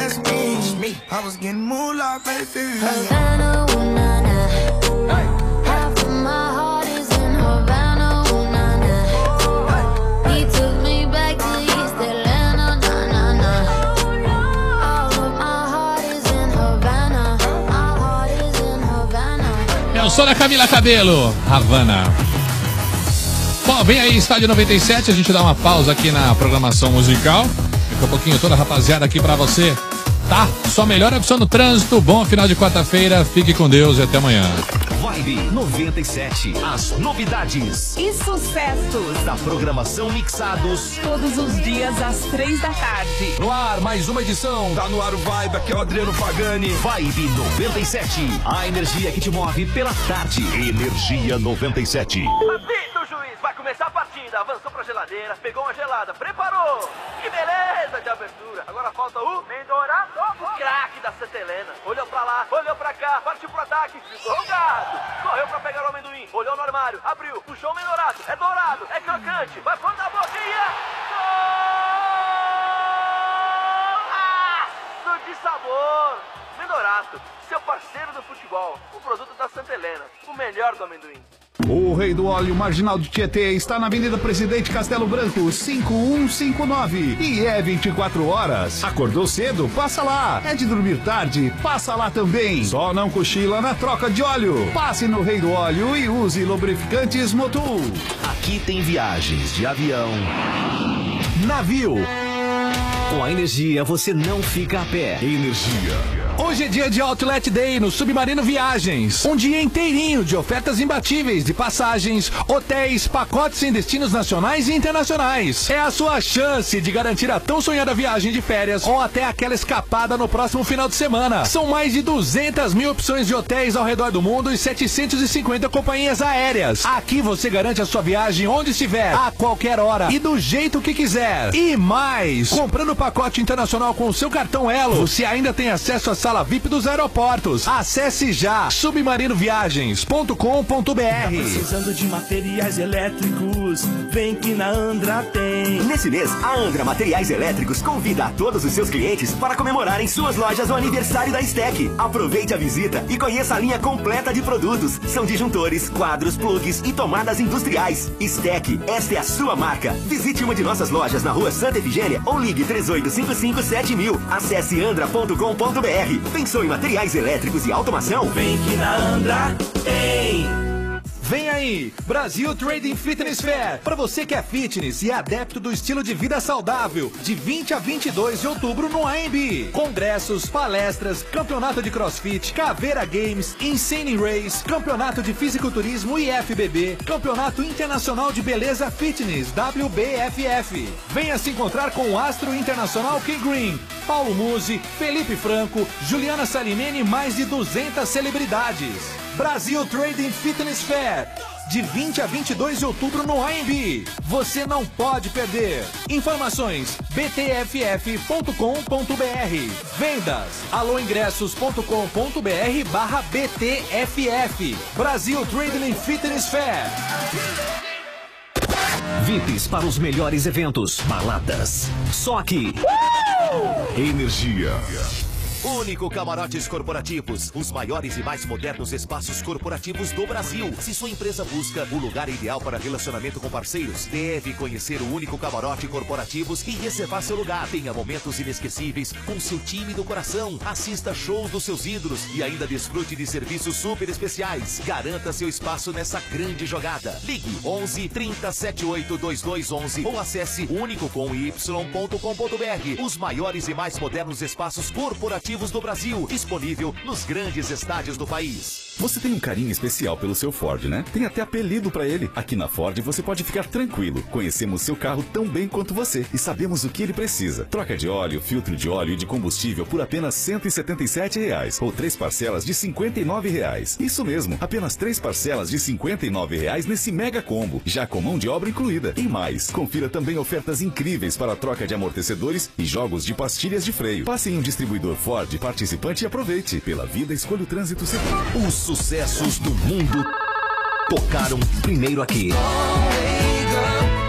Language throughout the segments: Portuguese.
that's me. I was getting moolah, baby. Havana, ooh, nah, nah. Half of my heart is in Havana, ooh, nah, nah. He took me back to East Atlanta, nah, nah, nah. All of my heart is in Havana. My heart is in Havana. É o som da Camila Cabello, Havana. Bom, vem aí, Estádio 97, a gente dá uma pausa aqui na programação musical. Daqui a pouquinho toda a rapaziada aqui pra você, tá? Sua melhor opção no trânsito, bom final de quarta-feira, fique com Deus e até amanhã. Vibe 97, as novidades e sucessos da programação mixados todos os dias às 3 da tarde. No ar, mais uma edição. Tá no ar o Vibe, aqui é o Adriano Pagani. Vibe 97, a energia que te move pela tarde. Energia 97. Apita o juiz, vai começar a partida. Avançou pra geladeira, pegou uma gelada, preparou. Que beleza de abertura. Agora falta o Mendonça, o craque da Santa Helena. Olhou pra lá, olhou pra cá, partiu pro ataque, ficou o gato. Correu pra pegar o amendoim, olhou no armário, abriu, puxou o Mendorato. É dourado, é crocante, vai pôr na boquinha. Golaço de sabor. Mendorato, seu parceiro do futebol. Um produto da Santa Helena, o melhor do amendoim. O Rei do Óleo Marginal do Tietê está na Avenida Presidente Castelo Branco, 5159. E é 24 horas. Acordou cedo? Passa lá. É de dormir tarde? Passa lá também. Só não cochila na troca de óleo. Passe no Rei do Óleo e use lubrificantes Motul. Aqui tem viagens de avião, navio. Com a Energia você não fica a pé. Energia. Hoje é dia de Outlet Day no Submarino Viagens. Um dia inteirinho de ofertas imbatíveis de passagens, hotéis, pacotes em destinos nacionais e internacionais. É a sua chance de garantir a tão sonhada viagem de férias ou até aquela escapada no próximo final de semana. São mais de 200 mil opções de hotéis ao redor do mundo e 750 companhias aéreas. Aqui você garante a sua viagem onde estiver, a qualquer hora e do jeito que quiser. E mais, comprando o pacote internacional com o seu cartão Elo, você ainda tem acesso à sala VIP dos aeroportos. Acesse já submarinoviagens.com.br. Tá precisando de materiais elétricos? Vem que na Andra tem. Nesse mês, a Andra Materiais Elétricos convida a todos os seus clientes para comemorar em suas lojas o aniversário da STEC. Aproveite a visita e conheça a linha completa de produtos. São disjuntores, quadros, plugs e tomadas industriais. STEC, esta é a sua marca. Visite uma de nossas lojas na rua Santa Efigênia ou ligue 38557000. Acesse andra.com.br. Pensou em materiais elétricos e automação? Vem que na Andra tem! Vem aí, Brasil Trading Fitness Fair, para você que é fitness e adepto do estilo de vida saudável, de 20 a 22 de outubro no AMB. Congressos, palestras, campeonato de crossfit, Caveira Games, Insane Race, campeonato de fisiculturismo IFBB, campeonato internacional de beleza fitness WBFF. Venha se encontrar com o astro internacional Ken Green, Paulo Musi, Felipe Franco, Juliana Salimene e mais de 200 celebridades. Brasil Trading Fitness Fair, de 20 a 22 de outubro no AMB. Você não pode perder. Informações btff.com.br. Vendas aloingressos.com.br/BTFF. Brasil Trading Fitness Fair. VIPs para os melhores eventos, baladas. Só aqui. Energia. Único Camarotes Corporativos, os maiores e mais modernos espaços corporativos do Brasil. Se sua empresa busca o lugar ideal para relacionamento com parceiros, deve conhecer o Único Camarote Corporativos e reservar seu lugar. Tenha momentos inesquecíveis com seu time do coração. Assista shows dos seus ídolos e ainda desfrute de serviços super especiais. Garanta seu espaço nessa grande jogada. Ligue 11 30 78 2211 ou acesse unicocomy.com.br. Os maiores e mais modernos espaços corporativos do Brasil, disponível nos grandes estádios do país. Você tem um carinho especial pelo seu Ford, né? Tem até apelido pra ele. Aqui na Ford você pode ficar tranquilo. Conhecemos seu carro tão bem quanto você e sabemos o que ele precisa. Troca de óleo, filtro de óleo e de combustível por apenas R$ 177 ou 3 parcelas de R$ 59. Isso mesmo, apenas 3 parcelas de R$ 59 nesse mega combo, já com mão de obra incluída. E mais, confira também ofertas incríveis para a troca de amortecedores e jogos de pastilhas de freio. Passe em um distribuidor Ford participante e aproveite. Pela vida, escolha o trânsito seguro. Os sucessos do mundo tocaram primeiro aqui.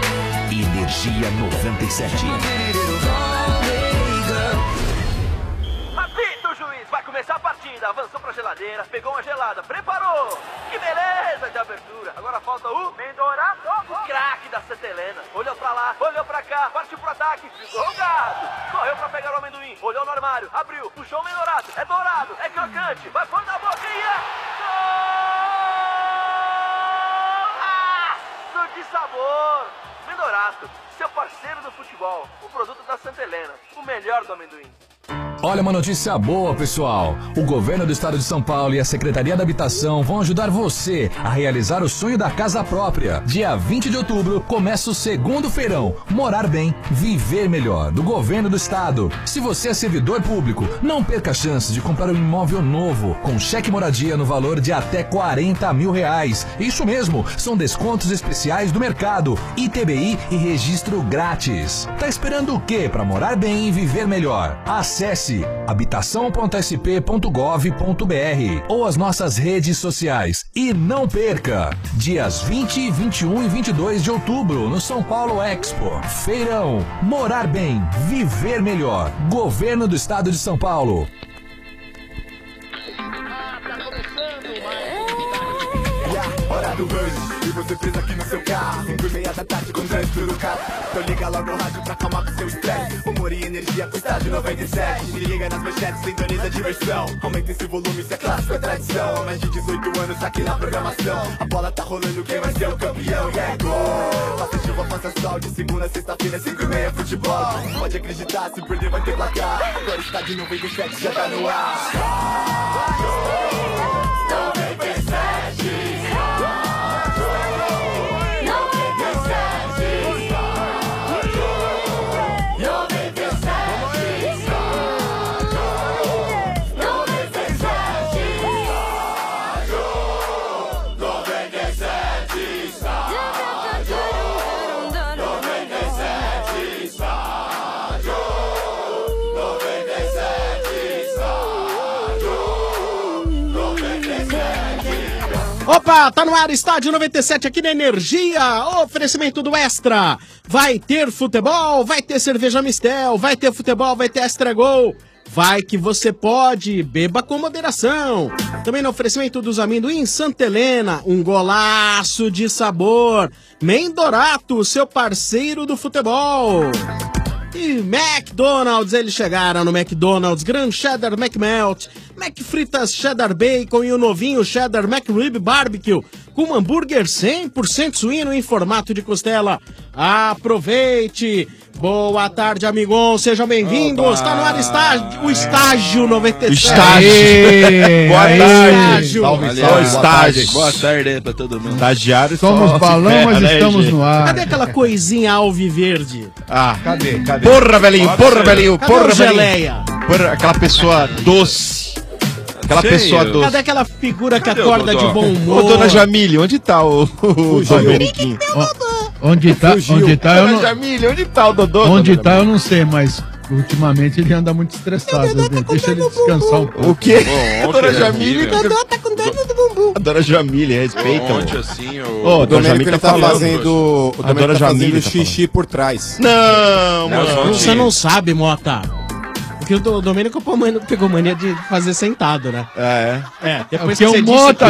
Energia 97. geladeira, pegou uma gelada, preparou! Que beleza de abertura! Agora falta o Mendorato, o craque da Santa Helena. Olhou pra lá, olhou pra cá, partiu pro ataque, ficou o gato! Correu pra pegar o amendoim, olhou no armário, abriu, puxou o Mendorato, é dourado, é crocante, vai pôr na boca e é... Golaço de sabor! Mendorato, seu parceiro do futebol, o produto da Santa Helena, o melhor do amendoim. Olha uma notícia boa, pessoal. O governo do estado de São Paulo e a Secretaria da Habitação vão ajudar você a realizar o sonho da casa própria. Dia 20 de outubro começa o segundo feirão Morar Bem, Viver Melhor, do governo do estado. Se você é servidor público, não perca a chance de comprar um imóvel novo com cheque moradia no valor de até R$40 mil. Isso mesmo, são descontos especiais do mercado, ITBI e registro grátis. Tá esperando o quê para morar bem e viver melhor? Acesse habitação.sp.gov.br ou as nossas redes sociais. E não perca! Dias 20, 21 e 22 de outubro no São Paulo Expo. Feirão Morar Bem, Viver Melhor. Governo do Estado de São Paulo. Hora do rush, e você preso aqui no seu carro 5:30 da tarde com trânsito do carro. Então liga logo o rádio pra acalmar com seu estresse. Humor e energia com estádio 97. Se liga nas manchetes, sintoniza a diversão. Aumenta esse volume, se é clássico, é tradição. Há mais de 18 anos aqui na programação. A bola tá rolando, quem vai ser o campeão? E é gol! Faça chuva, faça sol, de segunda a sexta-feira 5:30 futebol. Pode acreditar, se perder vai ter placar. Agora estádio 97 já tá no ar. 97. Opa, tá no ar, Estádio 97 aqui na Energia, oferecimento do Extra. Vai ter futebol, vai ter cerveja Mistel, vai ter futebol, vai ter Extra Gol. Vai que você pode, beba com moderação. Também no oferecimento dos amendoins Santa Helena, um golaço de sabor. Mendorato, seu parceiro do futebol. E McDonald's, eles chegaram no McDonald's, Grand Cheddar McMelt, McFritas Cheddar Bacon e o novinho Cheddar McRib Barbecue, com hambúrguer 100% suíno em formato de costela. Aproveite! Boa tarde, amigão, sejam bem-vindos, tá no ar o Estágio 97. Estágio! Boa tarde! Estágio! Estágio! Boa tarde aí pra todo mundo. Estagiário. Somos balão, mas estamos no ar. Cadê aquela coisinha alviverde? Ah, cadê? Porra, velhinho, porra, velhinho, porra, geleia? Porra, aquela pessoa doce. Aquela pessoa doce. Cadê aquela figura que acorda de bom humor? Ô, dona Jamile, onde tá o Domeniquinho? Onde tá? Dona Jamile, onde tá o Dodô? Onde tá eu não sei, mas ultimamente ele anda muito estressado. Deixa ele descansar um pouco. O quê? Dona Jamile. Dodô tá com dano do bumbum. A dona Jamile, respeita. Ontem assim, o Domênico tá fazendo a dona Jamile xixi por trás. Não, mano. Você não sabe, Mota. Porque o Domênico pegou mania de fazer sentado, né? Depois que você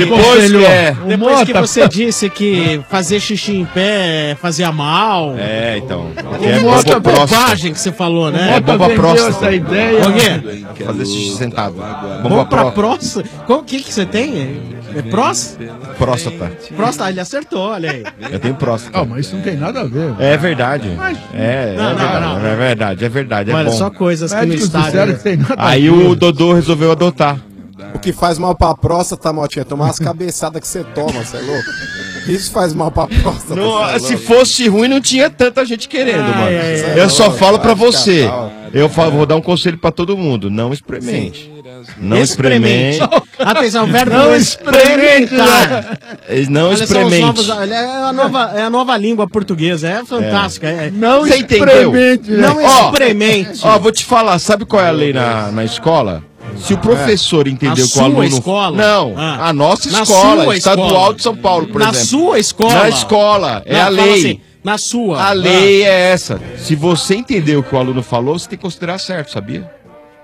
você disse que fazer xixi em pé fazia mal. Então. É uma bobagem que você falou, né? É bomba próstata. Essa ideia. O quê? Fazer xixi sentado. Bomba próstata. O que você tem? É próstata? Próstata. Próstata, ele acertou, olha aí. Eu tenho próstata. Mas isso não tem nada a ver. É verdade. É verdade. Olha, só coisas que no estádio. Aí o Dodô resolveu adotar. O que faz mal pra próstata, Motinha, é tomar as cabeçadas que você toma, você é louco? Isso faz mal pra próstata. Se fosse ruim, não tinha tanta gente querendo, mano. Eu só falo pra você. Vou dar um conselho pra todo mundo. Não experimente. Não experimente. Atenção, verbo não experimentar. Não experimente. É a nova língua portuguesa, é fantástica. Não você entendeu? Não experimente. Vou te falar, sabe qual é a lei na escola? Se o professor entendeu que o aluno... escola? Não, a nossa escola, Estadual de São Paulo, por exemplo. Na sua escola? Na escola, é a lei. Assim, na sua. A lei é essa. Se você entendeu o que o aluno falou, você tem que considerar certo, sabia?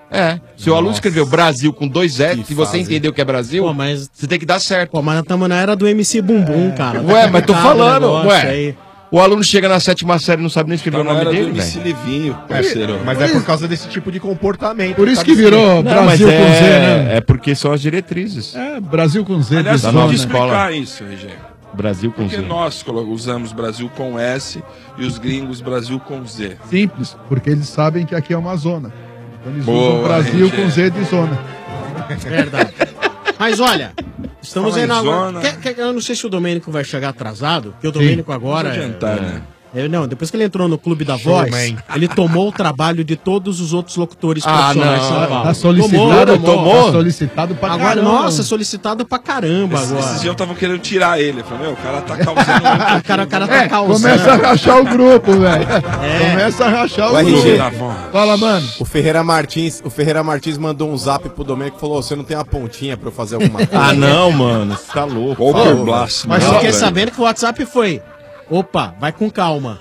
Se o aluno escreveu Brasil com 2 S, se você entendeu que é Brasil, você tem que dar certo. Pô, mas estamos na era do MC Bumbum, cara. Ué, mas tô falando, negócio ué. aí. O aluno chega na 7ª série e não sabe nem escrever o nome dele, MC velho. Livinho, parceiro. Mas é por causa desse tipo de comportamento. Por isso tá que virou dizendo. Brasil com Z, né? É porque são as diretrizes. É, Brasil com Z. Aliás, de você zona. pode explicar isso, RG. Brasil com Porque Z. nós usamos Brasil com S e os gringos Brasil com Z. Simples, porque eles sabem que aqui é uma zona. Então eles Boa, usam Brasil RG. com Z de zona. Verdade. Mas olha, estamos Fala em indo agora. zona. Eu não sei se o Domênico vai chegar atrasado, porque o Domênico agora. Vamos adiantar, né? Não, depois que ele entrou no Clube da Showman. Voz, ele tomou o trabalho de todos os outros locutores Ah, profissionais de não. São Paulo. Tá solicitado, tomou? Tá solicitado pra Agora, caramba. nossa, solicitado pra caramba Esses agora. dias eu tava querendo tirar ele. Eu falei, meu, o cara tá causando. O cara tá causando. Começa a rachar o grupo, velho. Começa a rachar o O grupo. RG. Fala, mano. O Ferreira Martins mandou um zap pro Domênico e falou: você não tem uma pontinha pra eu fazer alguma coisa? Ah, não, mano. Você tá louco. Walker Blast. Mas eu fiquei velho. sabendo que o WhatsApp foi. Opa, vai com calma.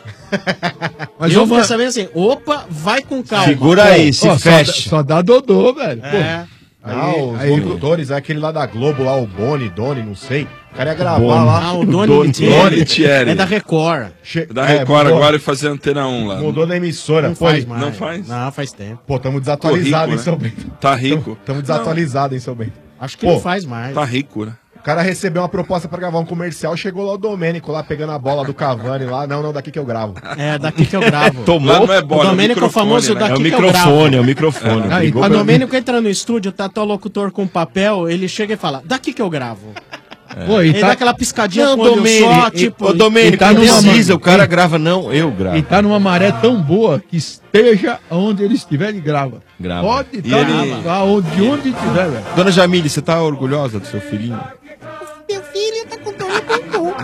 Mas eu eu fiquei vou- sabendo assim, opa, vai com calma. Segura aí, se Ó, fecha. Só dá Dodô, velho. Pô. É. Os aí- locutores, é aquele lá da Globo, lá, o Doni, não sei. O cara ia gravar Boni. lá. Ah, o Doni Doni Thierry. é da Record. Da Record agora e fazer Antena 1 lá. Mudou da emissora. Não Pô, faz mais. não faz? Não, faz tempo. Pô, tamo Tô desatualizados rico, em São né? Bento. Tá rico. Tamo desatualizados em São Bento. Acho que Pô, não faz mais. Tá rico, né? O cara recebeu uma proposta pra gravar um comercial, chegou lá o Domênico lá pegando a bola do Cavani lá. Não, daqui que eu gravo. É, daqui que eu gravo. Lá não é bola, O Domênico é o famoso né? daqui É o que eu gravo. microfone, é o microfone. Aí, Ligou tá O pra- Domênico entra no estúdio, tá o locutor com papel, ele chega e fala, daqui que eu gravo. Pô, e Ele tá, dá aquela piscadinha Não, com o olho Domênico. só, tipo... Ô, Domênico, e tá não numa- precisa. O cara grava, não. Eu gravo. e tá numa maré tão boa que esteja onde ele estiver, ele grava. Grava. Pode E estar ele- aonde onde estiver, velho. Dona Jamile, você tá orgulhosa do seu filhinho? Meu filho tá com dor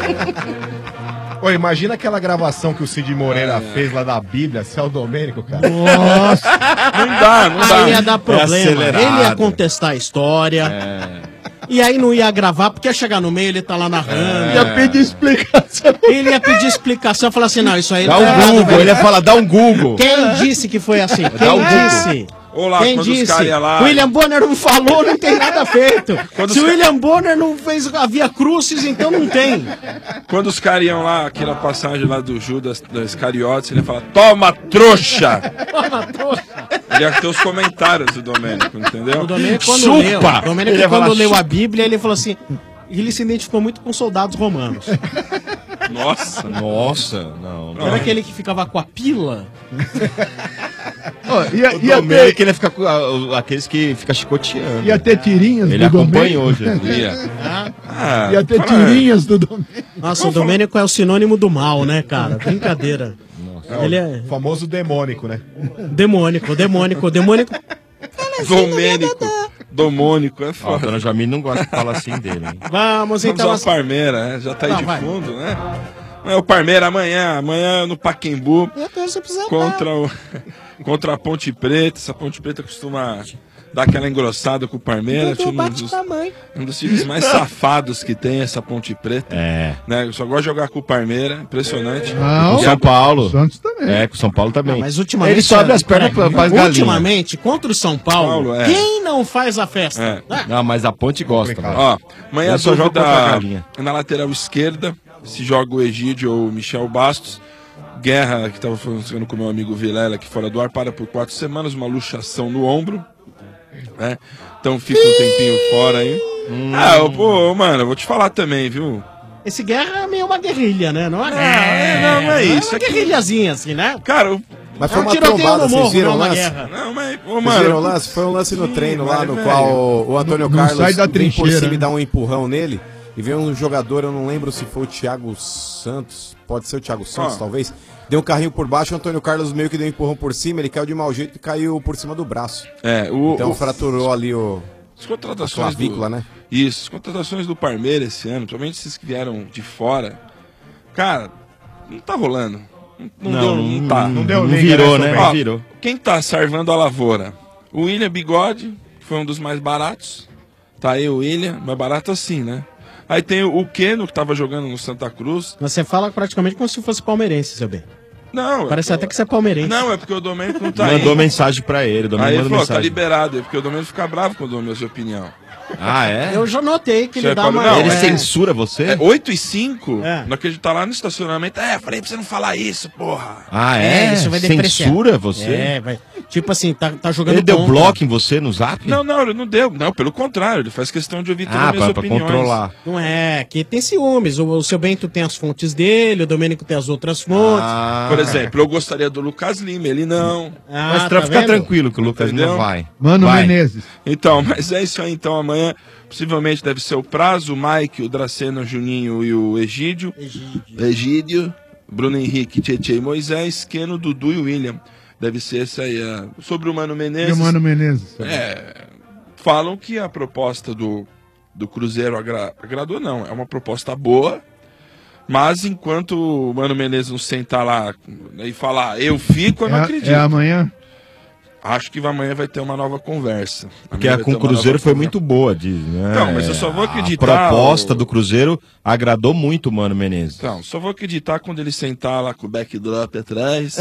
Ô, imagina aquela gravação que o Cid Moreira fez lá da Bíblia, se é o Domênico, cara. Nossa, Não dá, não dá. Aí ia dar problema. acelerado. Ele ia contestar a história. E aí não ia gravar, porque ia chegar no meio, ele tá lá narrando. ia pedir explicação. Ele ia pedir explicação, falar assim, não, isso aí Dá não um é errado, Google. velho. Ele ia falar, dá um Google. Quem disse que foi assim? um Quem Google. disse? Ou lá, Quem quando os disse? caras iam lá... William Bonner não falou, não tem nada feito. Quando Se o os ca- William Bonner não fez a Via Crucis, então não tem. Quando os caras iam lá, aquela passagem lá do Judas das Cariotes, ele ia falar, toma, trouxa! Toma, trouxa. Ele ia ter os comentários do Domênico, entendeu? O Domênico, quando Chupa! leu, o Domênico, Ele ia quando falar, leu a chupa. Bíblia, ele falou assim... Ele se identificou muito com soldados romanos. Nossa. Nossa, não. Era aquele que ficava com a pila? Ó, O ia Domênico, ele ia ficar com aqueles que ficam chicoteando. Ia ter tirinhas Ele do acompanhou, Domênico. Jesus. Ia. Ah, Ia ter fala- tirinhas do Domênico. Nossa, o Domênico é o sinônimo do mal, né, cara? Brincadeira. Ele é O famoso demônico, né? demônico. Domônico, é Ó, a foda. Dona Jamile não gosta de falar assim dele, hein? Vamos Vamos então. ao Parmeira, né? Já tá aí Não, de vai. fundo, né? É o Parmeira amanhã no Pacaembu contra a Ponte Preta. Essa Ponte Preta costuma dar aquela engrossada com o Parmeira. Um dos times mais safados que tem essa Ponte Preta. É. Né? Eu só gosto de jogar com o Parmeira, impressionante. Não, Com São Paulo. Santos também. É, com São Paulo também. Mas ultimamente. Ele sobe as pernas pra faz galinha. Ultimamente, contra o São Paulo, Paulo, é. quem não faz a festa? É. Ah, Não, mas a Ponte gosta. mano. Ó, amanhã Eu só jogo contra a galinha. na lateral esquerda, se joga o Egídio ou o Michel Bastos. Guerra, que estava falando com o meu amigo Vilela aqui fora do ar, para por 4 semanas, uma luxação no ombro. Né? Então fica um tempinho fora aí. Pô, mano, eu vou te falar também, viu? Esse Guerra é meio uma guerrilha, né? Não é, não é isso. uma guerrilhazinha assim, né? Cara, Mas É foi um uma tiroteio trombada, no vocês morro, viram não o uma lance? guerra. não, mas, ô, Vocês viram o mano. lance? Foi um lance no treino lá, no velho. qual o Antônio Não Carlos sai da vem por trincheira, cima e né? dá um empurrão nele. E veio um jogador, eu não lembro se foi o Thiago Santos, pode ser o Thiago Santos, talvez. Deu um carrinho por baixo, o Antônio Carlos meio que deu um empurrão por cima, ele caiu de mau jeito e caiu por cima do braço. Então fraturou ali As a contratações clavícula, né? Isso, as contratações do Parmeira esse ano, principalmente esses que vieram de fora. Cara, não tá rolando. Não tá. Não deu Não liga, virou, né, né? Tom Não Ó, virou. Quem tá salvando a lavoura? O William Bigode, que foi um dos mais baratos. Tá aí o William, mais barato assim, né? Aí tem o Keno, que tava jogando no Santa Cruz. Você fala praticamente como se fosse palmeirense, seu bem. Não. Parece até que você é palmeirense. Não, é porque o Domênico não tá Mandou indo. mensagem pra ele. O Domênico Aí ele mandou falou, tá mensagem. liberado. É porque o Domênico fica bravo quando eu dou a minha opinião. Ah, é? Eu já notei que Você ele dá falou, uma... não, Ele é- censura você? É 8h05, É. na que ele tá lá no estacionamento. Falei pra você não falar isso, porra. Ah, é? isso vai depreciar. Censura você? É, vai. Tipo assim, tá jogando Ele deu contra. bloco em você no zap? Não, ele não deu. Não, pelo contrário, ele faz questão de ouvir todas as minhas pra opiniões. controlar. Não é, que tem ciúmes. O seu Bento tem as fontes dele, o Domênico tem as outras fontes. Por exemplo, eu gostaria do Lucas Lima, ele não. Mas tá fica vendo? tranquilo que o Lucas Entendeu? não vai. Mano Vai. Menezes. Então, mas é isso aí. Então, amanhã, possivelmente deve ser o Prazo, o Mike, o Dracena, o Juninho e o Egídio. Bruno Henrique, Tietê e Moisés, Keno, Dudu e o William. Deve ser esse aí. Sobre o Mano Menezes. E o Mano Menezes. Falam que a proposta do Cruzeiro agradou, não. É uma proposta boa, mas enquanto o Mano Menezes não sentar lá e falar, eu fico, eu não acredito. É amanhã? Acho que amanhã vai ter uma nova conversa. Porque Amanhã a vai com ter o uma Cruzeiro nova foi conversa. muito boa, diz, né? Não, mas eu só vou acreditar... A proposta do Cruzeiro agradou muito o Mano Menezes. Então, só vou acreditar quando ele sentar lá com o backdrop atrás.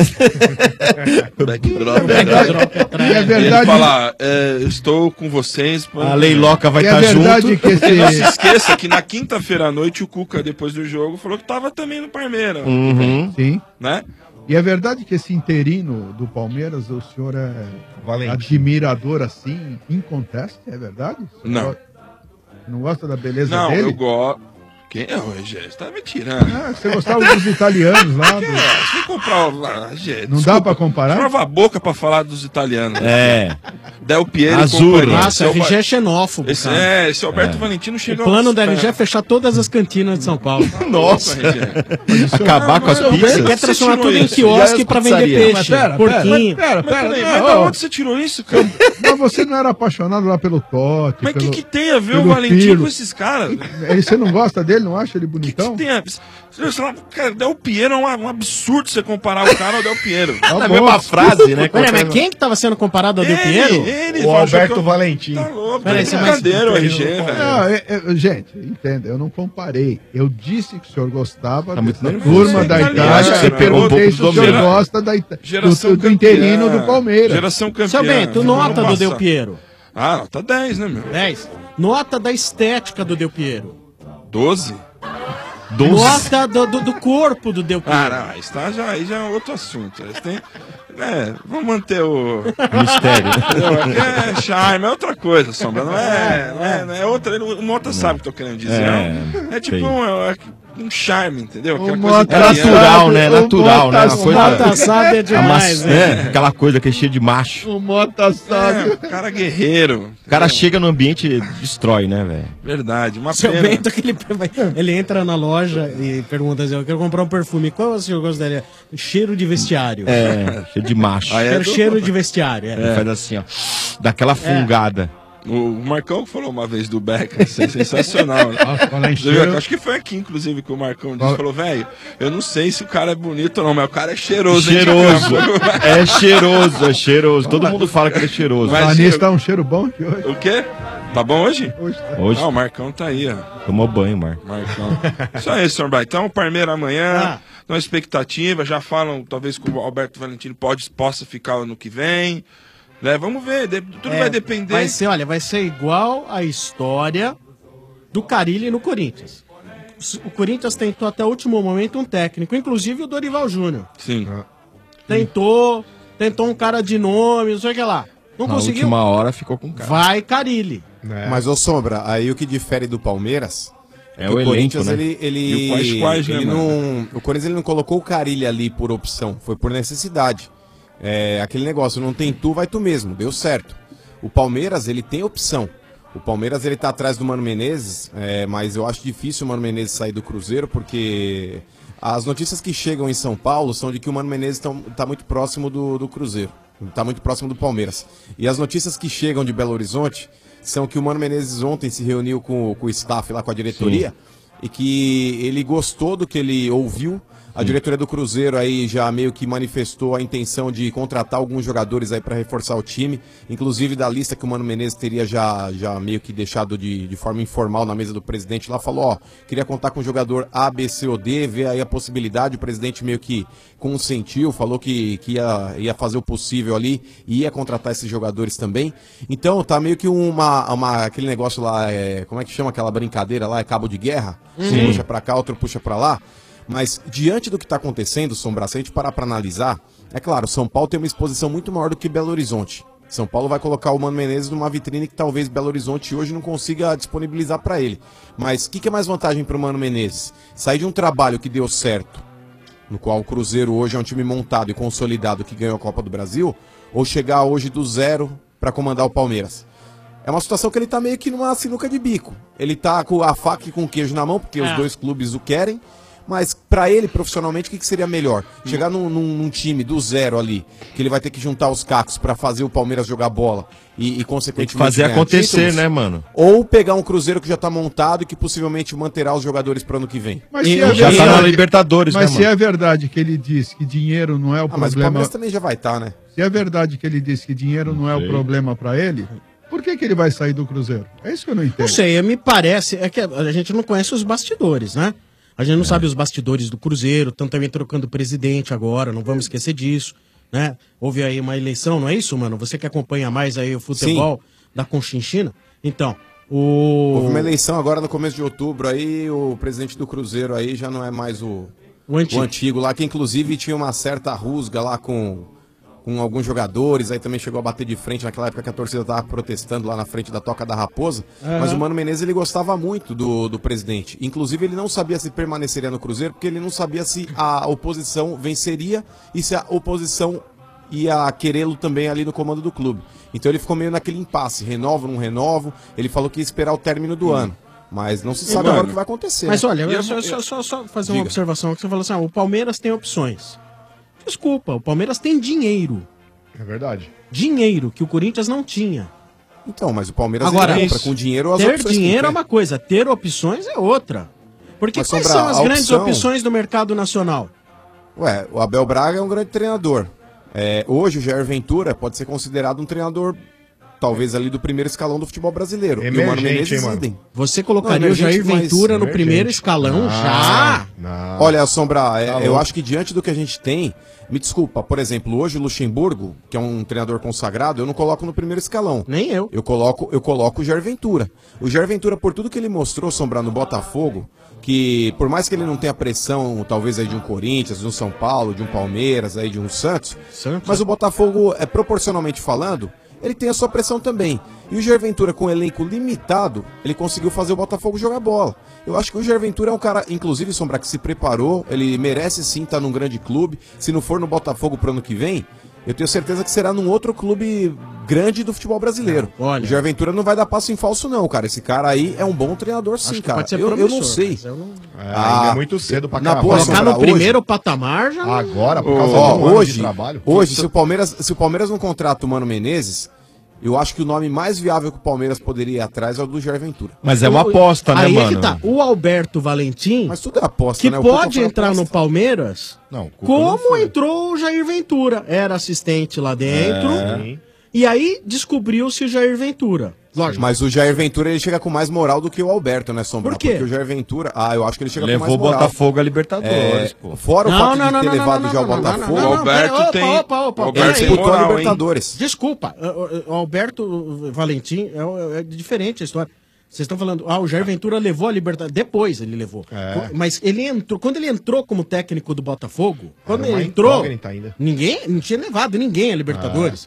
backdrop atrás. É verdade. Ele falar, eu estou com vocês. A Leiloca vai E é estar verdade junto. que esse- E não se esqueça que na quinta-feira à noite o Cuca, depois do jogo, falou que estava também no Palmeiras. Uhum. Sim. Né? E é verdade que esse interino do Palmeiras, o senhor é admirador assim, inconteste? É verdade? Não. Não gosta da beleza Não, dele? eu gosto. Quem é o Rogério? Você tá me tirando. Ah, você gostava dos italianos lá? Você vai comprar o. Não dá pra comparar? Trava a boca pra falar dos italianos. É. Del Piero e Azul. companhia. Nossa, o RG é xenófobo, Esse, cara. esse Alberto Valentino O chegou... plano da RG é fechar todas as cantinas de São Paulo. Nossa. Acabar com as Ele pizzas. quer transformar tirou tudo em isso? quiosque E as pra vender pizzarias? peixe, Mas pera, porquinho. Pera, Peraí, não, mas da onde você tirou isso, cara? Mas você não era apaixonado lá pelo Totti? Mas o pelo, que tem a ver o pelo Valentino Pirlo? com esses caras? Aí você não gosta dele, não acha ele bonitão? Tem a... Sei lá, cara, Del Piero é um absurdo você comparar o cara ao Del Piero. Na mesma frase, né? Olha, mas quem que tava sendo comparado ao Del Piero? Ele, O Alberto Valentim. Tá louco, Peraí, é você brincadeira o vai- RG, velho. Não, gente, entenda, eu não comparei. Eu disse que o senhor gostava Tá muito dessa nervoso. turma da Italiano, Itália. acho que você Eu pegou um perguntei pouco se do o senhor Domênico. gosta Geração do interino campeã. do Palmeiras. Geração campeã. Seu Bento, Vamos nota do passar. Del Piero. Ah, nota 10, né, meu? 10. Nota da estética do Del Piero. 12? Nota do corpo do Del Piero. Ah, não, aí já é outro assunto. Aí tem, vamos manter o Mistério. Entendeu? É charme, é outra coisa, Sombra. Não é outra. O Mota sabe o que eu tô querendo dizer. É tipo um charme, entendeu? Aquela coisa Mota É italiana. natural, né? Natural, né? Uma O coisa... Mota sabe é demais, né? Aquela coisa que é cheia de macho. O Mota sabe. Cara guerreiro. O cara chega no ambiente e destrói, né, velho? Verdade, uma Seu pena. Bento, que ele entra na loja e pergunta assim, eu quero comprar um perfume, qual o senhor gostaria? Cheiro de vestiário. É, cheio de macho. Quero cheiro de vestiário. Ele faz assim, ó. Daquela fungada. O Marcão falou uma vez do Beca, isso é sensacional. Né? Falar em cheiro. Acho que foi aqui, inclusive, que o Marcão disse, falou, velho, eu não sei se o cara é bonito ou não, mas o cara é cheiroso. hein, Cheiroso. cara? É cheiroso, é cheiroso. Todo mundo fala que ele é cheiroso. Mas- Vanessa tá um cheiro bom aqui hoje. O quê? Tá bom hoje? Hoje tá. Hoje Ah, o Marcão tá aí, ó. tomou banho, Marco. Marcão. Isso aí, senhor Bra. Então, o Palmeiras amanhã, na expectativa, já falam, talvez, que o Alberto Valentino possa ficar ano que vem. Né? Vamos ver, tudo vai depender. Vai ser igual a história do Carille no Corinthians. O Corinthians tentou até o último momento um técnico, inclusive o Dorival Júnior. Sim. Tentou um cara de nome, não sei o que lá. Não Na conseguiu. última hora ficou com cara. Vai Carille. Mas, ô Sombra, aí o que difere do Palmeiras É que o elenco, Corinthians, né? E o Quais, né, ele mano? não, o Corinthians ele não colocou o Carille ali por opção, foi por necessidade. É aquele negócio, não tem tu, vai tu mesmo, deu certo. O Palmeiras, ele tem opção. O Palmeiras, ele tá atrás do Mano Menezes, mas eu acho difícil o Mano Menezes sair do Cruzeiro, porque as notícias que chegam em São Paulo são de que o Mano Menezes tá muito próximo do Cruzeiro, tá muito próximo do Palmeiras. E as notícias que chegam de Belo Horizonte são que o Mano Menezes ontem se reuniu com o staff lá, com a diretoria, e que ele gostou do que ele ouviu. A diretoria do Cruzeiro aí já meio que manifestou a intenção de contratar alguns jogadores aí para reforçar o time. Inclusive da lista que o Mano Menezes teria já meio que deixado de forma informal na mesa do presidente lá, falou, ó, queria contar com o jogador A, B, C ou D, ver aí a possibilidade. O presidente meio que consentiu, falou que ia fazer o possível ali e ia contratar esses jogadores também. Então tá meio que aquele negócio lá, como é que chama aquela brincadeira lá? É cabo de guerra? Um puxa pra cá, outro puxa pra lá. Mas diante do que está acontecendo, Sombra, se a gente parar para analisar, é claro, São Paulo tem uma exposição muito maior do que Belo Horizonte. São Paulo vai colocar o Mano Menezes numa vitrine que talvez Belo Horizonte hoje não consiga disponibilizar para ele. Mas o que é mais vantagem para o Mano Menezes? Sair de um trabalho que deu certo, no qual o Cruzeiro hoje é um time montado e consolidado que ganhou a Copa do Brasil, ou chegar hoje do zero para comandar o Palmeiras? É uma situação que ele tá meio que numa sinuca de bico. Ele tá com a faca e com o queijo na mão, porque os dois clubes o querem. Mas pra ele, profissionalmente, o que seria melhor? Chegar num time do zero ali, que ele vai ter que juntar os cacos pra fazer o Palmeiras jogar bola e consequentemente fazer ganhar acontecer, títulos, né, mano? Ou pegar um Cruzeiro que já tá montado e que possivelmente manterá os jogadores pro ano que vem. Mas se já tá na Libertadores, mas né, se mano? é verdade que ele disse que dinheiro não é o Mas o problema... Palmeiras também já vai estar, né? Se é verdade que ele disse que dinheiro não é o problema pra ele, por que ele vai sair do Cruzeiro? É isso que eu não entendo. Não sei, me parece, é que a gente não conhece os bastidores, né? A gente não sabe os bastidores do Cruzeiro, estão também trocando presidente agora, não vamos esquecer disso, né? Houve aí uma eleição, não é isso, mano? Você que acompanha mais aí o futebol da Conchinchina? Então, Houve uma eleição agora no começo de outubro, aí o presidente do Cruzeiro aí já não é mais o antigo lá, que inclusive tinha uma certa rusga lá com alguns jogadores, aí também chegou a bater de frente naquela época que a torcida estava protestando lá na frente da Toca da Raposa, mas o Mano Menezes ele gostava muito do presidente, inclusive ele não sabia se permaneceria no Cruzeiro, porque ele não sabia se a oposição venceria e se a oposição ia querê-lo também ali no comando do clube, então ele ficou meio naquele impasse, renovo, não renovo, ele falou que ia esperar o término do ano. Mas não se sabe agora o que vai acontecer. Mas né? olha, só fazer uma observação que você falou assim, o Palmeiras tem opções. Desculpa, o Palmeiras tem dinheiro. É verdade. Dinheiro que o Corinthians não tinha. Então, mas o Palmeiras agora compra com dinheiro as ter opções. Dinheiro é uma coisa, ter opções é outra. Porque quais são as grandes opções do mercado nacional? Ué, o Abel Braga é um grande treinador. Hoje o Jair Ventura pode ser considerado um treinador talvez ali do primeiro escalão do futebol brasileiro. Emergente, e o Mano Menezes mano. idem. Você colocaria o Jair Ventura no primeiro escalão já? Não. Olha, Sombra, eu acho que diante do que a gente tem, me desculpa, por exemplo, hoje o Luxemburgo, que é um treinador consagrado, eu não coloco no primeiro escalão. Nem eu. Eu coloco o Jair Ventura. O Jair Ventura, por tudo que ele mostrou, Sombra, no Botafogo, que por mais que ele não tenha pressão, talvez aí de um Corinthians, de um São Paulo, de um Palmeiras, aí de um Santos. Mas o Botafogo, proporcionalmente falando, ele tem a sua pressão também. E o Jair Ventura, com um elenco limitado, ele conseguiu fazer o Botafogo jogar bola. Eu acho que o Jair Ventura é um cara, inclusive, Sombra, que se preparou, ele merece sim estar num grande clube. Se não for no Botafogo pro ano que vem, eu tenho certeza que será num outro clube grande do futebol brasileiro. Olha, o Jair Ventura não vai dar passo em falso não, cara. Esse cara aí é um bom treinador sim, cara. Eu não sei. Ainda é muito cedo pra na boa, colocar no primeiro patamar já agora, por causa do ano de trabalho. Hoje, se o Palmeiras não contrata o Mano Menezes, eu acho que o nome mais viável que o Palmeiras poderia ir atrás é o do Jair Ventura. Mas é uma aposta, né, aí mano? É que tá. O Alberto Valentim, mas tudo é aposta, que né? pode entrar no Palmeiras, não, como entrou o Jair Ventura. Era assistente lá dentro, e aí descobriu-se o Jair Ventura. Lógico. Mas o Jair Ventura ele chega com mais moral do que o Alberto, né, Sombra? Por quê? Porque o Jair Ventura, eu acho que ele chega com mais moral. Levou o Botafogo a Libertadores, pô. Fora o fato de ter levado já o Botafogo. O Alberto tem. Ele disputou a Libertadores. Desculpa, o Alberto Valentim é diferente a história. Vocês estão falando, o Jair Ventura levou a Libertadores. Depois ele levou. Mas ele entrou, quando ele entrou como técnico do Botafogo, quando ele entrou, não tinha levado ninguém a Libertadores.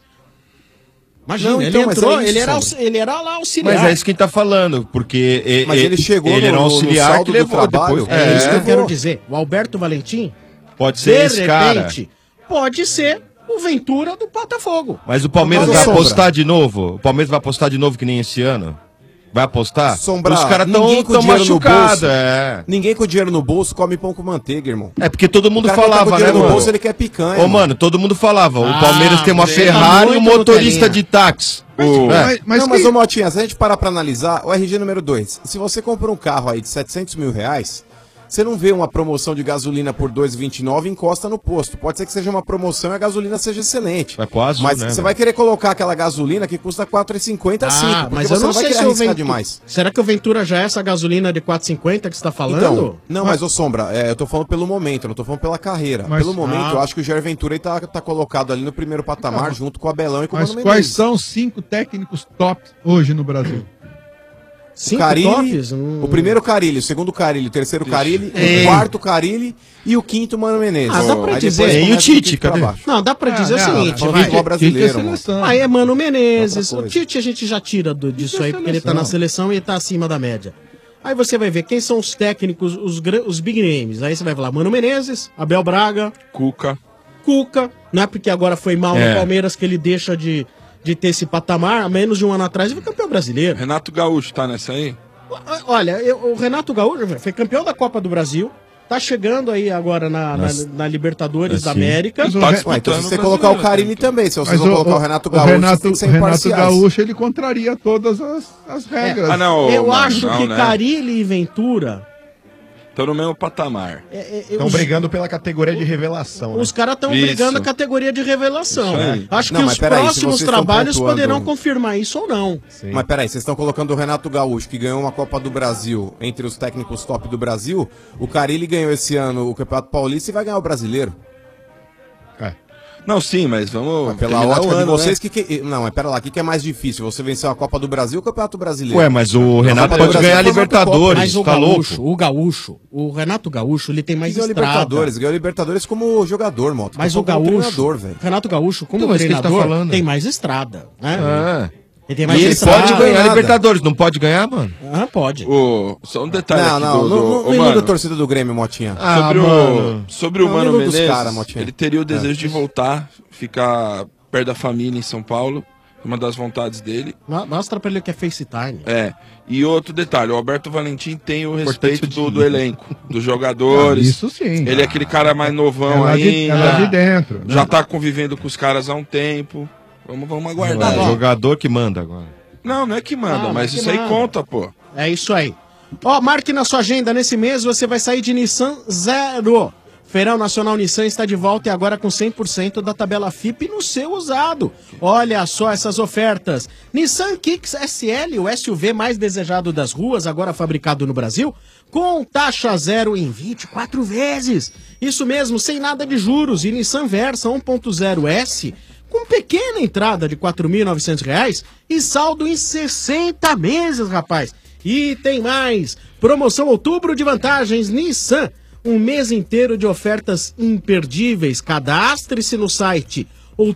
Imagina, não, ele então, entrou, isso, ele era lá auxiliar. Mas é isso que ele tá falando, porque mas ele chegou ele era um auxiliar que levou trabalho. Depois. É isso que eu quero dizer. O Alberto Valentim, pode ser esse cara. Pode ser o Ventura do Botafogo. Mas o Palmeiras vai apostar de novo? O Palmeiras vai apostar de novo que nem esse ano? Vai apostar? Sombra, os caras tão machucados. Ninguém com dinheiro no bolso come pão com manteiga, irmão. É porque todo mundo falava, tá né, no mano? bolso, ele quer picanha. Ô, mano, todo mundo falava. O Palmeiras tem uma Ferrari e um motorista de táxi. Mas ô Motinha, se a gente parar pra analisar, o RG número 2, se você compra um carro aí de 700 mil reais, Você não vê uma promoção de gasolina por R$ 2,29 e encosta no posto. Pode ser que seja uma promoção e a gasolina seja excelente. Vai pro azul, mas né, você velho? vai querer colocar aquela gasolina que custa R$ 4,50 a 5. Mas eu não sei se o Ventura... demais. Será que o Ventura já é essa gasolina de 4,50 que você tá falando? Então, não, mas ô Sombra, eu tô falando pelo momento, eu não tô falando pela carreira. Mas- pelo momento, eu acho que o Jair Ventura ele tá colocado ali no primeiro patamar, junto com o Abelão e com o Mas Mano quais Menezes. são os 5 técnicos tops hoje no Brasil? O Carille, o primeiro Carille, o segundo Carille, o terceiro Carille, o quarto Carille e o quinto Mano Menezes. Dá pra Aí dizer. depois E o começa Tite, pra cadê? baixo. Não, dá pra dizer o seguinte, falando vai. de futebol brasileiro, mano. Aí é Mano Menezes. Outra O coisa. Tite a gente já tira disso é aí, porque ele tá na seleção e ele tá acima da média. Aí você vai ver quem são os técnicos, os big names. Aí você vai falar Mano Menezes, Abel Braga, Cuca. Não é porque agora foi mal no Palmeiras que ele deixa de ter esse patamar. Há menos de um ano atrás ele foi campeão brasileiro. Renato Gaúcho tá nessa aí? Olha, o Renato Gaúcho foi campeão da Copa do Brasil. Tá chegando aí agora na Libertadores da América. Então se você colocar o Carille também, se vocês Mas vão colocar o Renato Gaúcho, vocês têm que ser Renato imparciais. Gaúcho, ele contraria todas as regras. Eu acho que né? Carille e Ventura... Estão no mesmo patamar. Estão brigando pela categoria de revelação. Os né? caras estão brigando a categoria de revelação. Isso aí. Acho que Não, os mas peraí, se próximos vocês estão trabalhos pontuando- poderão confirmar isso ou não. Mas peraí, vocês estão colocando o Renato Gaúcho, que ganhou uma Copa do Brasil entre os técnicos top do Brasil. O Carille ganhou esse ano o Campeonato Paulista e vai ganhar o Brasileiro. Não, sim, mas vamos. Pela terminar ótica o de ano, vocês, né? Não, mas pera lá, o que é mais difícil? Você vencer a Copa do Brasil ou o Campeonato Brasileiro? Ué, mas o Renato Copa do pode Brasil ganhar a foi uma Libertadores, Mas o tá Gaúcho, o Renato Gaúcho, ele tem mais Ganhou a estrada. Libertadores, ganhou a Libertadores como jogador, Moto. Mas Tô o falando como Gaúcho, treinador, velho. Renato Gaúcho, como Então, é isso que a gente tá treinador, falando. tem mais estrada. Né? Ele tem E mais ele estrada. pode ganhar a Libertadores, não pode ganhar, mano? Ah, pode. Só um detalhe Não, aqui não, do... não Ô, iluda a mano, torcida do Grêmio, Motinha. sobre o Não, Mano iluda os Menezes, cara, Motinha. ele teria o desejo de voltar, ficar perto da família em São Paulo, uma das vontades dele. Mostra pra ele que é FaceTime. E outro detalhe, o Alberto Valentim tem o respeito do elenco, dos jogadores. Isso sim. Ele é aquele cara mais novão É lá de- ainda. é lá de dentro, né? Já tá convivendo com os caras há um tempo. Vamos aguardar. É, jogador que manda agora. Não é que manda, Não, mas não é isso que aí manda. conta, pô. É isso aí. Ó, marque na sua agenda, nesse mês você vai sair de Nissan Zero. Feirão Nacional Nissan está de volta e agora com 100% da tabela FIP no seu usado. Olha só essas ofertas. Nissan Kicks SL, o SUV mais desejado das ruas, agora fabricado no Brasil, com taxa zero em 24 vezes. Isso mesmo, sem nada de juros. E Nissan Versa 1.0 S, com pequena entrada de R$ 4.900 e saldo em 60 meses, rapaz. E tem mais. Promoção Outubro de Vantagens Nissan. Um mês inteiro de ofertas imperdíveis. Cadastre-se no site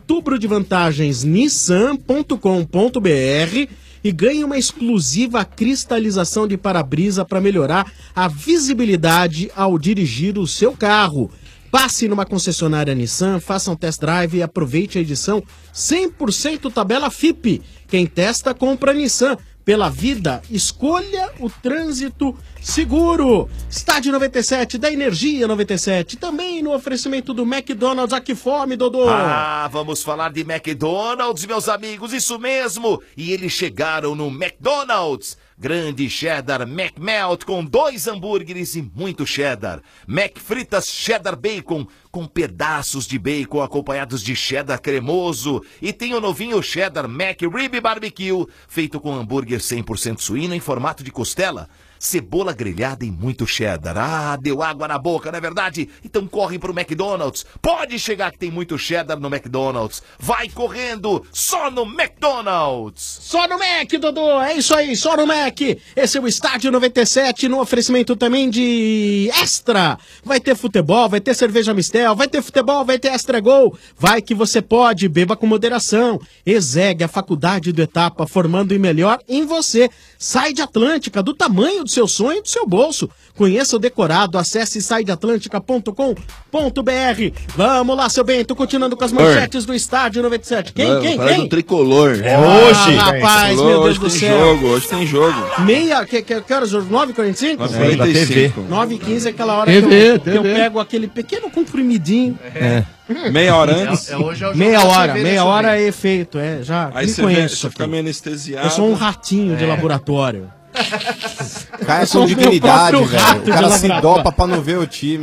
outubrodevantagens.nissan.com.br e ganhe uma exclusiva cristalização de para-brisa para melhorar a visibilidade ao dirigir o seu carro. Passe numa concessionária Nissan, faça um test drive e aproveite a edição 100% tabela FIP. Quem testa, compra Nissan. Pela vida, escolha o trânsito seguro. Estádio 97, da Energia 97. Também no oferecimento do McDonald's. Aqui fome, Dodô. Ah, vamos falar de McDonald's, meus amigos, isso mesmo. E eles chegaram no McDonald's. Grande cheddar McMelt com 2 hambúrgueres e muito cheddar. McFritas cheddar bacon com pedaços de bacon acompanhados de cheddar cremoso. E tem o novinho cheddar McRib Barbecue, feito com hambúrguer 100% suíno em formato de costela. Cebola grelhada e muito cheddar. Ah, deu água na boca, não é verdade? Então corre pro McDonald's. Pode chegar que tem muito cheddar no McDonald's. Vai correndo, só no McDonald's. Só no Mac, Dodô. É isso aí, só no Mac. Esse é o Estádio 97, no oferecimento também de Extra. Vai ter futebol, vai ter cerveja Mistel, vai ter futebol, vai ter Extra Gol. Vai que você pode, beba com moderação. Exeg, a faculdade do Etapa, formando o melhor em você. Sai de Atlântica, do tamanho do seu sonho e do seu bolso. Conheça o decorado, acesse saideatlântica.com.br. Vamos lá, seu Bento, continuando com as manchetes do Estádio 97. Quem? do tricolor. É hoje. Rapaz, Falou, meu Deus hoje do tem céu. jogo, hoje tem jogo. Que horas? 9h45? 9h45. 9h15 é aquela hora TV, que eu pego aquele pequeno comprimidinho. Meia hora antes. Hoje é o jogo Meia da hora, cerveja, meia seu hora bem. é efeito, já Aí me você conheço. fica aqui. meio anestesiado. Eu sou um ratinho de laboratório. Cara, com dignidade, velho. O cara se dopa pra não ver o time.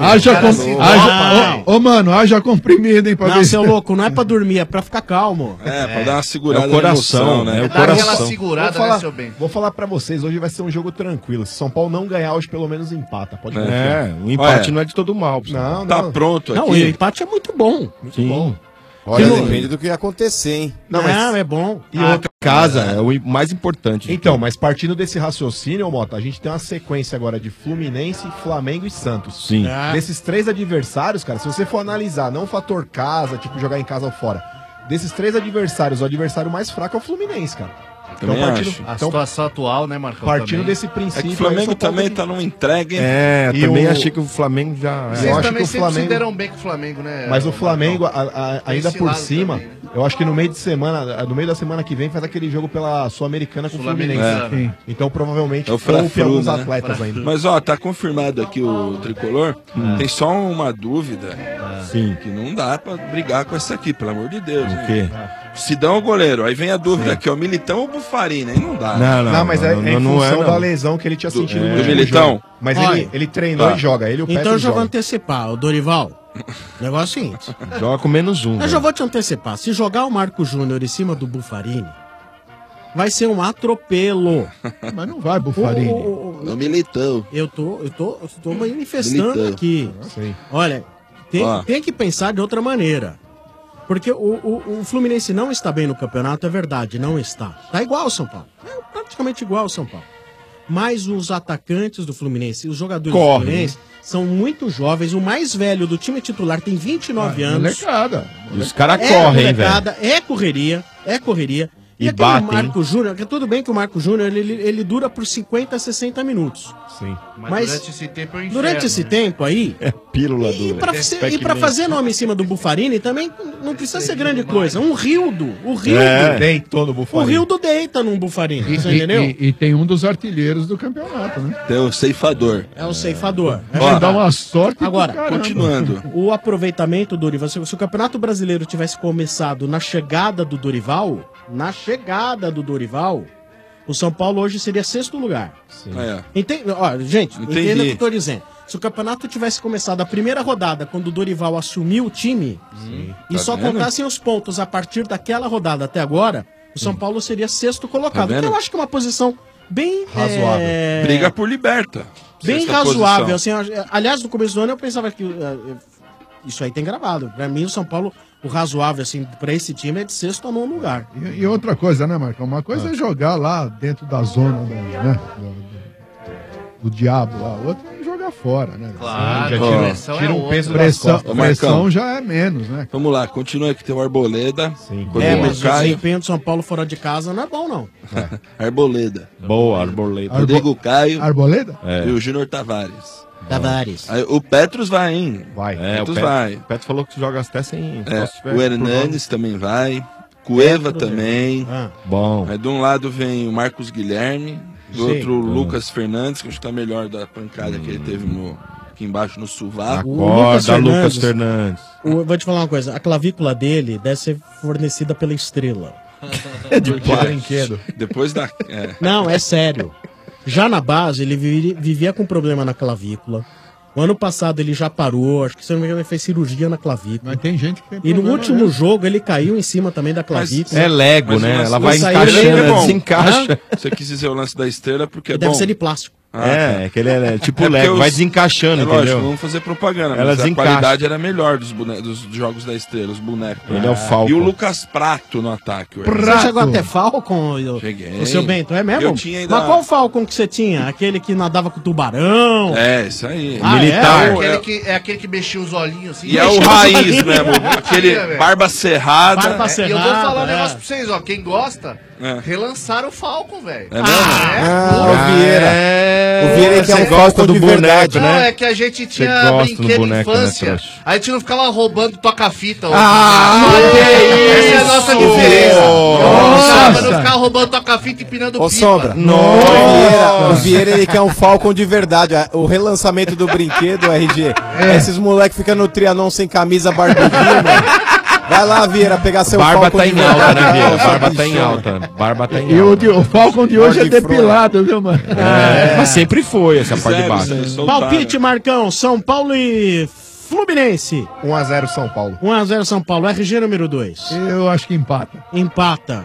Mano, haja comprimido, hein, pra Não, seu louco, não é pra dormir, é pra ficar calmo. Pra dar uma segurada É o coração, na emoção, né? É o Dá aquela coração. segurada, né, seu bem? Vou falar pra vocês, hoje vai ser um jogo tranquilo. Se São Paulo não ganhar, hoje pelo menos empata. Pode confiar. O empate não é de todo mal. Não, Tá pronto aqui. Não, o empate é muito bom. Sim. Bom. Olha, depende do que acontecer, hein? Não, mas é bom. E outra casa é o mais importante. Então, mas partindo desse raciocínio, Mota, a gente tem uma sequência agora de Fluminense, Flamengo e Santos. Sim. Desses 3 adversários, cara, se você for analisar, não o fator casa, tipo jogar em casa ou fora, desses 3 adversários, o adversário mais fraco é o Fluminense, cara. Também acho. A situação atual, né, Marcão? Partindo também. desse É princípio... que o Flamengo aí, São Paulo também tem- tá numa entrega, hein? E também o- achei que o Flamengo já... Vocês Eu acho também que o sempre Flamengo... se deram bem com o Flamengo, né? Mas o Flamengo, Tem ainda esse por lado cima, também, né? eu acho que no meio de semana, no meio da semana que vem, faz aquele jogo pela Sul-Americana com o Fluminense. Sul-Americana. Então provavelmente É o poupe Frafru, alguns né? atletas ainda. Mas ó, tá confirmado aqui o tricolor. Tem só uma dúvida. Sim. Que não dá pra brigar com essa aqui, pelo amor de Deus. O quê? Sidão é o goleiro. Aí vem a dúvida aqui, ó. Militão ou Bufarini? Aí não dá. Não, mas é em função da lesão que ele tinha sentido no último Militão. jogo. Mas Olha, ele treinou tá. e joga. Ele e o Então eu Petro já vou jogam. antecipar, o Dorival. O negócio é o seguinte. Joga com menos um. Eu já vou te antecipar. Se jogar o Marco Júnior em cima do Bufarini, vai ser um atropelo. Mas não vai, Bufarini. O Militão. Eu tô manifestando Militão. aqui. Olha, Ó. tem que pensar de outra maneira. Porque o Fluminense não está bem no campeonato, é verdade, não está. Tá igual ao São Paulo. É praticamente igual ao São Paulo. Mas os atacantes do Fluminense, os jogadores do Correm. Fluminense, são muito jovens. O mais velho do time titular tem 29 anos. Molecada. E os caras correm, velho. molecada, é correria. E E aquele batem. Marco Júnior, que tudo bem que o Marco Júnior ele dura por 50, 60 minutos. Sim. Mas durante esse tempo é um inferno, durante esse né? tempo aí, É pílula e do... pra fazer nome em cima do Bufarini também não precisa ser grande coisa. Um Rildo, Deitou no o Bufarini. Rildo deita num Bufarini, E, você entendeu? e tem um dos artilheiros do campeonato, né? Tem o ceifador. É o ceifador. É Ó, Vai dar uma sorte do Agora, caramba. Continuando. o aproveitamento do Dorival, se o Campeonato Brasileiro tivesse começado na chegada do Dorival, o São Paulo hoje seria 6º lugar. É. Gente, Entendi. entenda o que eu tô dizendo. Se o campeonato tivesse começado a primeira rodada, quando o Dorival assumiu o time, e Tá só vendo? contassem os pontos a partir daquela rodada até agora, o São Paulo seria 6º colocado. Tá vendo? Então eu acho que é uma posição bem Razoável. Briga por liberta. bem Sexta razoável. posição. Assim, aliás, no começo do ano eu pensava que isso aí tem gravado. Pra mim, o São Paulo, o razoável assim pra esse time é de 6º a 9º lugar. E outra coisa, né, Marcão? Uma coisa é jogar lá dentro da zona do diabo lá, outra é jogar fora, né? Claro, Já a tira- pressão tira é um outra. peso das Pressão, costas. Ô, Marcão. pressão já é menos, né? Vamos lá, continua aqui. Tem o Arboleda. Sim. Mas o Caio. desempenho do São Paulo fora de casa não é bom, não. Arboleda. Boa, Arboleda. Rodrigo Caio Arboleda? e o Júnior Tavares. Tavares. Aí, o Petros vai, hein? Vai. É, o Petros Petro, vai. o Petro falou que joga até sem... É, só se tiver o Hernanes também vai. Cueva também. Ah, Bom. Aí de um lado vem o Marcos Guilherme. Do Sim. outro, o Lucas Fernandes, que acho que tá melhor da pancada que ele teve aqui embaixo no sovaco. Acorda, Lucas Fernandes. Vou te falar uma coisa, a clavícula dele deve ser fornecida pela Estrela. De brinquedo. Depois da. Não, é sério. Já na base, ele vivia com problema na clavícula. O ano passado ele já parou, acho que se não me engano ele fez cirurgia na clavícula. Mas tem gente que tem E no problema último mesmo. jogo ele caiu em cima também da clavícula. É Lego, Mas o né? lance Ela do vai saiu encaixando, dele é ela bom. desencaixa. Você quis dizer o lance da estrela porque é Deve bom. ser de plástico. É, que ele é tipo É porque Lego, vai os- desencaixando, É lógico, entendeu? vamos fazer propaganda, Elas mas a encaixam. qualidade era melhor dos jogos da estrela, os bonecos. Ele é o Falcon. E o Lucas Prato no ataque. ué. Você chegou até Falcon, Cheguei. o seu Bento, é mesmo? Eu tinha ainda- Mas qual Falcon que você tinha? Aquele que nadava com tubarão? É, isso aí. Ah, Militar. É aquele que mexia os olhinhos assim. E é o Mexia os raiz olhinhos. mesmo, aquele velho. barba cerrada. Barba E eu vou falar um cerrada, negócio pra vocês, ó. Quem gosta, É. relançaram o Falcon, velho. É mesmo? O Vieira. É, O Vieira que é um você gosta Falcon do de boneco, verdade. Não, né? é que a gente tinha gosta do brinquedo de boneco, né, infância. trouxa? Aí a gente não ficava roubando toca-fita. que Essa é a nossa isso! diferença. Nossa! Não ficava roubando toca-fita e empinando Ô, pipa. Sombra. O Vieira, ele quer um Falcon de verdade. O relançamento do brinquedo, RG. Esses moleques ficam no Trianon sem camisa, barbudinho, mano. Vai lá, Vieira, pegar seu Barba Falcon tá de em volta. alta, né, Vieira? Nossa, Barba tá em bichona. alta. Barba tá em E alta. o Falcon de hoje é Morde depilado, viu, mano? Mas sempre foi essa parte de baixo. Palpite, Marcão, São Paulo e Fluminense. 1x0 São Paulo. 1x0 São Paulo. RG número 2. Eu acho que empata. Empata.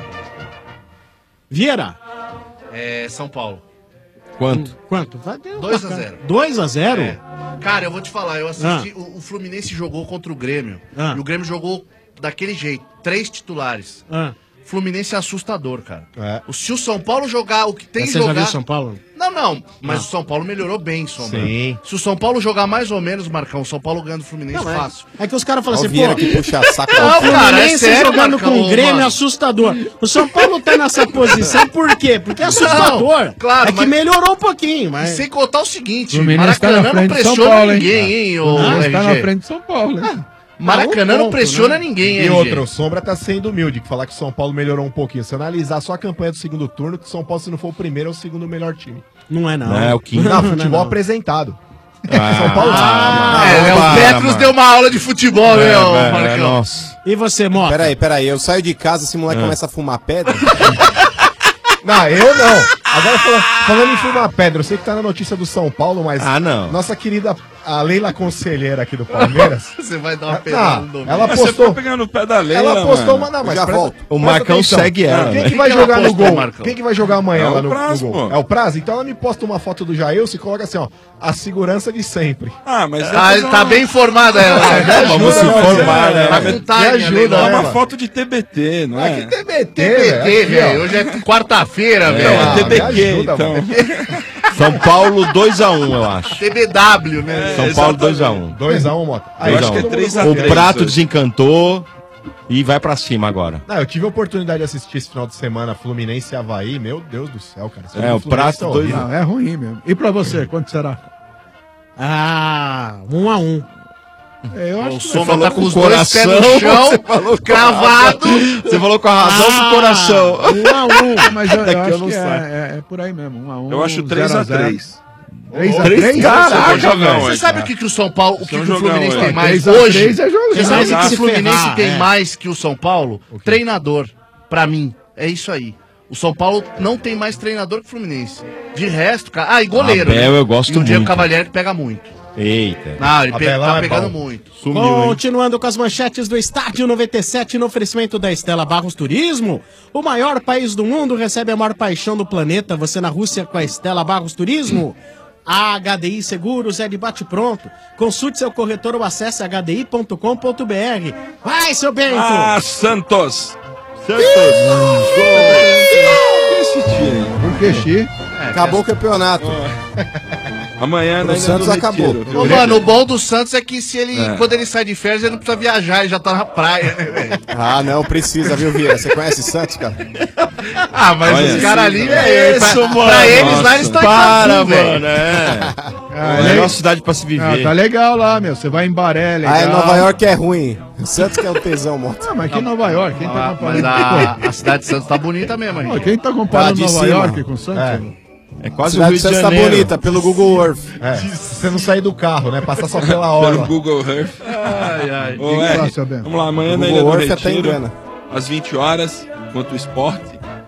Vieira. São Paulo. Quanto? Quanto? Vai ter 2x0. 2x0? É. Cara, eu vou te falar, eu assisti. O Fluminense jogou contra o Grêmio. E o Grêmio jogou daquele jeito. 3 titulares. Fluminense é assustador, cara. Se o São Paulo jogar o que tem que Você jogar... já viu São Paulo? Não. Mas o São Paulo melhorou bem, Sombra. Sim. Se o São Paulo jogar mais ou menos, Marcão, o São Paulo ganha do Fluminense Não, fácil. É que os caras falam Ó, assim, Vieira pô... que puxa saco. Não, Não, o cara, é Fluminense sério, jogando Marcão, com o Grêmio é mano. assustador. O São Paulo tá nessa posição por quê? Porque é assustador. Não, claro, é que mas- melhorou um pouquinho, mas... E sem contar o seguinte, Fluminense tá Maracanã na não frente de São pressiona Paulo, hein? ninguém, hein, ô Fluminense tá na RG. frente de São Paulo, hein? Maracanã não pressiona ninguém, E hein, outra, RG? o Sombra tá sendo humilde, que falar que o São Paulo melhorou um pouquinho. Se analisar só a campanha do segundo turno, que o São Paulo, se não for o primeiro, é o segundo melhor time. Não é, não. Não, é o quinto. Não, Não, futebol não. apresentado. São Paulo. o Petros deu uma aula de futebol, meu, Marcão. Nossa. E você, Mota? Peraí, eu saio de casa, esse moleque começa a fumar pedra. Não, eu não. Agora, falando em fumar pedra, eu sei que tá na notícia do São Paulo, mas... não. Nossa querida, a Leila Conselheira aqui do Palmeiras... Você vai dar uma pedrada no domingo. ela Mas você postou... foi pegando no pé da Leila, Ela postou mano. uma... Não, mas Já presta- volto. O presta Marcão atenção. segue ela. Quem né? que vai ela jogar no postou, gol? Marcão? Quem que vai jogar amanhã É o lá no Praz, gol? pô. É o Praz? Então ela me posta uma foto do Jailson e coloca assim, ó, a segurança de sempre. Mas Tá bem informada ela. Vamos se informar, né? Tá com time, a ajuda, Leila. É né, uma mano? foto de TBT, não é? TBT, TBT, velho. Hoje é quarta-feira, velho. É TBT, ajuda, então. São Paulo 2x1, eu acho. TBW, né? São Paulo 2x1. 2x1, Mota. Eu acho que é 3x3 O Prato hoje. desencantou e vai pra cima agora. Não, eu tive a oportunidade de assistir esse final de semana Fluminense e Havaí. Meu Deus do céu, cara. Esse É, jogo o do Fluminense Prato é horrível. Não, é ruim mesmo. E pra você, quanto será? 1x1. Eu acho O que Sombra tá com os coração, dois pés no chão, você falou com cravado. Você falou com a razão do coração. 1x1. Mas eu Daqui eu acho não que saio. é por aí mesmo. 1x1. Eu acho 3x3. 3x3? Caraca, jogão, velho. Você sabe o que o São Paulo, o que São o jogão, Fluminense é. tem mais 3x3 hoje? é jogo. Você sabe o que Exato. o Fluminense Se ferrar, tem é. mais que o São Paulo? Treinador. Pra mim, é isso aí. O São Paulo não tem mais treinador que o Fluminense. De resto, cara... Ah, e goleiro, Abel, eu gosto E o Diego muito. Cavalieri que pega muito. Eita. Não, ele Abelão tá é pegando bom. muito. Sumiu, hein? Continuando com as manchetes do Estádio 97 no oferecimento da Estela Barros Turismo. O maior país do mundo recebe a maior paixão do planeta. Você na Rússia com a Estela Barros Turismo. A HDI Seguros é de bate-pronto. Consulte seu corretor ou acesse hdi.com.br. Vai, seu Bento! Santos. Por que, Xi? Acabou o campeonato. Amanhã Pro ainda Santos no acabou. retiro. Ô, mano, o bom do Santos é que se ele, É. quando ele sai de férias, ele não precisa viajar, ele já tá na praia, né, velho? Ah, não, precisa, viu, Vieira? Você conhece Santos, cara? Ah, mas Olha, os caras ali, É velho, isso, pra, mano. pra eles Nossa, lá, eles estão em para, Cancún, velho. mano. É. Ah, Melhor cidade pra se viver. tá legal lá, meu. Você vai em Baré, legal. Ah, Nova York é ruim. Santos que é o tesão, moto. Ah, mas que Nova York? Quem tá Mas comparando? a cidade de Santos tá bonita mesmo, Pô, gente. quem tá comparando Tá de Nova cima. York com Santos? É quase o Cidade Rio de de Santos tá Janeiro. bonita, pelo Google Earth. É, se você não sair do carro, né? Passar só pela Pelo hora. Google Earth. Ai, ai. Ô, que Ed, tá, seu Bento? vamos lá, amanhã O na Google Ilha do Earth até Retiro, engana. às 20 horas, contra o Sport.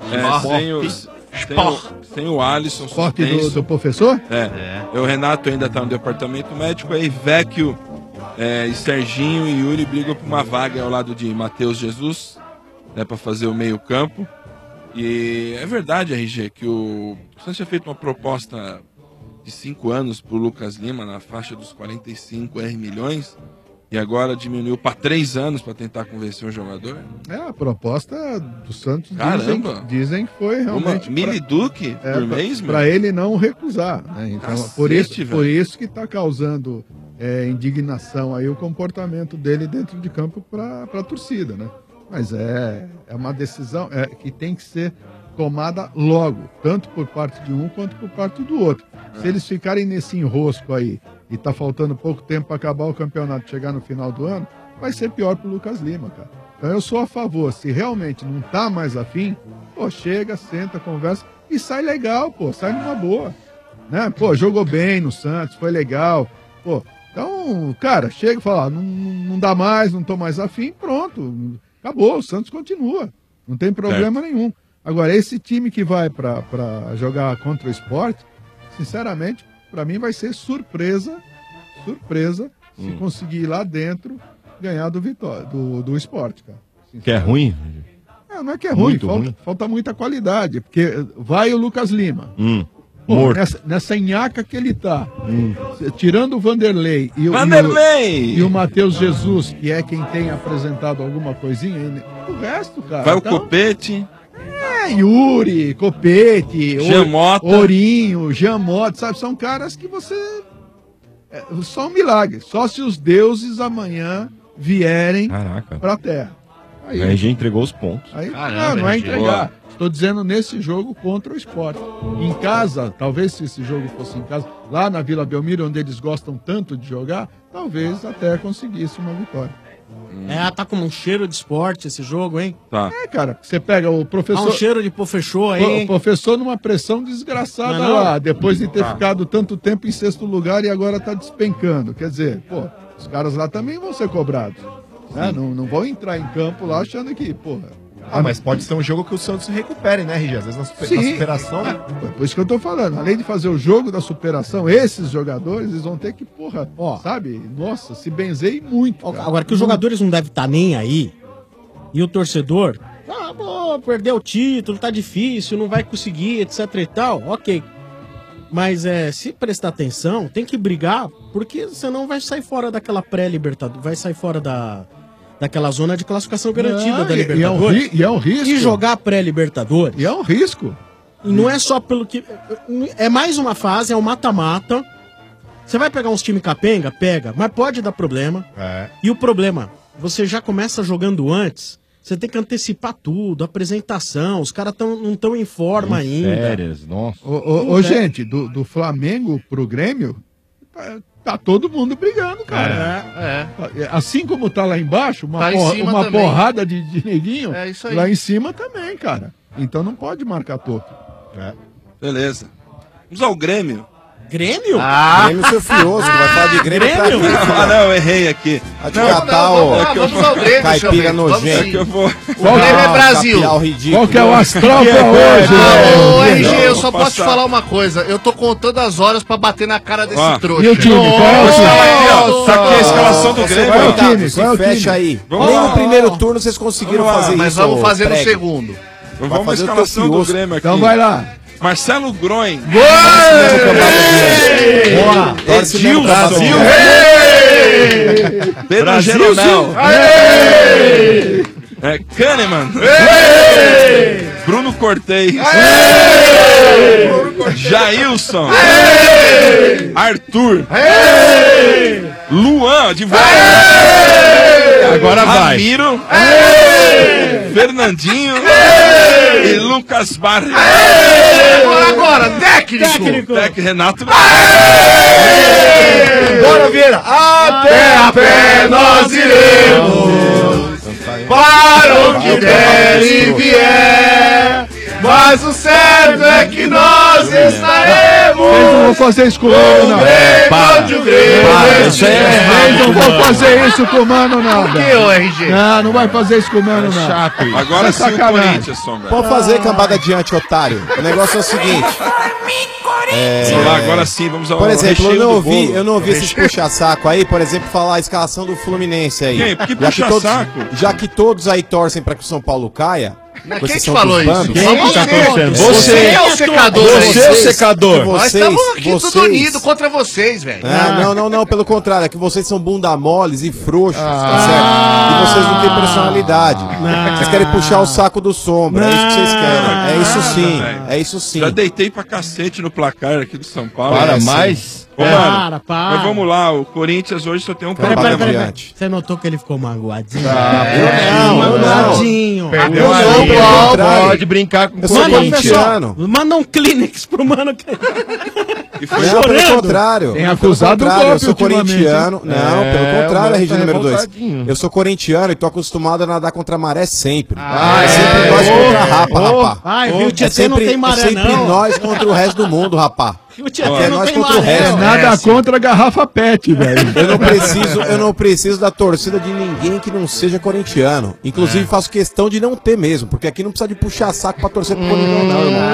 Sem o Alisson, Corte suspenso. do professor? O Renato ainda tá no departamento médico, aí Vecchio e Serginho e Yuri brigam por uma vaga ao lado de Matheus Jesus, né, para fazer o meio campo. E é verdade, RG, que o Santos tinha feito uma proposta de 5 anos pro Lucas Lima, na faixa dos 45 milhões, e agora diminuiu para 3 anos para tentar convencer o jogador. É, a proposta do Santos Caramba. dizem que foi realmente... Miliduque por mês, mano? Para ele não recusar. Né? Então, Cacete, por isso que está causando indignação aí o comportamento dele dentro de campo para a torcida, né? Mas é uma decisão que tem que ser tomada logo, tanto por parte de um quanto por parte do outro. Se eles ficarem nesse enrosco aí e tá faltando pouco tempo para acabar o campeonato, chegar no final do ano, vai ser pior pro Lucas Lima, cara. Então eu sou a favor, se realmente não tá mais afim, pô, chega, senta, conversa e sai legal, pô, sai numa boa. Né? Pô, jogou bem no Santos, foi legal. Pô, Então, cara, chega e fala, não dá mais, não tô mais afim, pronto. Acabou, o Santos continua. Não tem problema nenhum. Agora, esse time que vai pra jogar contra o Sport, sinceramente, pra mim vai ser surpresa se conseguir ir lá dentro ganhar do Sport, cara. Que é ruim? Não é que é ruim, falta muita qualidade, porque vai o Lucas Lima. Pô, Morto. nessa nhaca que ele tá, tirando o Vanderlei e o Matheus Jesus, que é quem tem apresentado alguma coisinha, o resto, cara. Vai o Copete. Yuri, Copete, Giamota. Ourinho, Giamota, sabe? São caras que você... só um milagre. Só se os deuses amanhã vierem pra terra. Aí, a RG entregou os pontos. Aí, não é entregar. Estou dizendo nesse jogo contra o Sport. Em casa, talvez se esse jogo fosse em casa, lá na Vila Belmiro, onde eles gostam tanto de jogar, talvez até conseguisse uma vitória. Tá com um cheiro de esporte esse jogo, hein? Tá. Cara, você pega o professor... um cheiro de pô fechou aí, hein? O professor numa pressão desgraçada Não. lá, depois de ter ficado tanto tempo em 6º lugar e agora tá despencando. Quer dizer, os caras lá também vão ser cobrados. Né? Não vão entrar em campo lá achando que, mas pode ser um jogo que o Santos se recupere, né, RG? Às vezes na superação... Por isso que eu tô falando. Além de fazer o jogo da superação, esses jogadores, eles vão ter que, sabe? Nossa, se benzer muito. Agora que os jogadores não devem estar nem aí, e o torcedor, perdeu o título, tá difícil, não vai conseguir, etc e tal, ok. Mas se prestar atenção, tem que brigar, porque senão vai sair fora daquela pré-Libertadores, vai sair fora daquela zona de classificação garantida da Libertadores. E é um risco. E jogar pré-Libertadores. E é um risco. E não é só pelo que... É mais uma fase, é um mata-mata. Você vai pegar uns times capenga? Pega. Mas pode dar problema. E o problema, você já começa jogando antes, você tem que antecipar tudo, apresentação, os caras não estão em forma ainda. Férias, nossa. Gente, do Flamengo pro Grêmio... Tá todo mundo brigando, cara. Assim como tá lá embaixo, uma porrada de neguinho, lá em cima também, cara. Então não pode marcar toque. Beleza. Vamos ao Grêmio. Grêmio? Grêmio Sofioso, vai falar de Grêmio pra quê? Não, eu errei aqui. Vamos ao Grêmio, caipira nojento. O Grêmio é Brasil. Qual que é o astral pra hoje? Ô, RG, eu só posso te falar uma coisa. Eu tô contando as horas pra bater na cara desse trouxa. E o time? Qual é o time? Tá aqui a escalação do Grêmio. Qual é o time? Fecha aí. Nem no primeiro turno vocês conseguiram fazer isso. Mas vamos fazer no segundo. Vamos à escalação do Grêmio aqui. Então vai lá. Marcelo Groen. Edilson. Brasil. Pedro Jeromel. Kahneman. Bruno Cortez. Jailson. Arthur. Luan, de volta. Agora vai. Ramiro. Fernandinho. E Lucas Barrios. Agora, técnico. Renato. Bora, Vieira. Até a pé nós iremos. Para o que der e vier. Mas o certo é que nós estaremos. Vocês não vão fazer isso com o Mano, não. Vocês não vão fazer isso com o Mano, não. Por que, ô RG? Não vai fazer isso com o Mano, não. Chato. Agora sim o Corinthians, Sombra. Pode fazer, cambada adiante, otário. O negócio é o seguinte. Vamos lá, agora sim, vamos ao Por exemplo, recheio do bolo. eu não ouvi esses puxa-saco aí, por exemplo, falar a escalação do Fluminense aí. Quem? Por que puxa-saco? Já que todos aí torcem pra que o São Paulo caia. Quem te falou isso? Quem tá torcendo? Você é o secador. Você é o secador. Nós estamos aqui tudo unido contra vocês, velho. Não, pelo contrário, é que vocês são bunda moles e frouxos, tá certo? E vocês não têm personalidade. Vocês querem puxar o saco do Sombra, é isso que vocês querem. É isso sim. Já deitei pra cacete no placar aqui do São Paulo. Para mais. Ô, mano, mas vamos lá, o Corinthians hoje só tem um problema. Peraí. Você notou que ele ficou magoadinho? Magoadinho. Pode brincar com o corintiano. Manda um Kleenex pro mano. E foi não, pelo contrário. Tem acusado o golpe. Eu sou corintiano. Não, pelo contrário, RG número 2. Eu sou corintiano e tô acostumado a nadar contra a maré sempre. Sempre nós contra a rapa, rapá. Ai, viu, Tietê não tem maré, não. Sempre nós contra o resto do mundo, rapá. O Tietê É não nós tem contra o maré. resto. Nada contra a garrafa PET, velho. Eu não preciso da torcida de ninguém que não seja corintiano. Inclusive, faço questão de não ter mesmo, porque aqui não precisa de puxar saco pra torcer pro Corinthians, não, irmão.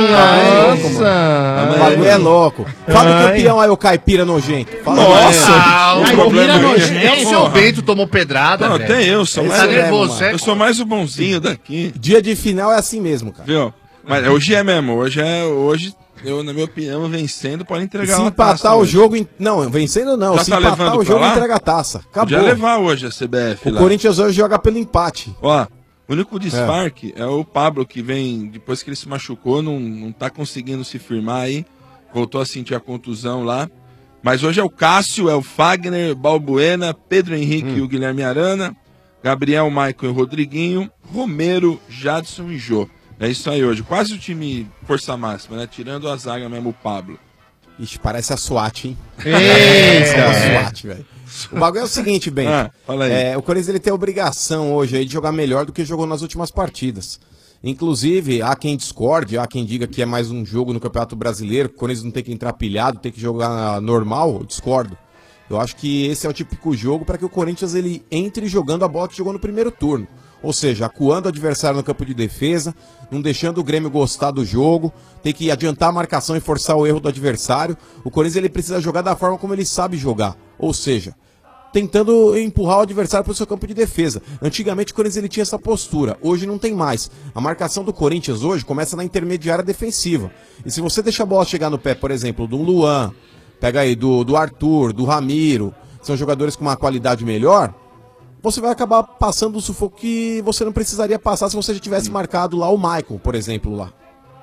Nossa! O bagulho é louco. Fala o campeão aí, o caipira nojento. Fala Nossa! aí. O problema é nojento. o seu Bento tomou pedrada, Não, velho. tem eu, sou Ele mais tá nervoso, eu sou mais o bonzinho daqui. Dia de final é assim mesmo, cara. Viu? Mas hoje é mesmo, hoje eu, na minha opinião, vencendo, pode entregar Se uma empatar taça o hoje. jogo. Não, vencendo não. Já Se tá empatar levando o pra jogo, lá? entrega a taça. Acabou. Podia levar hoje a CBF O lá. Corinthians hoje joga pelo empate. Ó, o único desfarque é o Pablo, que vem, depois que ele se machucou, não tá conseguindo se firmar aí. Voltou a sentir a contusão lá. Mas hoje é o Cássio, é o Fagner, Balbuena, Pedro Henrique e o Guilherme Arana, Gabriel, Maicon e o Rodriguinho, Romero, Jadson e Jô. É isso aí hoje. Quase o time força máxima, né? Tirando a zaga mesmo, o Pablo. Ixi, parece a SWAT, hein? Eita! É a SWAT, velho. O bagulho é o seguinte, Bento. Fala aí. O Corinthians ele tem a obrigação hoje aí de jogar melhor do que jogou nas últimas partidas. Inclusive, há quem discorde, há quem diga que é mais um jogo no Campeonato Brasileiro, que o Corinthians não tem que entrar pilhado, tem que jogar normal. Eu discordo. Eu acho que esse é o típico jogo para que o Corinthians ele entre jogando a bola que jogou no primeiro turno. Ou seja, acuando o adversário no campo de defesa, não deixando o Grêmio gostar do jogo, tem que adiantar a marcação e forçar o erro do adversário. O Corinthians ele precisa jogar da forma como ele sabe jogar. Ou seja, tentando empurrar o adversário para o seu campo de defesa. Antigamente o Corinthians ele tinha essa postura, hoje não tem mais. A marcação do Corinthians hoje começa na intermediária defensiva. E se você deixa a bola chegar no pé, por exemplo, do Luan, pega aí do Arthur, do Ramiro, são jogadores com uma qualidade melhor, você vai acabar passando um sufoco que você não precisaria passar se você já tivesse marcado lá o Maicon, por exemplo, lá.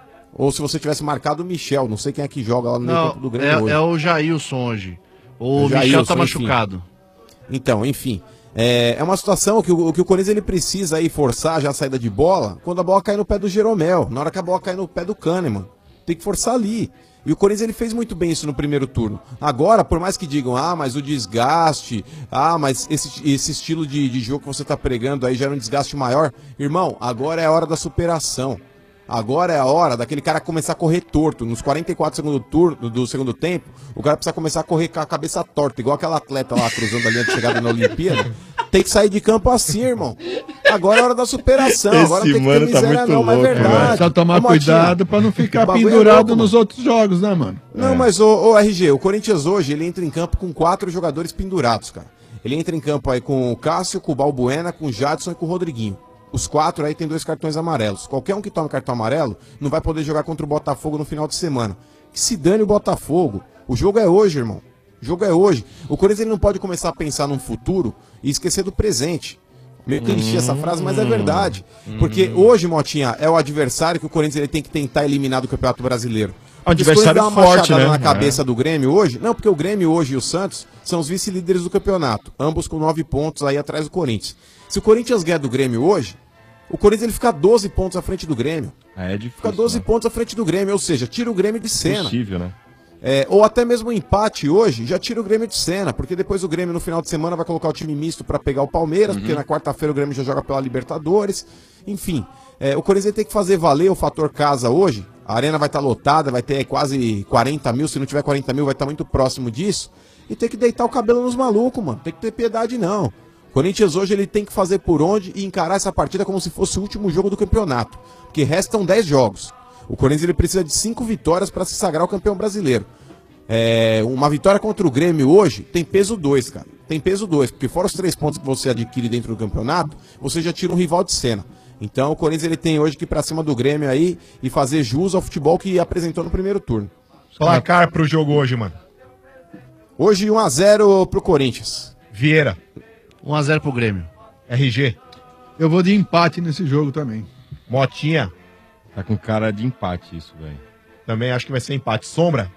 Ou se você tivesse marcado o Michel, não sei quem é que joga lá no meio campo do Grêmio hoje. É o Jailson hoje. O É Michel Jailson, tá machucado. Então, enfim. É uma situação que o Corinthians ele precisa aí forçar já a saída de bola quando a bola cai no pé do Jeromel, na hora que a bola cai no pé do Kahneman. Tem que forçar ali. E o Corinthians ele fez muito bem isso no primeiro turno. Agora, por mais que digam, mas o desgaste, mas esse estilo de jogo que você tá pregando aí gera um desgaste maior. Irmão, agora é a hora da superação. Agora é a hora daquele cara começar a correr torto. Nos 44 do segundo tempo, o cara precisa começar a correr com a cabeça torta, igual aquela atleta lá cruzando a linha de chegada na Olimpíada. Tem que sair de campo assim, irmão. Agora é a hora da superação. Agora não tem que ter miséria não, mas é verdade. Precisa tomar cuidado pra não ficar pendurado nos outros jogos, né, mano? Não, mas ô RG, o Corinthians hoje, ele entra em campo com 4 jogadores pendurados, cara. Ele entra em campo aí com o Cássio, com o Balbuena, com o Jadson e com o Rodriguinho. Os 4 aí tem 2 cartões amarelos. Qualquer um que tome cartão amarelo não vai poder jogar contra o Botafogo no final de semana. Que se dane o Botafogo. O jogo é hoje, irmão. O jogo é hoje. O Corinthians ele não pode começar a pensar num futuro e esquecer do presente. Meio clichê essa frase, mas é verdade. Porque hoje, Motinha, é o adversário que o Corinthians ele tem que tentar eliminar do Campeonato Brasileiro. É um adversário dá uma forte, machadada né? na cabeça do Grêmio hoje. Não, porque o Grêmio hoje e o Santos são os vice-líderes do campeonato. Ambos com 9 pontos aí atrás do Corinthians. Se o Corinthians ganhar do Grêmio hoje, o Corinthians ele fica 12 pontos à frente do Grêmio. É difícil. Fica 12 pontos à frente do Grêmio, ou seja, tira o Grêmio de cena. Possível, né? Ou até mesmo um empate hoje, já tira o Grêmio de cena, porque depois o Grêmio no final de semana vai colocar o time misto para pegar o Palmeiras, porque na quarta-feira o Grêmio já joga pela Libertadores. Enfim, o Corinthians tem que fazer valer o fator casa hoje. A arena vai estar lotada, vai ter quase 40 mil, se não tiver 40 mil vai estar muito próximo disso. E tem que deitar o cabelo nos malucos, mano. Tem que ter piedade não. O Corinthians hoje ele tem que fazer por onde e encarar essa partida como se fosse o último jogo do campeonato. Porque restam 10 jogos. O Corinthians ele precisa de 5 vitórias para se sagrar o campeão brasileiro. Uma vitória contra o Grêmio hoje tem peso 2, cara. Tem peso 2, porque fora os 3 pontos que você adquire dentro do campeonato, você já tira um rival de cena. Então o Corinthians ele tem hoje que ir pra cima do Grêmio aí e fazer jus ao futebol que apresentou no primeiro turno. Placar pro jogo hoje, mano. Hoje 1-0 pro Corinthians. Vieira. 1-0 pro Grêmio. RG. Eu vou de empate nesse jogo também. Motinha. Tá com cara de empate isso, velho. Também acho que vai ser empate. Sombra.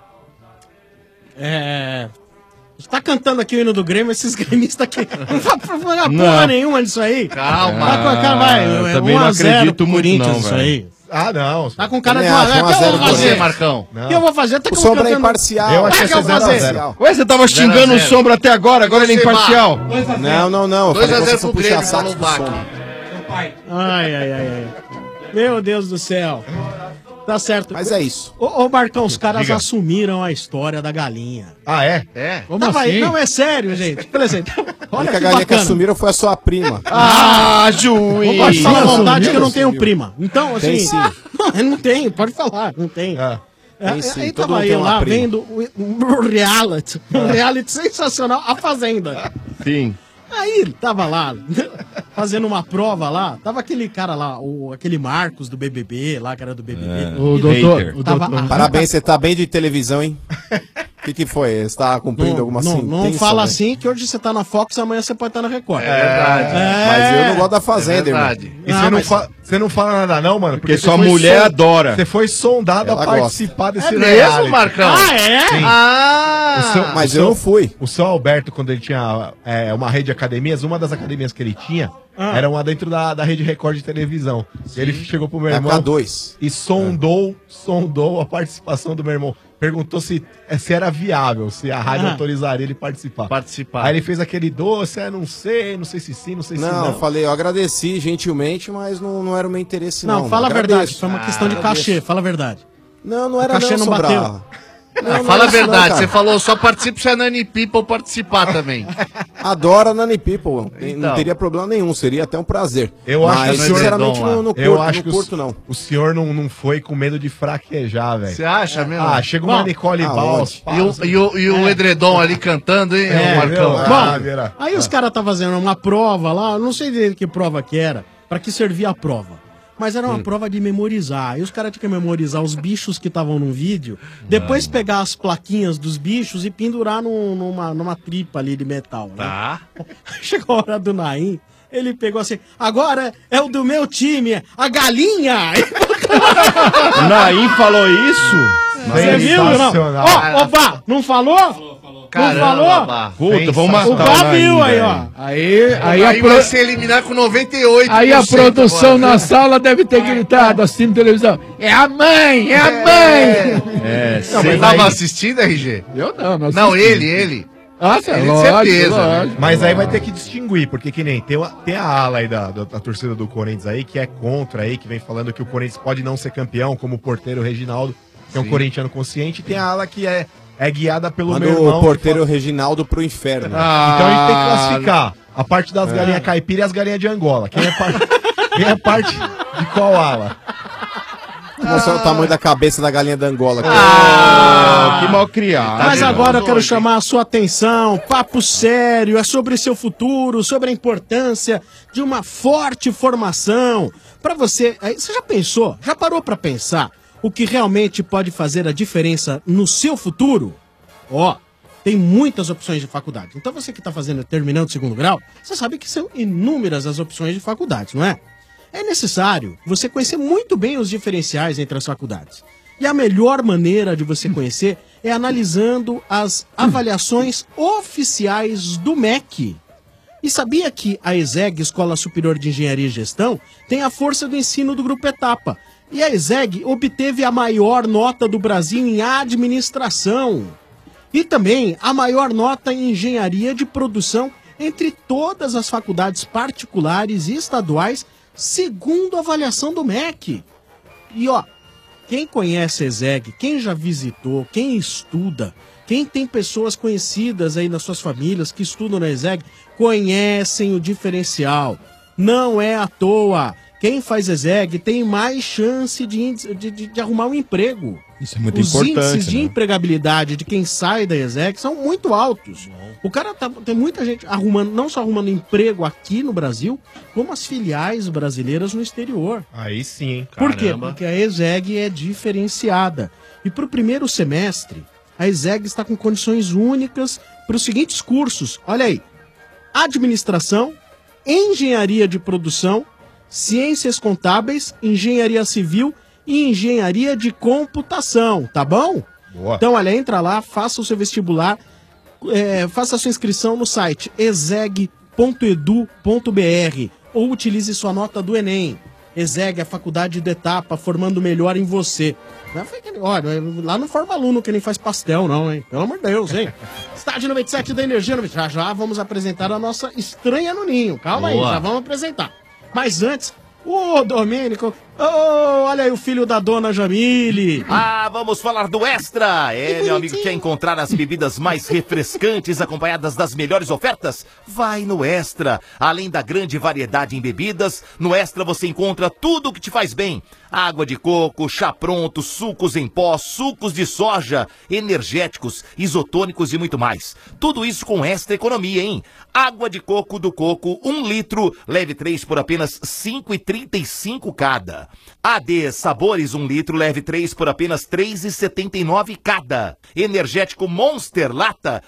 Você tá cantando aqui o hino do Grêmio, esses gremistas aqui. Não vai falar porra nenhuma disso aí. Calma. Vai, também não 1 a 0 acredito pro muito Corinthians não, isso velho. aí. Ah, não. Tá com cara de Também acho, O que eu vou 1 a 0 fazer, Marcão? O que eu vou fazer? Tá O Sombra é imparcial. Eu achei que eu que vou fazer? 0-0. Ué, você tava xingando o Sombra até agora ele é imparcial. Não. Eu falei pra vocês 2-0 pro puxar Grêmio, saco não do bate. Sombra. Ai. Meu Deus do céu. Tá certo. Mas é isso. Ô Marcão, os caras Diga. assumiram a história da galinha. Ah, é? É. Como assim? Não, é sério, gente. Por exemplo, A olha única que galinha que bacana. assumiram foi a sua prima. Ah, Não pode falar à vontade que eu não tenho Assumiu. prima. Então, assim... Tem sim. Não, não tenho, pode falar, não tem. Tem sim, Aí todo tava mundo tem eu uma lá prima. vendo um reality sensacional, A Fazenda. Sim. Aí ele tava lá, fazendo uma prova lá, tava aquele cara lá, aquele Marcos do BBB, lá, que era do BBB. O doutor, o Tava doutor. Parabéns, você tá bem de televisão, hein? O que foi? Você tá cumprindo alguma Não sentença? fala né? assim que hoje você tá na Fox, amanhã você pode estar na Record. É verdade. Mas eu não gosto da Fazenda, irmão. E você não fala nada não, mano? Porque você sua foi mulher adora. Você foi sondado Ela a participar desse É reality. mesmo, Marcão? Ah, é? Sim. Ah! Mas eu não fui. O seu Alberto, quando ele tinha uma rede de academias, uma das academias que ele tinha era uma dentro da rede Record de televisão. Ele chegou pro meu É irmão K2. e sondou a participação do meu irmão. Perguntou se era viável, se a rádio autorizaria ele participar. Aí ele fez aquele doce, não sei se sim, não sei se Não, não. eu falei, eu agradeci gentilmente, mas não era o meu interesse, não. Não, fala a Agradeço. verdade, foi uma questão de cachê, fala a verdade. Não era O cachê não bateu. Sobrava. Não Fala a era isso não, verdade, cara. você falou só participa se a Nani People participar também. Adoro a Nani People, não Então. teria problema nenhum, seria até um prazer. Eu acho mas, que o senhor sinceramente, não eu curto, acho não que curto, não. o senhor não foi com medo de fraquejar, velho. Você acha mesmo? Ah, chega uma Nicole Balls. E o edredom ali cantando, hein, Marcão? Bom, aí os caras tá fazendo uma prova lá, não sei direito que prova que era, pra que servia a prova. Mas era uma prova de memorizar. E os caras tinham que memorizar os bichos que estavam no vídeo, depois pegar as plaquinhas dos bichos e pendurar numa tripa ali de metal. Né? Tá. Chegou a hora do Naim, ele pegou assim, agora é o do meu time, a galinha! O Naim falou isso? Você viu, não? Ó, Vá, não falou? Caramba, não falou? Bá. Puta, vamos matar O Vá viu aí, ó. Aí vai se eliminar com 98%. Aí a produção agora, na sala deve ter gritado assistindo televisão. É a mãe! É a mãe! Não, mas tava assistindo, RG? Eu não Não, assisti. ele. Ah, sim, Ele, lógico, certeza, lógico. né? Mas aí vai ter que distinguir, porque que nem tem a ala aí da torcida do Corinthians aí, que é contra aí, que vem falando que o Corinthians pode não ser campeão, como o porteiro Reginaldo, que é um Sim. corintiano consciente, e tem a ala que é guiada pelo Manda meu irmão. o porteiro Reginaldo pro inferno. Então a gente tem que classificar a parte das galinhas caipira e as galinhas de Angola. Quem é parte de qual ala? Vou mostrar o tamanho da cabeça da galinha da Angola. Que mal criado. Mas agora eu quero chamar a sua atenção, papo sério, é sobre seu futuro, sobre a importância de uma forte formação. Pra você, você já pensou, já parou pra pensar o que realmente pode fazer a diferença no seu futuro? Ó, tem muitas opções de faculdade. Então você que tá terminando o segundo grau, você sabe que são inúmeras as opções de faculdades, não é? É necessário você conhecer muito bem os diferenciais entre as faculdades. E a melhor maneira de você conhecer é analisando as avaliações oficiais do MEC. E sabia que a ESEG, Escola Superior de Engenharia e Gestão, tem a força do ensino do Grupo Etapa. E a ESEG obteve a maior nota do Brasil em administração. E também a maior nota em engenharia de produção entre todas as faculdades particulares e estaduais, segundo a avaliação do MEC. E ó, quem conhece a ESEG, quem já visitou, quem estuda, quem tem pessoas conhecidas aí nas suas famílias que estudam na ESEG, conhecem o diferencial. Não é à toa. Quem faz ESEG tem mais chance de arrumar um emprego. Isso é muito Os importante. índices de né? empregabilidade de quem sai da ESEG são muito altos. O cara tem muita gente arrumando, não só arrumando emprego aqui no Brasil, como as filiais brasileiras no exterior. Aí sim, hein? Por quê? Caramba. Porque a ESEG é diferenciada. E para o primeiro semestre, a ESEG está com condições únicas para os seguintes cursos. Olha aí: administração, engenharia de produção, ciências contábeis, engenharia civil e engenharia de computação, tá bom? Boa. Então, olha, entra lá, faça o seu vestibular, faça a sua inscrição no site exeg.edu.br ou utilize sua nota do Enem. ESEG, a faculdade de etapa, formando melhor em você. Olha, lá não forma aluno que nem faz pastel, não, hein? Pelo amor de Deus, hein? Estádio 97 da Energia. Já vamos apresentar a nossa estranha no ninho. Calma aí, Boa. já vamos apresentar. Mas antes, o Domênico Olha aí o filho da dona Jamile. Ah, vamos falar do Extra. Meu amigo, quer encontrar as bebidas mais refrescantes acompanhadas das melhores ofertas? Vai no Extra. Além da grande variedade em bebidas, no Extra você encontra tudo o que te faz bem. Água de coco, chá pronto, sucos em pó, sucos de soja, energéticos, isotônicos e muito mais. Tudo isso com Extra economia, hein? Água de coco do Coco, 1 litro, leve 3 por apenas R$ 5,35 cada. AD Sabores 1 litro, leve 3 por apenas R$ 3,79 cada. Energético Monster Lata,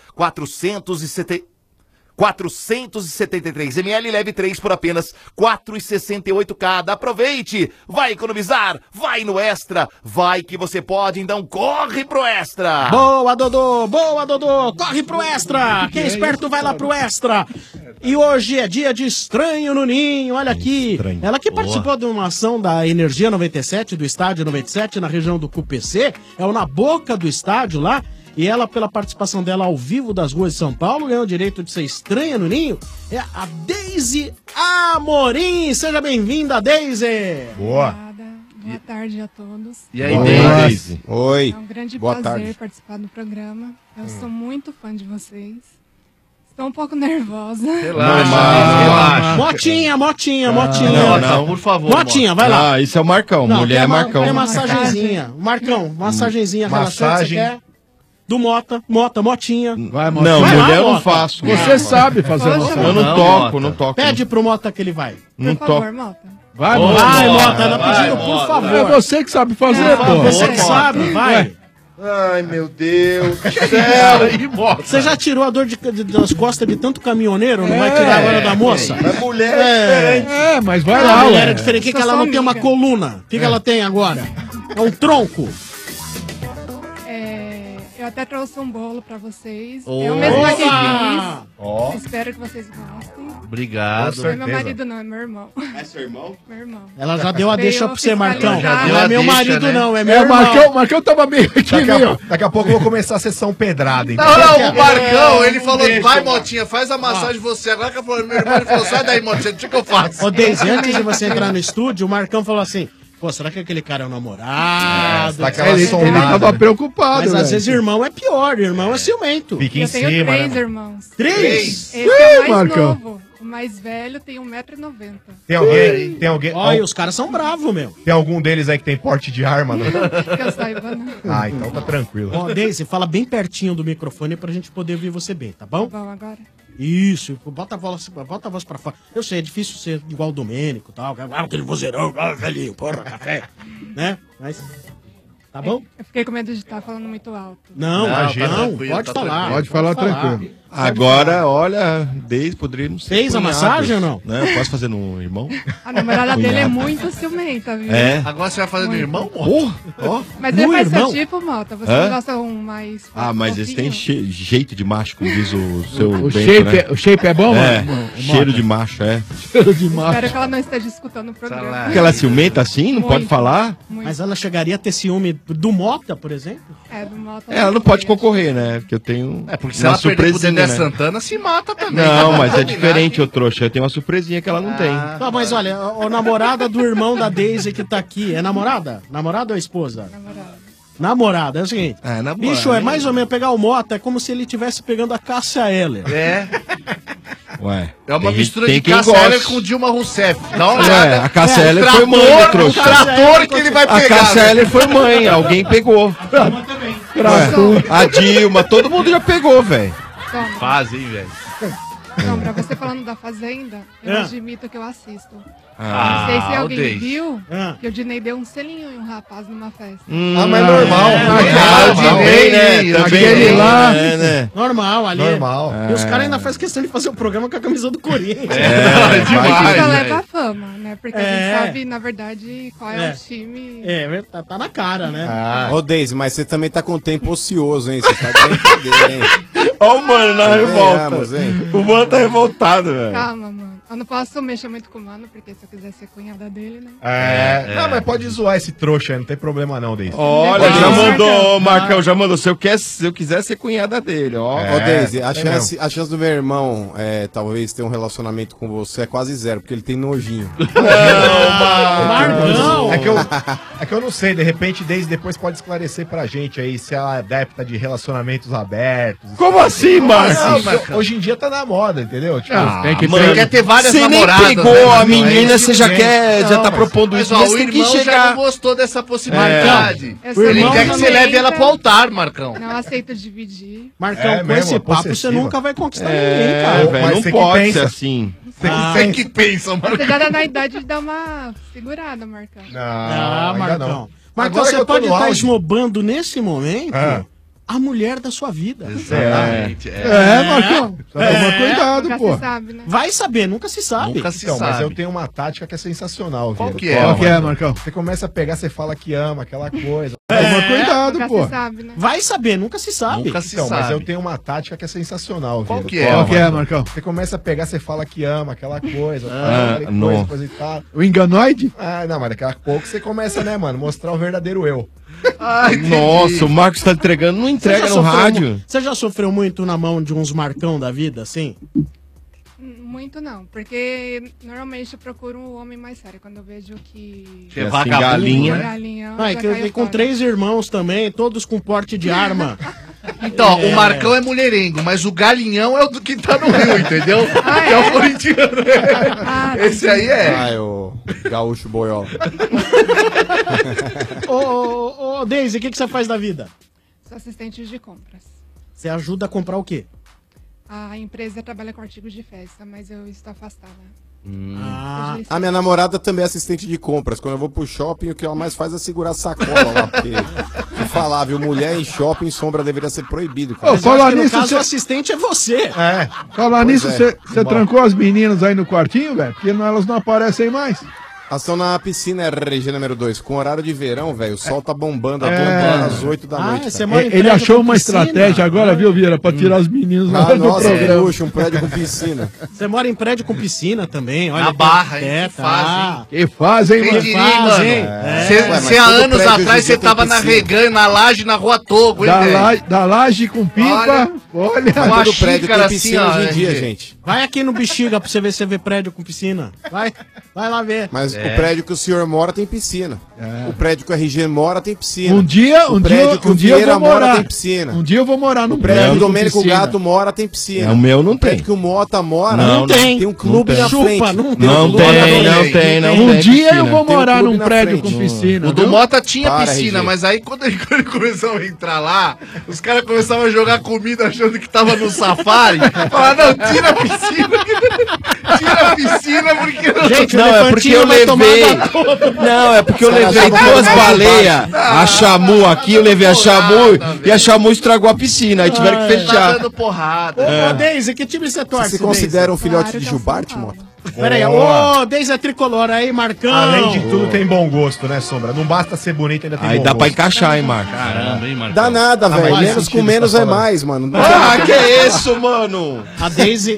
473 ml, leve 3 por apenas R$ 4,68 cada. Aproveite! Vai economizar! Vai no Extra! Vai que você pode, então corre pro Extra! Boa, Dodô! Boa, Dodô! Corre pro Extra! Quem é esperto vai lá pro Extra! E hoje é dia de Estranho no Ninho, olha aqui. Ela que participou de uma ação da Energia 97, do Estádio 97, na região do CUPC, é o Na Boca do Estádio lá. E ela, pela participação dela ao vivo das ruas de São Paulo, ganhou o direito de ser estranha no ninho. É a Deise Amorim. Seja bem-vinda, Deise. Boa. Boa tarde a todos. E aí, Deise? Oi. É um grande Boa prazer tarde. participar do programa. Eu sou muito fã de vocês. Estou um pouco nervosa. Relaxa. Motinha. Não, por favor. Motinha, vai lá. Ah, isso é o Marcão. Não, Mulher é Marcão. É massagenzinha. Marcão, massagenzinha relaxante, Massagem. você quer? Do Motinha. Vai, Mota. não, Vai lá, mulher eu não Mota. faço. Você sabe fazer Poxa, moção. Eu não Não, toco, Mota. não toco. Pede pro Mota que ele vai. Não Por toco. favor, Mota. Vai, Ô, Mota. Vai, Mota, Mota, ela vai, pedindo, por Mota. favor. É você que sabe fazer, pô. Você que Mota. sabe, vai. Ai, meu Deus do Você já tirou a dor das costas de tanto caminhoneiro? Não vai tirar agora da moça? A mulher é diferente. É, mas vai A lá, mulher é ué. diferente. O que Sou ela sua não tem uma amiga. coluna? O que ela tem agora? É um tronco. Eu até trouxe um bolo pra vocês. Opa! Eu mesma que fiz. Ó. Espero que vocês gostem. Obrigado. Não é meu marido, não, é meu irmão. É seu irmão? Meu irmão. Ela já deu a Veio deixa pra você, Marcão. fiscalizar. Não é meu marido, né? não. É meu É, irmão. o Marcão tava meio aqui, meu. Daqui a pouco eu vou começar a sessão pedrada, então. Não, o Marcão, ele falou, deixa, vai, mano. Motinha, faz a massagem você. Agora que eu falei, meu irmão, ele falou, sai daí, Motinha, o que eu faço? Ô, Deise, antes de você entrar no estúdio, o Marcão falou assim: pô, será que aquele cara é um namorado? Daquela Ele sondada. tava preocupado, Mas às velho. vezes irmão é pior, irmão é ciumento. Fica em Eu tenho cima, 3 né? irmãos. 3? Esse é o mais Marcão. novo. O mais velho tem 1,90 m. Tem alguém, Olha, os caras são bravos, meu. tem algum deles aí que tem porte de arma, né? Que eu saiba, não. Ah, então tá tranquilo. Ó, Deise, fala bem pertinho do microfone pra gente poder ouvir você bem, tá bom? Bom, agora. Isso, bota a voz pra fora. Eu sei, é difícil ser igual o Domênico e tal. Aquele vozeirão, velhinho, porra, café. Né? Mas. Tá bom? Eu fiquei com medo de estar falando muito alto. Não, Não, imagina, tá não, tranquilo, pode tá falar. tranquilo. Pode falar tranquilo. Agora, olha, desde poderia não ser. Fez a cunhados, massagem ou não? Né? Eu posso fazer no irmão? A namorada dele é Cunhado. muito ciumenta, viu? É. Agora você vai fazer no Muito. irmão, Porra, ó. Mas No ele faz irmão? seu tipo, Mota. Você Hã? gosta um mais forte, Ah, mas eles têm fofinho? jeito de macho, como diz o seu O Bento, shape, né? o shape é bom, É, mano? cheiro de macho, é. Cheiro de macho. Espero que ela não esteja escutando o programa. Porque ela é ciumenta assim, não Muito. pode falar? Muito. Mas ela chegaria a ter ciúme do Mota, por exemplo? É, do Mota. Ela não pode concorrer, né? Porque eu tenho. É, porque se uma ela perder pro Dedé né? Santana, se mata também. Não, mas é diferente, ô trouxa. Eu tenho uma surpresinha que ela não tem. Não, mas olha, a namorada do irmão da Daisy que tá aqui, é namorada? Namorada ou esposa? Namorada, é o seguinte. É, namorada. Bicho, é mais ou menos pegar o Mota, é como se ele estivesse pegando a Cássia Eller. É. Ué. É uma tem- mistura tem de quem Cássia gosta. Eller com Dilma Rousseff. Dá uma É, olhada. a Cássia Eller o foi mãe, trator, trouxa. o trator que ele vai A pegar. Cássia né? Eller foi mãe, alguém pegou. Ué, a Dilma, todo mundo já pegou, velho. Toma. Faz, hein, velho. Não, pra você falando da Fazenda, eu É. admito que eu assisto. Ah, Não sei se alguém odeio. viu Ah. que o Dinei deu um selinho em um rapaz numa festa. mas normal. o Dinei, né? Aquele lá. É, né? Normal, ali. Normal. E os caras ainda fazem questão de fazer o programa com a camisa do Corinthians. É, demais, Isso né? leva a fama, né? Porque a É. gente sabe, na verdade, qual é, É. o time. É, tá na cara, né? Ô, Deise, mas você também tá com tempo ocioso, hein? Você tá de brincadeira, hein? Ó o mano na revolta. Convenhamos, hein? O mano tá revoltado, velho. Calma, mano. Eu não posso mexer muito com o mano, porque se eu quiser ser cunhada dele, né? Não, mas pode zoar esse trouxa aí, não tem problema não, Deise. Olha, já mandou, Marcão, já mandou. Se eu quiser ser cunhada dele, ó. Ô, Deise, a chance do meu irmão talvez ter um relacionamento com você é quase zero, porque ele tem nojinho. Marcão! É que eu não sei, de repente, Deise depois pode esclarecer pra gente aí se ela é adepta de relacionamentos abertos. Como assim, Márcio? Hoje em dia tá na moda, entendeu? Tipo, tem que mano, você quer ter várias namoradas. Você nem pegou a menina, você já quer, já tá propondo isso. Mas Mas o tem que irmão já chegar. não gostou dessa possibilidade. O Ele irmão quer que não você leve ela entra. pro altar, Marcão. Não aceito dividir. Marcão, com esse papo você nunca vai conquistar ninguém, cara. velho, Mas não você que pode pensa. ser assim. Você que pensa, Você Marcão. já tá na idade de dar uma segurada, Marcão. Ah, ainda Marcão. não. Marcão, Agora que você eu tô pode no estar auge. esnobando nesse momento Ah. a mulher da sua vida. Exatamente. Marcão. Toma cuidado, Nunca pô. se sabe, né? Vai saber, nunca se sabe. Nunca se Então, mas sabe. eu tenho uma tática que é sensacional, Qual Vieira. que é? Qual que é, Marcão? Você começa a pegar, você fala que ama, aquela coisa. Toma cuidado, Nunca pô. se sabe, né? Vai saber, nunca se sabe. Nunca se Então, mas sabe. eu tenho uma tática que é sensacional, Qual Vieira. que é? Qual que é, Marcão? Você começa a pegar, você fala que ama, aquela coisa, não. coisa e tal. O enganoide? Ah, não, mas daqui a pouco você começa, né, mano, mostrar o verdadeiro eu. Nossa, o Marcos tá entregando, não entrega no rádio. Você já sofreu muito na mão de uns Marcão da vida, assim? Muito não, porque normalmente eu procuro um homem mais sério quando eu vejo que... Que é Assim, vagabundo, galinha. né? Galinha, Ah, já que eu caio vi com fora. 3 irmãos também, todos com porte de arma. Então, o Marcão é mulherengo, mas o galinhão é o do que tá no Rio, entendeu? Que é o corintiano. Esse aí é. Ah, o gaúcho boiola. Ô, Deise, o que você faz da vida? Sou assistente de compras. Você ajuda a comprar o quê? A empresa trabalha com artigos de festa, mas eu estou afastada. A minha namorada também é assistente de compras. Quando eu vou pro shopping, o que ela mais faz é segurar a sacola lá. Porque, te falar, viu? Mulher em shopping, sombra deveria ser proibido, cara. Ô, Mas eu acho falar que no nisso, caso, você- o assistente é você. Falar Pois nisso, é. você trancou as meninas aí no quartinho, velho? Porque elas não aparecem mais. Elas estão na piscina RG número 2. Com horário de verão, velho, o sol tá bombando às 8 da noite. você cara. mora em Ele prédio achou com uma piscina? estratégia agora, viu, Vieira? Pra tirar as meninas Ah, do nossa, que programa. luxo, um prédio com piscina. Você mora em prédio com piscina também, olha. Na Barra, hein? É, Que fase, hein? Que fazem, Quem mano? diria, faz, mano? hein? Você mas há todo anos prédio hoje em atrás dia você tem tava piscina. navegando na laje na Rua Togo, hein, velho? Da laje com pipa. Olha. Uma Mas todo prédio xícara tem piscina assim, ó, hoje em dia, gente. gente. Vai aqui no Bexiga pra você ver se você vê prédio com piscina. Vai lá ver. Mas o prédio que o senhor mora tem piscina. O prédio que o RG mora tem piscina. Um dia, o prédio que o eu Vieira vou mora morar. tem piscina. Um dia eu vou morar no O prédio prédio que o com Domênico piscina. Gato mora tem piscina. É, o meu não O prédio tem. que o Mota mora Não tem. tem um clube Não na tem. frente. Chupa, não tem. Não tem, não Um tem dia eu piscina. vou Tem um morar clube num na prédio frente. com piscina. O do viu? Mota tinha Para, piscina, RG. mas aí quando ele começou a entrar lá, os caras começavam a jogar comida achando que tava no safari. Falaram, não, tira a piscina. Tira a piscina porque não... Gente, Não, o é porque eu elefantinho vai tomar levei. da conta. Não, é porque eu Os caras levei achavam duas que era baleias. A Chamu aqui, eu levei a Chamu Porrada, e a Chamu estragou a piscina. Aí tiveram que Tá fechar. dando porrada. Ô, Deise, que time você torce, Você se Deise? considera um filhote Claro de que eu Gilbarte, sou Mota? Peraí, Boa. ô, Deise é tricolor aí, Marcão. Além de tudo, tem bom gosto, né, Sombra? Não basta ser bonito, ainda tem Aí bom dá pra gosto. encaixar, hein, Marcos? Caramba, hein, Marcão? Dá nada, mas velho. faz Menos sentido com menos você tá é falando. mais, mano. Ah, que isso, mano? A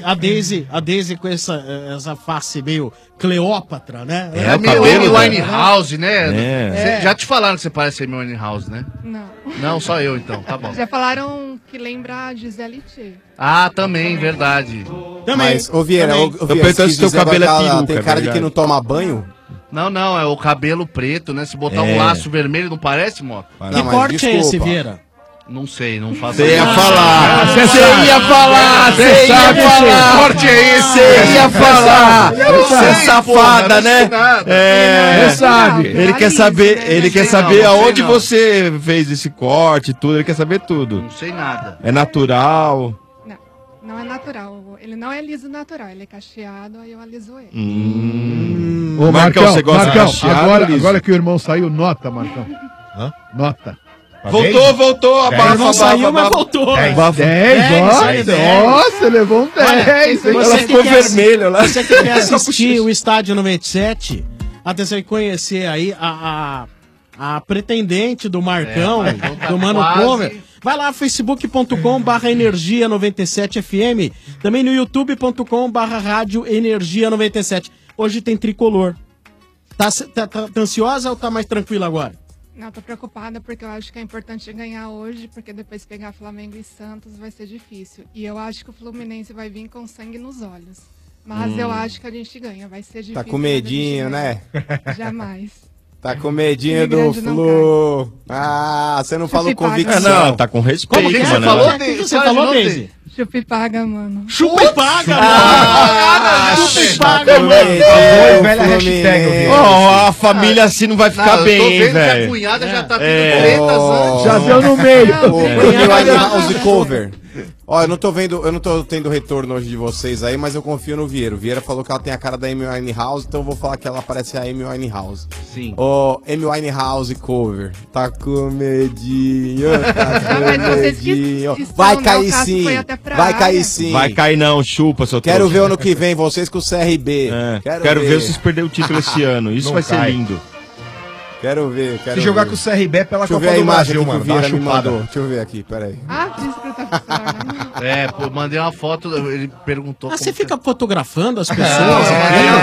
Deise com essa face meio Cleópatra, né? É, É o meio cabelo, Amy Winehouse, né? É. Já te falaram que você parece Amy Winehouse, né? Não. Não, só eu então, tá bom. Já falaram que lembra a Gisele Thier. Ah, também, verdade. Também. Mas, ô Vieira, Também. ô Vieira, Tô perguntando quis se teu dizer cabelo é agora que ela peruca, tem cara de verdade. quem não toma banho? Não, é o cabelo preto, né? Se botar um É. laço vermelho, não parece, Mota? Que Não, mas corte é esse, desculpa. Vieira? Não sei, não faço Você ia ideia. falar, Você você sabe. ia falar, Você você ia sabe, falar. sim. Corte é esse, você ia falar. Eu Você é sei, safada, porra, não né? sei nada. É. Você sabe. Ele quer Alice, saber, né? ele Não quer sei não, saber não sei aonde não. você fez esse corte, tudo, ele quer saber tudo. Não sei nada. É natural. Não, não é natural. Ele não é liso natural, ele é cacheado, aí eu aliso ele. Ô, Marcão, você gosta de Marcão, cacheado, agora, liso? agora que o irmão saiu, nota, Marcão. Nota. Voltou, O irmão saiu, mas voltou. 10, ó. 10. Nossa, levou um 10. hein? Você Ela que ficou quer- vermelha lá. Você que quer assistir o Estádio 97, atenção e conhecer aí a a pretendente do Marcão, então tá do Mano quase. Cover. Vai lá, facebook.com/energia97fm, também no youtube.com/rádio energia 97. Hoje tem tricolor. Tá ansiosa ou tá mais tranquila agora? Não, tô preocupada porque eu acho que é importante ganhar hoje, porque depois pegar Flamengo e Santos vai ser difícil. E eu acho que o Fluminense vai vir com sangue nos olhos. Mas eu acho que a gente ganha, vai ser difícil. Tá com medinho, né? Jamais. Tá com medinho Time do grande não Flu. Ah, você não falou convicção. Não, tá com respeito, Como que você mano. falou, O que você falou, Daisy? Chupa e paga, mano. Chupa e paga, Chupa e paga, mano. Boa, velha hashtag, eu vi. A família assim não vai ficar eu tô bem, vendo que a velho. cunhada já tá tendo tretas antes. Já deu no meio. House Cover. Ó, eu não tô tendo retorno hoje de vocês aí, mas eu confio no Vieira. O Vieira falou que ela tem a cara da Amy Winehouse, então eu vou falar que ela parece a Amy Winehouse. Sim. Ó, Amy Winehouse Cover. Tá com medinho, tá com mas vocês que medinho. estão, Vai né? cair O Cássio sim. foi até pra Vai cair área. sim. Vai cair não, chupa, seu Quero trouxa. ver ano que vem vocês com o CRB. Quero ver vocês perderem o título esse ano. Isso Não vai cai. ser lindo. Quero ver. Se jogar com o CRB é pela Deixa eu Copa ver a do imagem Brasil, aqui que mano. o Dá uma Vieira me chupada. mandou. Deixa eu ver aqui, peraí. Ah, diz que tá fora. É, pô, mandei uma foto, ele perguntou. Ah, você fica fotografando as Não, pessoas? mandei aqui? uma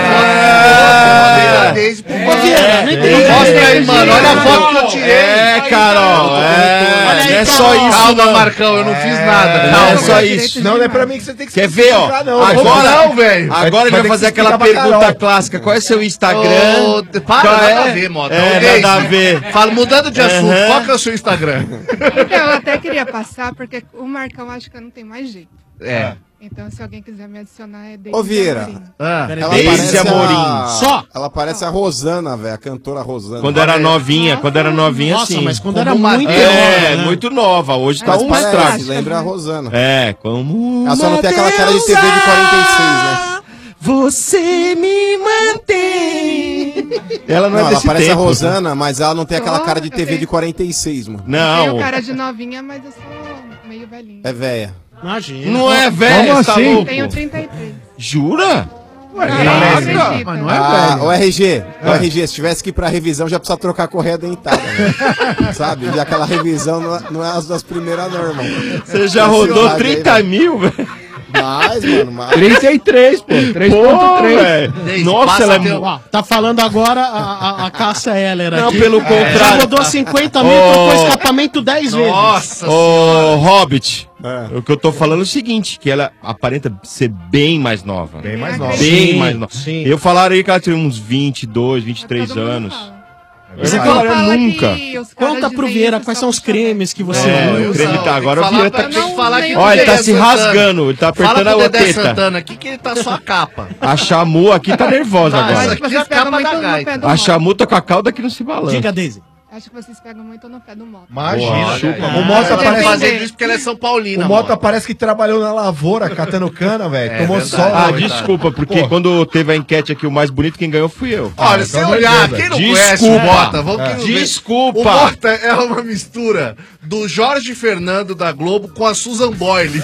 foto desde pro Ô, Vieira, não entendi. Mostra aí, mano. Olha a foto que eu tirei. É, Carol. Olha Não aí, é Carol. só isso, Calma, não. Marcão, eu não fiz nada. Não Calma. é só isso. Não é pra mim que você tem que se Quer ver, ó? explicar, não. Agora, Não, velho. agora ele vai fazer aquela pergunta clássica. Qual é seu Instagram? Ô, para, Qual nada é? a ver, Mota. É, Ô, Deise, nada a ver. Fala, mudando de assunto, Aham. qual que é o seu Instagram? Então, eu até queria passar, porque o Marcão acho que não tem mais jeito. É. Então, se alguém quiser me adicionar, é Deise Ô, Vieira. Amorim. Ela Deise parece Amorim. Só. Ela parece a Rosana, velho, a cantora Rosana. Quando era novinha, Nossa, sim. mas quando era muito nova, É, né? muito nova. Hoje tá Mas um parece, estrago. lembra a Rosana. É, como Ela só não tem aquela cara de TV de 46, né? Você me mantém. Ela não é Ela desse parece tempo. a Rosana, mas ela não tem aquela Só, cara de eu TV tenho- de 46, mano. Tenho Não. cara de novinha, mas eu sou meio velhinha. É véia. Imagina. Não é velho, Como tá assim? louco? Tenho 33. Jura? Ué, acredita. mas não é Ah, velho. o RG, se tivesse que ir pra revisão, já precisa trocar a correia dentada, né? Sabe? Já aquela revisão não é as das primeiras, não, irmão. Você já rodou 30 mil, velho? Mais, mano, mais. 33, pô. 3.3. velho. Deise, Nossa, passa ela é teu- Ó, tá falando agora a Cássia Heller aqui. Não, pelo Já contrário. rodou 50 mil, Ô. trocou escapamento 10 vezes. Nossa Ô, Hobbit, o que eu tô falando é o seguinte, que ela aparenta ser bem mais nova. Bem mais nova. Bem Sim, mais nova. sim. Eu falaria que ela tinha uns 22, 23 Todo mundo anos. fala. Você Todo fala mundo fala nunca. que os caras Conta pro dizem Vieira isso quais só são os pra chamar. cremes que você É, usa. o creme tá agora, o Falar Vieira pra- tá... tem que falar que Olha, ele tá Dedé se Santana- rasgando, ele tá Fala apertando pro a Dedé teta. Santana aqui que ele tá só a capa. A Chamu aqui tá nervosa Nossa, Eu agora. acho que aqui é a vocês pegam capa muito da no gaita. pé do A moto. Chamu tá com a cauda que não se balança. Diga, Daisy. Acho que vocês pegam muito no pé do moto. Imagina. chupa. O Mota Ah, parece depende. fazendo isso porque ela é São Paulina. O Mota parece que trabalhou na lavoura, catando cana, velho. É Tomou verdade. sol. Ah, velho. desculpa, porque Pô. quando teve a enquete aqui, o mais bonito, quem ganhou fui eu. Olha, se pelo olhar, amor de quem Deus. não conhece o Desculpa. Mota, vamos que não vê. Desculpa. O Mota é uma mistura do Jorge Fernando da Globo com a Susan Boyle.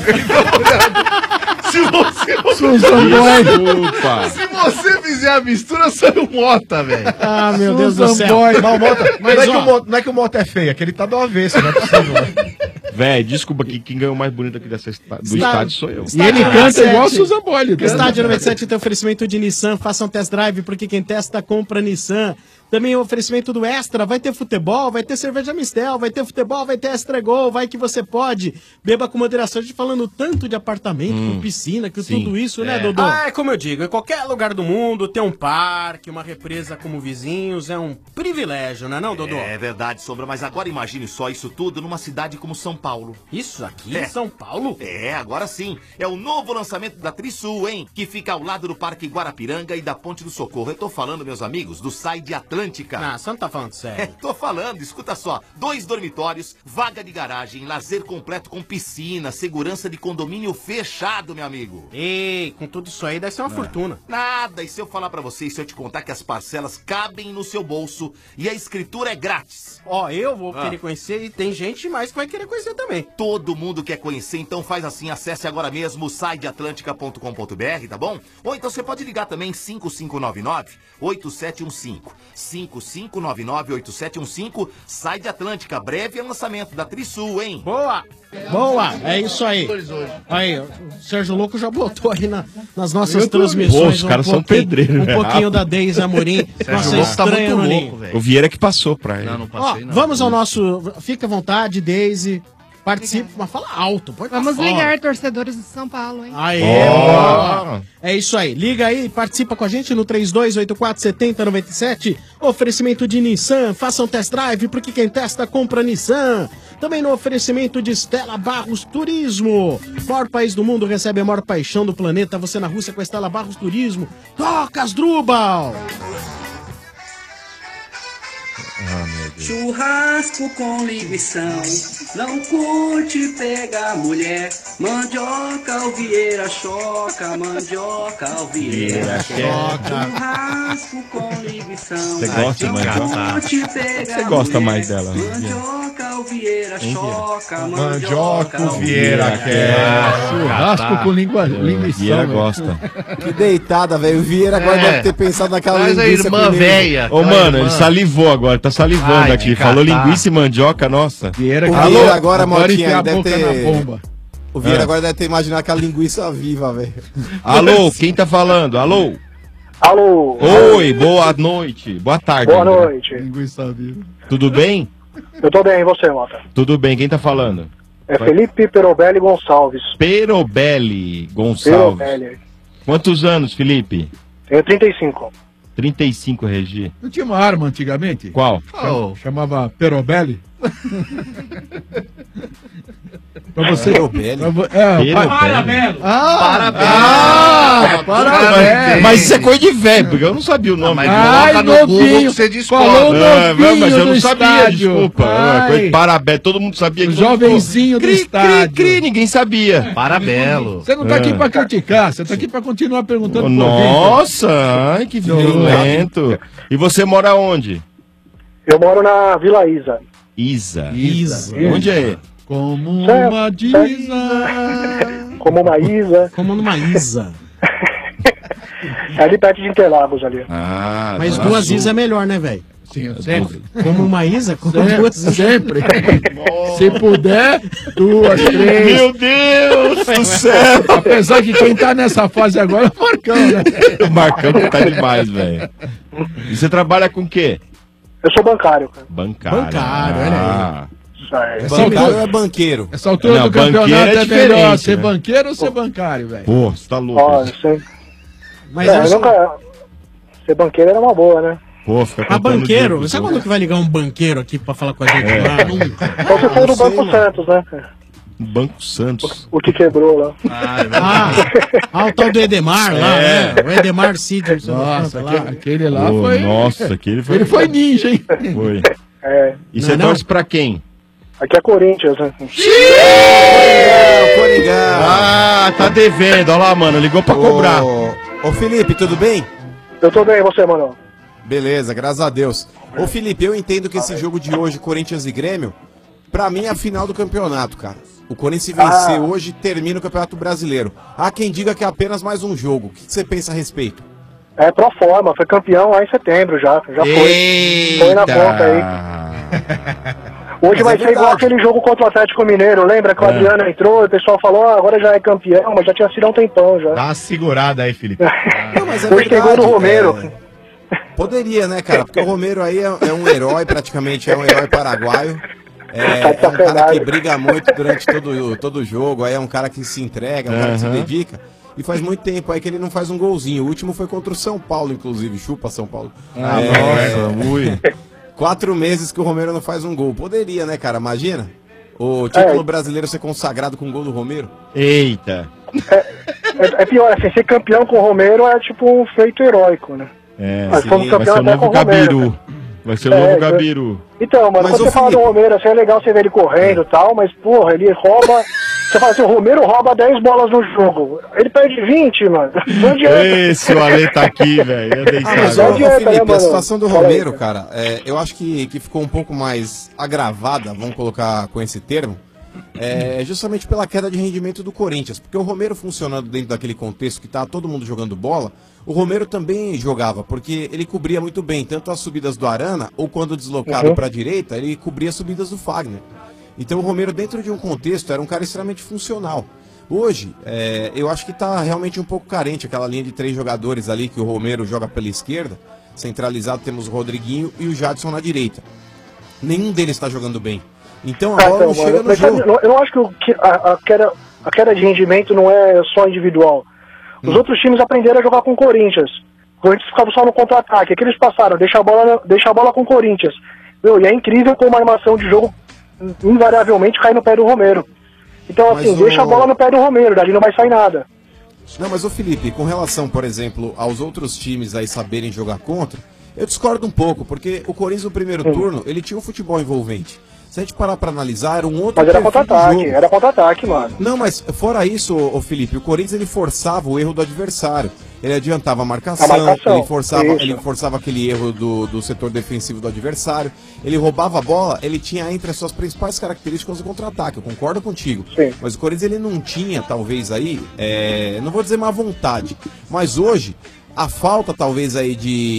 Se você, Susan Boyle. Desculpa. se você fizer a mistura, sai o Mota, velho. Ah, meu Deus do Susan céu. Boyle. Mas o Mota, Mas, não, é que ó. o Mota, não é que o Mota é feio, é que ele tá do avesso, não é possível. velho. Véi, desculpa que quem ganhou mais bonito aqui do estádio sou eu. E ele canta igual a Susan Boyle. né? Estádio 97 tem oferecimento de Nissan, faça um test drive, porque quem testa compra Nissan. Também o oferecimento do Extra, vai ter futebol, vai ter cerveja Mistel, vai ter futebol, vai ter Extra Gol, vai que você pode. Beba com moderação, a gente falando tanto de apartamento, com piscina, que sim. tudo isso, né, Dodô? Ah, é como eu digo, em qualquer lugar do mundo ter um parque, uma represa como vizinhos é um privilégio, não é não, Dodô? É verdade, Sombra, mas agora imagine só isso tudo numa cidade como São Paulo. Isso aqui É. em São Paulo? É, agora sim. É o novo lançamento da Trisul, hein? Que fica ao lado do Parque Guarapiranga e da Ponte do Socorro. Eu tô falando, meus amigos, do Side Atlântica. Ah, você não tá falando É, sério. tô falando, escuta só. 2 dormitórios, vaga de garagem, lazer completo com piscina, segurança de condomínio fechado, meu amigo. Ei, com tudo isso aí deve ser uma fortuna. Nada, e se eu falar pra vocês, se eu te contar que as parcelas cabem no seu bolso e a escritura é grátis? Ó, eu vou Ah. querer conhecer e tem gente mais que vai querer conhecer também. Todo mundo quer conhecer, então faz assim, acesse agora mesmo o sideatlantica.com.br, tá bom? Ou então você pode ligar também 5599-8715. 55998715. Sai de Atlântica, breve lançamento da Trisul, hein? Boa! Boa, é isso aí. Aí, o Sérgio Louco já botou aí nas nossas transmissões. Pô, os caras são pedreiros, Um né? pouquinho da Deise Amorim, nossa estranha no ninho. O Vieira que passou pra ele. Ó, vamos ao nosso... Fica à vontade, Deise. Participe, mas fala alto. Põe pra Vamos fora. ligar, torcedores de São Paulo, hein? Aê, boa. É isso aí. Liga aí, participa com a gente no 3284-7097. Oferecimento de Nissan. Faça um test drive, porque quem testa, compra Nissan. Também no oferecimento de Stella Barros Turismo. Maior país do mundo recebe a maior paixão do planeta. Você na Rússia com a Stella Barros Turismo. Toca Asdrubal! Churrasco com ligação, não curte pegar mulher. Mandioca, o Vieira choca, mandioca, o Vieira choca. Churrasco com ligação, Você gosta mais dela? não curte pegar Você gosta mulher. mais dela? Mandioca, o Vieira Hein, choca, Mandioca, o Vieira quer. Churrasco com linguição. Vieira né? gosta. Que deitada, velho. O Vieira agora deve ter pensado naquela Traz a linguiça irmã com véia. Ô, mano, ele salivou agora, tá salivando aqui. Falou linguiça e mandioca, nossa. O Vieira agora, Motinha, deve ter... O Vieira agora deve ter imaginado aquela linguiça viva, velho. Alô, quem tá falando? Alô? Alô? Oi, boa noite. Boa tarde. Boa André. noite. Linguiça viva. Tudo bem? Eu tô bem, e você, Mota? Tudo bem, quem tá falando? É Felipe Perobelli Gonçalves. Perobelli Gonçalves. Perobelli. Quantos anos, Felipe? Tenho 35. 35, Regi. Não tinha uma arma antigamente? Qual? Chamava Perobelli? Pra você. Perobelli? Parabéns. Parabéns. Mas isso é coisa de velho, porque eu não sabia o nome. mas coloca no Google que você descobre. Falou novinho mas eu não do sabia, estádio. desculpa. Ai. Coisa de parabéns, todo mundo sabia. O jovenzinho do estádio. Ninguém sabia. Parabelo. Você não tá aqui pra criticar, você tá aqui pra continuar perguntando. Nossa, ai, que violento. E você mora onde? Eu moro na Vila Isa. Isa. Onde é? Como uma Diza. Como uma Isa. Como numa Isa. É ali perto de Interlagos ali. Ah, Mas Zona duas Sul. Isa é melhor, né, velho? Sim, sempre. Como uma Isa? Como Sempre, duas Isa. sempre. Se puder, 2, 3. Meu Deus do céu! Apesar que quem tá nessa fase agora é o Marcão, né? O Marcão que tá demais, velho. E você trabalha com o quê? Eu sou bancário, cara. Bancário. Bancário, olha aí. Isso aí. Bancário é banqueiro. Essa altura Não, do campeonato banqueiro é é melhor diferente, ser né? banqueiro ou ser bancário, velho? Pô, você tá louco. Ó, sei. Mas É, eu eu sou... nunca... Ser banqueiro era uma boa, né? Pô, fica A contando banqueiro, dinheiro sabe dos quando que vai ligar um banqueiro aqui pra falar com a gente lá? Nunca. Só se for do Banco Santos, né? outros. Banco Santos. O que quebrou lá. O tal do Edemar lá, É. né? O Edemar Cid. não sei Nossa, quanto lá. aquele lá Pô, foi. Nossa, aquele foi. Ele foi ninja, hein? Foi. É. E você Não, torce pra quem? Aqui é Corinthians, né? Coringão. Ah, tá devendo. Olha lá, mano. Ligou pra cobrar. Ô Felipe, tudo bem? Eu tô bem, e você, mano? Beleza, graças a Deus. Ô Felipe, eu entendo que esse jogo de hoje, Corinthians e Grêmio, pra mim é a final do campeonato, cara. O Corinthians se vencer hoje, termina o Campeonato Brasileiro. Há quem diga que é apenas mais um jogo. O que você pensa a respeito? É, pro forma, foi campeão lá em setembro já. Já foi. Foi na conta aí. Hoje vai ser igual aquele jogo contra o Atlético Mineiro, lembra que o Adriano entrou e o pessoal falou, agora já é campeão, mas já tinha sido há um tempão já. Dá uma segurada aí, Felipe. Não, mas é Hoje tem gol do Romero. Poderia, né, cara? Porque o Romero aí é um herói, praticamente é um herói paraguaio. É um cara que briga muito durante todo o jogo, aí é um cara que se entrega, um cara que se dedica. E faz muito tempo aí que ele não faz um golzinho. O último foi contra o São Paulo, inclusive. Chupa São Paulo. Nossa, ui. 4 meses que o Romero não faz um gol. Poderia, né, cara? Imagina o título brasileiro ser consagrado com um gol do Romero. Eita. É pior, assim, ser campeão com o Romero é tipo um feito heróico, né? É, Mas fomos vai campeão ser o até com novo o Romero. Gabiru. Vai ser o novo Gabiru. Então, mano, Mas, quando ô, você fala do Felipe- Romero, assim, é legal você ver ele correndo e tal, mas, porra, ele rouba... Você fala assim, o Romero rouba 10 bolas no jogo. Ele perde 20, mano. Não adianta. Esse, o Ale tá aqui, velho. Mas, não ô, adianta, Felipe, né, a mano? situação do Fala aí. Romero, cara, eu acho que ficou um pouco mais agravada, vamos colocar com esse termo, justamente pela queda de rendimento do Corinthians. Porque o Romero funcionando dentro daquele contexto que tá todo mundo jogando bola, o Romero também jogava, porque ele cobria muito bem, tanto as subidas do Arana, ou quando deslocado para a direita, ele cobria as subidas do Fagner. Então o Romero, dentro de um contexto, era um cara extremamente funcional. Hoje, eu acho que tá realmente um pouco carente aquela linha de 3 jogadores ali, que o Romero joga pela esquerda, centralizado temos o Rodriguinho e o Jadson na direita. Nenhum deles está jogando bem. Então a bola não chega no jogo. Eu não acho que a queda de rendimento não é só individual. Os outros times aprenderam a jogar com o Corinthians. O Corinthians ficava só no contra-ataque. Aqui eles passaram, deixa a bola com o Corinthians. E é incrível como a armação de jogo invariavelmente cai no pé do Romero. Então, assim, deixa a bola no pé do Romero, dali não vai sair nada. Não, mas ô Felipe, com relação, por exemplo, aos outros times aí saberem jogar contra, eu discordo um pouco, porque o Corinthians no primeiro turno, ele tinha um futebol envolvente. Se a gente parar pra analisar, era um outro Mas era contra-ataque, mano. Não, mas fora isso, ô Felipe, o Corinthians ele forçava o erro do adversário. Ele adiantava a marcação, ele forçava aquele erro do setor defensivo do adversário, ele roubava a bola, ele tinha entre as suas principais características o contra-ataque, eu concordo contigo. Sim. Mas o Corinthians ele não tinha, talvez aí, não vou dizer má vontade, mas hoje, a falta talvez aí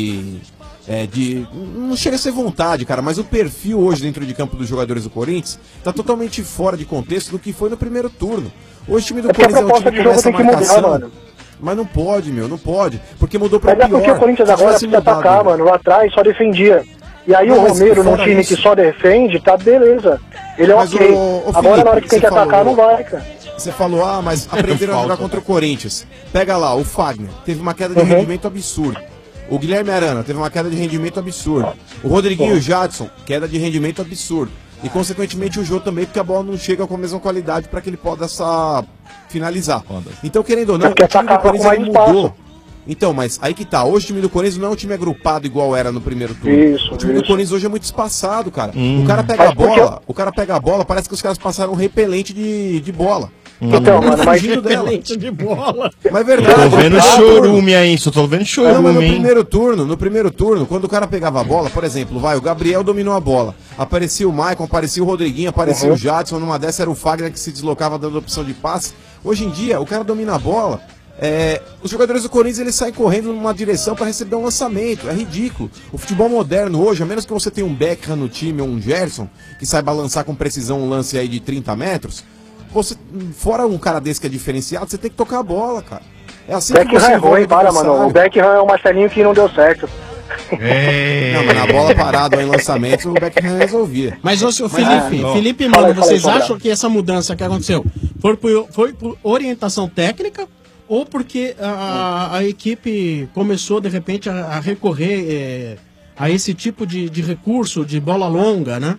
não chega a ser vontade, cara, mas o perfil hoje dentro de campo dos jogadores do Corinthians tá totalmente fora de contexto do que foi no primeiro turno. Hoje o time do Corinthians é um time que começa a marcação. Mas não pode, não pode, porque mudou pra pior. Mas é porque o Corinthians agora precisa atacar, mano, lá atrás só defendia. E aí o Romero, num time que só defende, tá beleza. Ele é ok. Agora na hora que tem que atacar, não vai, cara. Você falou, mas aprenderam a jogar contra o Corinthians. Pega lá, o Fagner teve uma queda de rendimento absurda. O Guilherme Arana teve uma queda de rendimento absurda. O Rodriguinho e o Jadson, queda de rendimento absurda. E consequentemente o Jô também, porque a bola não chega com a mesma qualidade para que ele possa finalizar. Então, querendo ou não, o time do Corinthians mudou. Então, mas aí que tá, hoje o time do Corinthians não é um time agrupado igual era no primeiro turno. O time do Corinthians hoje é muito espaçado, cara. O cara pega a bola, parece que os caras passaram um repelente de bola. Então, mano, mas repelente de bola. Mas é verdade. Tô vendo chorume aí, só tô vendo chorume. Não, mas no primeiro turno, quando o cara pegava a bola, por exemplo, o Gabriel dominou a bola. Aparecia o Maicon, aparecia o Rodriguinho, aparecia o Jadson, numa dessa era o Fagner que se deslocava dando opção de passe. Hoje em dia, o cara domina a bola. Os jogadores do Corinthians eles saem correndo numa direção para receber um lançamento, é ridículo. O futebol moderno hoje, a menos que você tenha um Beckham no time ou um Gerson que saiba lançar com precisão um lance aí de 30 metros, fora um cara desse que é diferenciado, você tem que tocar a bola, cara. É assim que você é ruim, mano. O Beckham é o Marcelinho que não deu certo. Não, mas na bola parada ou em lançamento, o Beckham resolvia. Mas, Felipe, mano, vocês acham que essa mudança que aconteceu foi por orientação técnica ou porque a equipe começou, de repente, a recorrer a esse tipo de recurso de bola longa, né?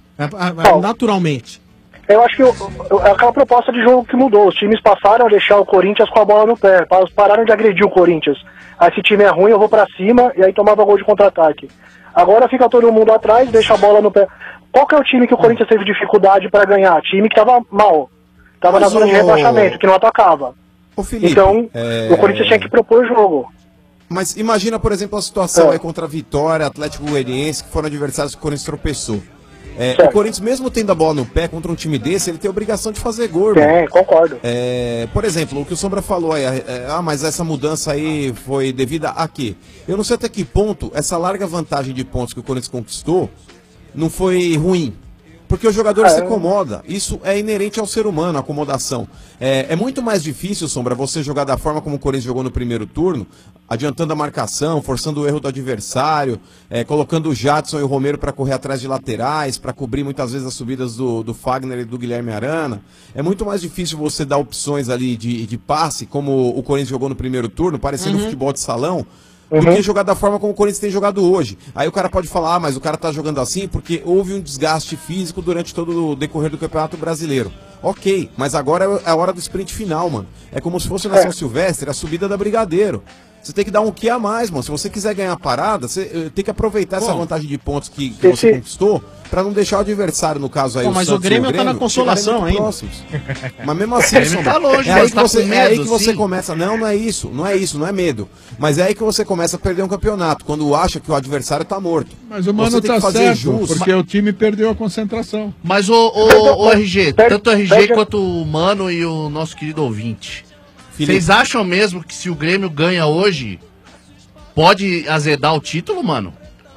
Naturalmente. Eu acho que é aquela proposta de jogo que mudou. Os times passaram a deixar o Corinthians com a bola no pé. Pararam de agredir o Corinthians. Esse time é ruim, eu vou pra cima, e aí tomava gol de contra-ataque. Agora fica todo mundo atrás, deixa a bola no pé. Qual que é o time que o Corinthians teve dificuldade pra ganhar? Time que tava mal. Tava na zona de rebaixamento, que não atacava. Felipe, então, o Corinthians tinha que propor o jogo. Mas imagina, por exemplo, a situação aí contra a Vitória, Atlético Goianiense, que foram adversários que o Corinthians tropeçou. O Corinthians, mesmo tendo a bola no pé contra um time desse, ele tem a obrigação de fazer gol. Concordo. Por exemplo, o que o Sombra falou aí, mas essa mudança aí foi devida a quê? Eu não sei até que ponto essa larga vantagem de pontos que o Corinthians conquistou não foi ruim. Porque o jogador se acomoda. Isso é inerente ao ser humano, a acomodação. É muito mais difícil, Sombra, você jogar da forma como o Corinthians jogou no primeiro turno, adiantando a marcação, forçando o erro do adversário, colocando o Jadson e o Romero para correr atrás de laterais, para cobrir muitas vezes as subidas do Fagner e do Guilherme Arana. É muito mais difícil você dar opções ali de passe, como o Corinthians jogou no primeiro turno, parecendo futebol de salão, do que jogar da forma como o Corinthians tem jogado hoje. Aí o cara pode falar, mas o cara tá jogando assim porque houve um desgaste físico durante todo o decorrer do Campeonato Brasileiro. Ok, mas agora é a hora do sprint final, mano. É como se fosse na São Silvestre, a subida da Brigadeiro. Você tem que dar um quê a mais, mano. Se você quiser ganhar a parada, você tem que aproveitar essa vantagem de pontos que você conquistou pra não deixar o adversário, no caso aí, Pô, o mas Santos o Grêmio e tá na consolação chegarem muito ainda. próximos. Mas mesmo assim, O Grêmio tá longe, é aí mas que tá você, com é aí medo, que você sim. começa. Não é isso, não é medo. Mas é aí que você começa a perder um campeonato, quando acha que o adversário tá morto. Mas o Mano Você tem tá que fazer certo, jus. porque o time perdeu a concentração. Mas o RG, tanto o RG quanto o Mano e o nosso querido ouvinte, vocês acham mesmo que se o Grêmio ganha hoje, pode azedar o título, mano?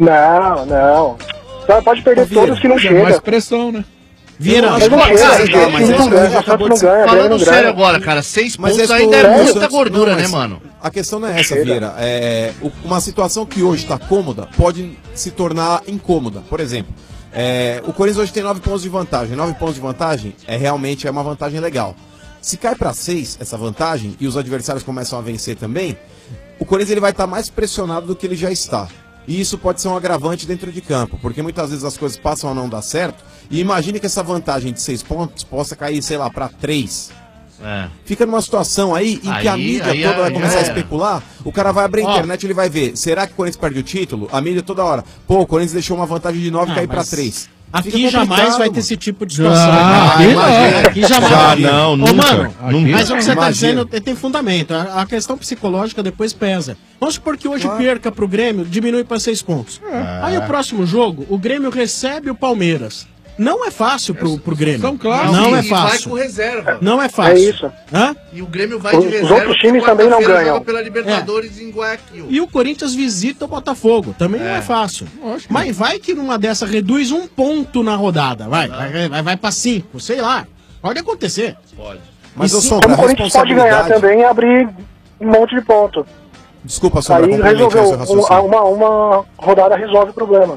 Não. Só pode perder todos que não chega. Mais pressão, né? Vieira, mas não chega, mas não ganha, acabou de falando sério agora, cara, 6 Mas pontos é ainda é sério? muita gordura, Não, né, mas mano? A questão não é essa, Vieira. Uma situação que hoje está cômoda pode se tornar incômoda. Por exemplo, o Corinthians hoje tem 9 pontos de vantagem. 9 pontos de vantagem realmente é uma vantagem legal. Se cai para 6 essa vantagem e os adversários começam a vencer também, o Corinthians ele vai estar mais pressionado do que ele já está. E isso pode ser um agravante dentro de campo, porque muitas vezes as coisas passam a não dar certo. E imagine que essa vantagem de 6 pontos possa cair, sei lá, para 3. Fica numa situação aí em que a mídia toda vai começar a especular. O cara vai abrir a internet e ele vai ver: será que o Corinthians perde o título? A mídia toda hora: pô, o Corinthians deixou uma vantagem de 9 cair para 3. Aqui jamais vai ter esse tipo de situação. imagina. Aqui jamais. Já não, nunca. Mano, Nunca. mas o que você tá Imagina. dizendo tem fundamento. A questão psicológica depois pesa. Vamos supor que hoje perca pro Grêmio, diminui para 6 pontos. Aí o próximo jogo, o Grêmio recebe o Palmeiras. Não é fácil pro Grêmio. São claros. Não é E vai fácil. com reserva. Não é fácil. É isso. Hã? E o Grêmio vai de Os reserva. outros times porque também não quarta-feira ganham. joga pela Libertadores em Guayaquil. E o Corinthians visita o Botafogo. Também não é fácil. Mas vai que numa dessa reduz um ponto na rodada. Vai pra 5, sei lá. Pode acontecer. Pode. Mas, ô, Como Sombra, o Corinthians pode ganhar também e abrir um monte de ponto. Desculpa, Sombra, Aí complemente resolveu. esse raciocínio. Uma rodada resolve o problema.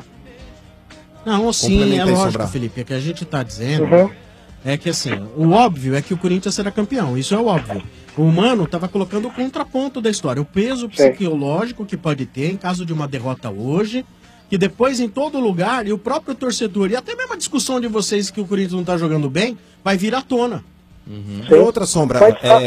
Não, sim, Complementa é aí, lógico, Sombra. Felipe. É que a gente tá dizendo Uhum. é que assim, o óbvio é que o Corinthians será campeão. Isso é o óbvio. O Mano tava colocando o contraponto da história. O peso psicológico que pode ter em caso de uma derrota hoje, que depois em todo lugar, e o próprio torcedor, e até mesmo a discussão de vocês que o Corinthians não tá jogando bem, vai vir à tona. E outra, Sombra,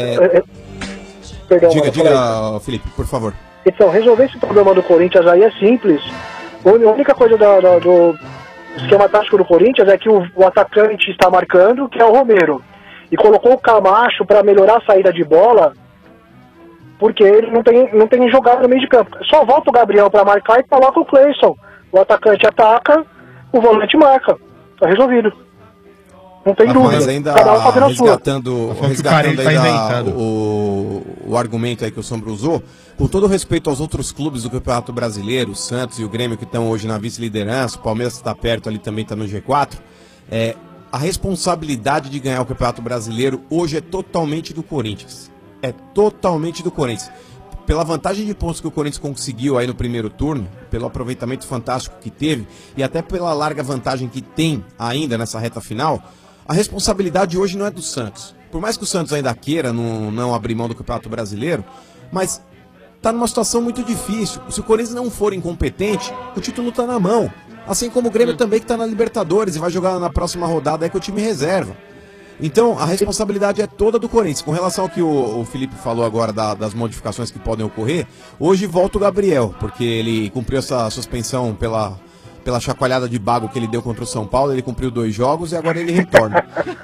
Perdão, diga, mano, diga, Felipe, por favor. Então, resolver esse problema do Corinthians aí é simples. A única coisa do esquema tático do Corinthians é que o atacante está marcando, que é o Romero. E colocou o Camacho para melhorar a saída de bola, porque ele não tem jogado no meio de campo. Só volta o Gabriel para marcar e coloca o Cleison. O atacante ataca, o volante marca. Tá resolvido. Não tem dúvida. Mas ainda Cada um fazendo a sua. resgatando Carelli tá aí inventando. o argumento aí que o Sombra usou, com todo respeito aos outros clubes do Campeonato Brasileiro, o Santos e o Grêmio que estão hoje na vice-liderança, o Palmeiras está perto ali também, está no G4, a responsabilidade de ganhar o Campeonato Brasileiro hoje é totalmente do Corinthians. É totalmente do Corinthians. Pela vantagem de pontos que o Corinthians conseguiu aí no primeiro turno, pelo aproveitamento fantástico que teve e até pela larga vantagem que tem ainda nessa reta final, a responsabilidade hoje não é do Santos. Por mais que o Santos ainda queira não abrir mão do Campeonato Brasileiro, mas tá numa situação muito difícil. Se o Corinthians não for incompetente, o título tá na mão. Assim como o Grêmio também que tá na Libertadores e vai jogar na próxima rodada aí com o time reserva. Então, a responsabilidade é toda do Corinthians. Com relação ao que o Felipe falou agora das modificações que podem ocorrer, hoje volta o Gabriel, porque ele cumpriu essa suspensão pela chacoalhada de bago que ele deu contra o São Paulo, ele cumpriu 2 jogos e agora ele retorna.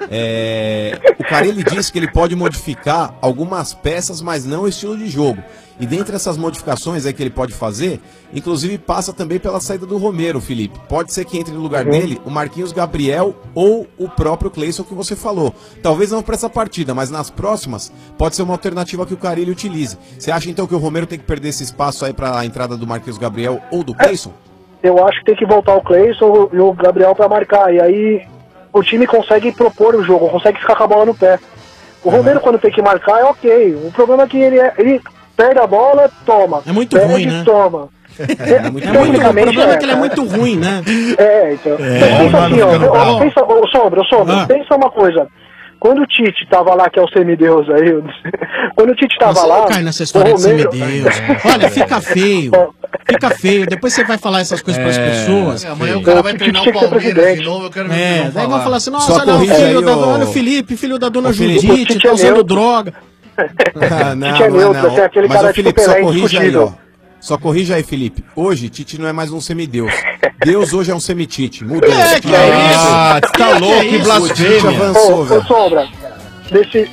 O Carelli disse que ele pode modificar algumas peças, mas não o estilo de jogo. E dentre essas modificações aí que ele pode fazer, inclusive passa também pela saída do Romero, Felipe. Pode ser que entre no lugar dele o Marquinhos Gabriel ou o próprio Cleison que você falou. Talvez não para essa partida, mas nas próximas pode ser uma alternativa que o Carelli utilize. Você acha então que o Romero tem que perder esse espaço aí para a entrada do Marquinhos Gabriel ou do Cleison? Eu acho que tem que voltar o Cleison e o Gabriel para marcar. E aí o time consegue propor o jogo, consegue ficar com a bola no pé. O Romero, quando tem que marcar, é ok. O problema é que ele perde a bola, toma. É muito perde, ruim, né? Toma. O problema é que ele é muito ruim, né? Então. Pensa assim, Sombra, pensa uma coisa. Quando o Tite tava lá, que é o semideus aí, quando o Tite tava Você lá... não cai nessa história de semideus. Olha, fica feio. Fica feio. Depois você vai falar essas coisas pras pessoas. Amanhã o cara vai treinar o Palmeiras de novo, eu quero ver o que daí vão falar assim, nossa, Só olha, corrige filho aí, olha o Felipe, filho da dona Felipe, Judite, tá usando droga. Não, Tite é não neutro, assim, aquele Mas, cara ô, Felipe, tipo só Pelé corrija aí, ó. indiscutível. Só corrija aí, Felipe. Hoje, Tite não é mais um semideus. Deus hoje é um semitite. Mudou. Que é isso? Ah, tá louco, que O Tite blasfêmia. avançou, velho. ô, Sombra, desse...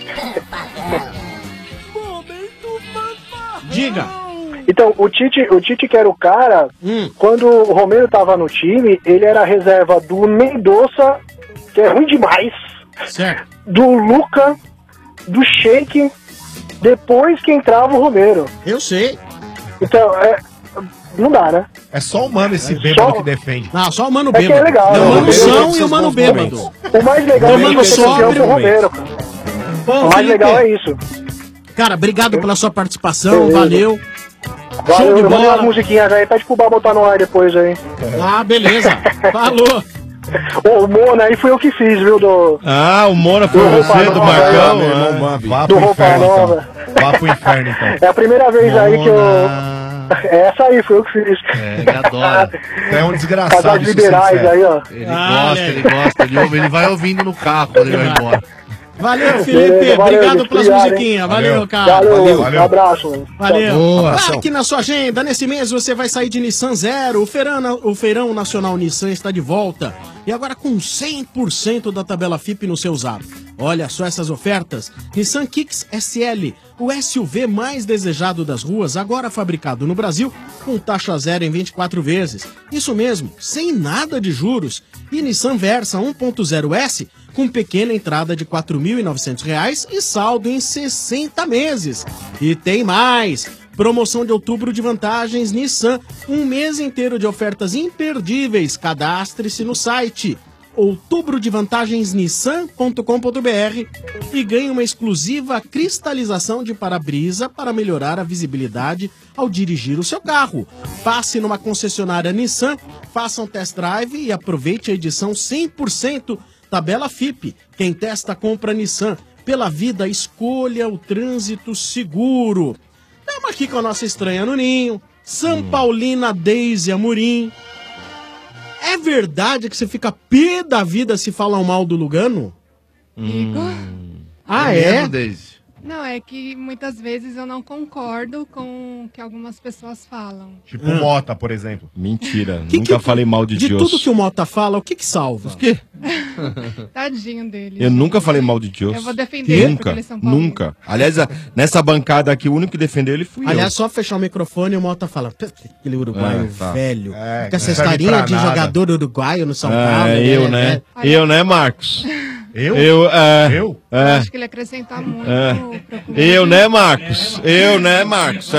Diga. Então, o Tite que era o cara, quando o Romero tava no time, ele era a reserva do Mendonça, que é ruim demais, certo. do Luca, do Sheik, depois que entrava o Romero. Eu sei. Então, não dá, né? É só o Mano esse bêbado que defende. Não, só o Mano É que Bêbado. é legal, É o né? Mano O São e Bêbado o Mano tem seus Bêbado. momentos. O mais legal O é Mano que você Sóbrio. o Romero, cara. Pô, O mais Felipe, legal é isso. Cara, obrigado pela sua participação, Beleza. valeu. Show Valeu, de eu mandei umas bola. musiquinhas aí, pede pro Bar botar no ar depois aí. Ah, beleza. Falou. Ô, o Mona aí fui eu que fiz, viu, do... Ah, o Mona foi Do Roupa você, do Nova, Marcão. meu irmão ah. Bambi. Vá Do pro Roupa inferno, Nova. então. Vá pro inferno, então. É a primeira vez aí que eu... Essa aí, foi eu que fiz. Ele adora. É um desgraçado. Casais isso liberais sincero. aí, ó. Ele gosta, ele gosta. Ele ouve, ele vai ouvindo no carro quando ele vai embora. Valeu, Felipe. Beleza, valeu, obrigado gente, pelas obrigado, musiquinhas. hein? Valeu, cara. Valeu, um abraço. Mano. Valeu. Boa. Aqui na sua agenda, nesse mês você vai sair de Nissan Zero. O Feirão Nacional Nissan está de volta. E agora com 100% da tabela FIP no seu zap. Olha só essas ofertas. Nissan Kicks SL, o SUV mais desejado das ruas, agora fabricado no Brasil, com taxa zero em 24 vezes. Isso mesmo, sem nada de juros. E Nissan Versa 1.0S, com pequena entrada de R$ 4.900 e saldo em 60 meses. E tem mais! Promoção de outubro de vantagens Nissan. Um mês inteiro de ofertas imperdíveis. Cadastre-se no site outubrodevantagensnissan.com.br e ganhe uma exclusiva cristalização de para-brisa para melhorar a visibilidade ao dirigir o seu carro. Passe numa concessionária Nissan, faça um test drive e aproveite a edição 100% tabela FIP. Quem testa compra Nissan. Pela vida, escolha o trânsito seguro. Estamos aqui com a nossa estranha no Ninho, São Paulina Deise Amorim. É verdade que você fica pé da vida se falam mal do Lugano? Igor? Ah, é? Não, é que muitas vezes eu não concordo com o que algumas pessoas falam. Tipo Mota, por exemplo. Mentira, nunca falei mal de Deus. tudo que o Mota fala, o que que salva? O quê? Tadinho dele. Eu nunca falei mal de Deus. Eu vou defender ele porque Nunca, ele é São Paulo. nunca. Aliás, nessa bancada aqui, o único que defendeu ele fui Aliás, eu. só fechar o microfone e o Mota fala, aquele uruguaio tá. velho. Com essa não serve historinha pra de nada. jogador uruguaio no São Paulo. Eu, né? Eu, né, Marcos? Eu? Eu? Eu acho que ele acrescentar muito. Eu, né, Marcos? Eu, né, Marcos?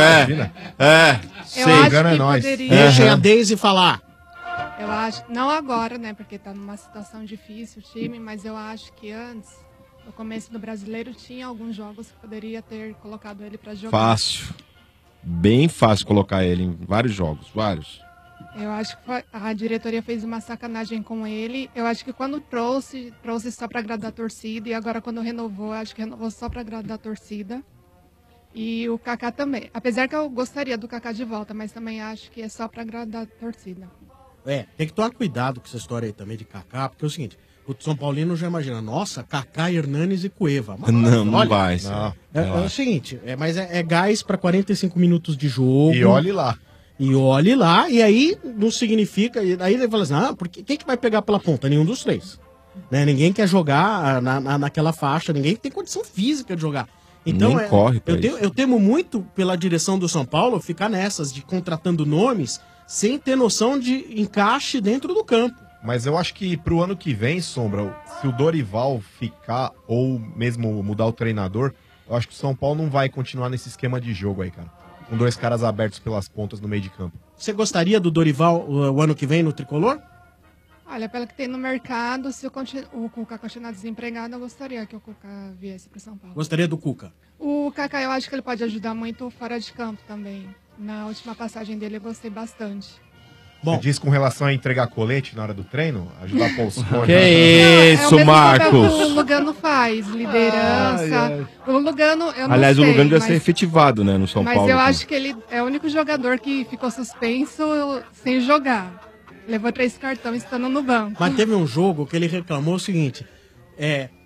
Eu acho que poderia- Deixem a Deise falar. Eu acho, não agora, né, porque tá numa situação difícil o time, mas eu acho que antes, no começo do Brasileiro, tinha alguns jogos que poderia ter colocado ele pra jogar. Fácil. Bem fácil colocar ele em vários jogos, vários. Eu acho que a diretoria fez uma sacanagem com ele. Eu acho que quando trouxe só pra agradar a torcida. E agora quando renovou, acho que renovou só pra agradar a torcida. E o Kaká também. Apesar que eu gostaria do Kaká de volta, mas também acho que é só pra agradar a torcida. Tem que tomar cuidado com essa história aí também de Kaká, porque é o seguinte, o São Paulino já imagina, nossa, Kaká, Hernanes e Cueva. Mas, Não olha, vai. É o seguinte, mas é gás pra 45 minutos de jogo. E olhe lá. E olhe lá, e aí não significa. E aí ele fala assim: porque quem que vai pegar pela ponta? Nenhum dos três. Né? Ninguém quer jogar naquela faixa, ninguém tem condição física de jogar. Então, Nem corre pra eu temo muito pela direção do São Paulo ficar nessas de contratando nomes sem ter noção de encaixe dentro do campo. Mas eu acho que pro ano que vem, Sombra, se o Dorival ficar ou mesmo mudar o treinador, eu acho que o São Paulo não vai continuar nesse esquema de jogo aí, cara. Com dois caras abertos pelas pontas no meio de campo. Você gostaria do Dorival o ano que vem no Tricolor? Olha, pelo que tem no mercado, se o Cuca continuar desempregado, eu gostaria que o Cuca viesse para São Paulo. Gostaria do Cuca? O Kaká, eu acho que ele pode ajudar muito fora de campo também. Na última passagem dele, eu gostei bastante. Você diz com relação a entregar colete na hora do treino? Ajudar a pôr os cones? Que isso, é o mesmo papel Marcos? que o Lugano faz, liderança. O Lugano, eu não Aliás, sei, o Lugano deve mas- ser efetivado, né, no São Mas Paulo. eu acho que ele é o único jogador que ficou suspenso sem jogar. Levou 3 cartões estando no banco. Mas teve um jogo que ele reclamou o seguinte: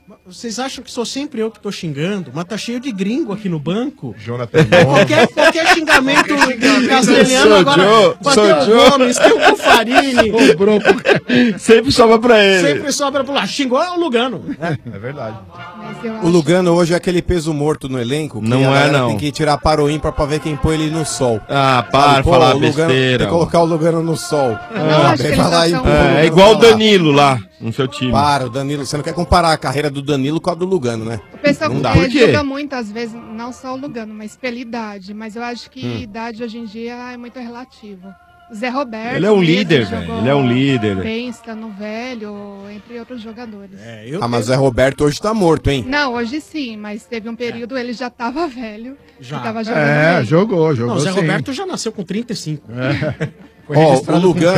Vocês acham que sou sempre eu que tô xingando? Mas tá cheio de gringo aqui no banco. Jonathan Qualquer xingamento castelhano agora. Bateu o Gomes, tem o Bufarini. Sempre sobra pra ele. Sempre sobra pro lado. Xingou é o Lugano. É verdade. O Lugano hoje é aquele peso morto no elenco. Que Não a é, galera não. Tem que tirar para o ímpar pra ver quem põe ele no sol. Ah, para Pô, falar o Lugano- besteira. Tem que colocar o Lugano no sol. acho que ele vai lá tá e tão- empurra o É Lugano igual o pra lá. Danilo lá, no seu time. Para, o Danilo. Você não quer comparar a carreira do Danilo com a do Lugano, né? O pessoal Não dá. julga muito, às vezes, não só o Lugano, mas pela idade. Mas eu acho que idade hoje em dia é muito relativo. O Zé Roberto. Ele é um mesmo líder, jogou velho. Ele é um líder. Bem, estando velho, entre outros jogadores. Mas o Zé Roberto hoje tá morto, hein? Não, hoje sim, mas teve um período ele já tava velho. Já. E tava jogando bem. jogou Não, o Zé sim. Roberto já nasceu com 35. Ó,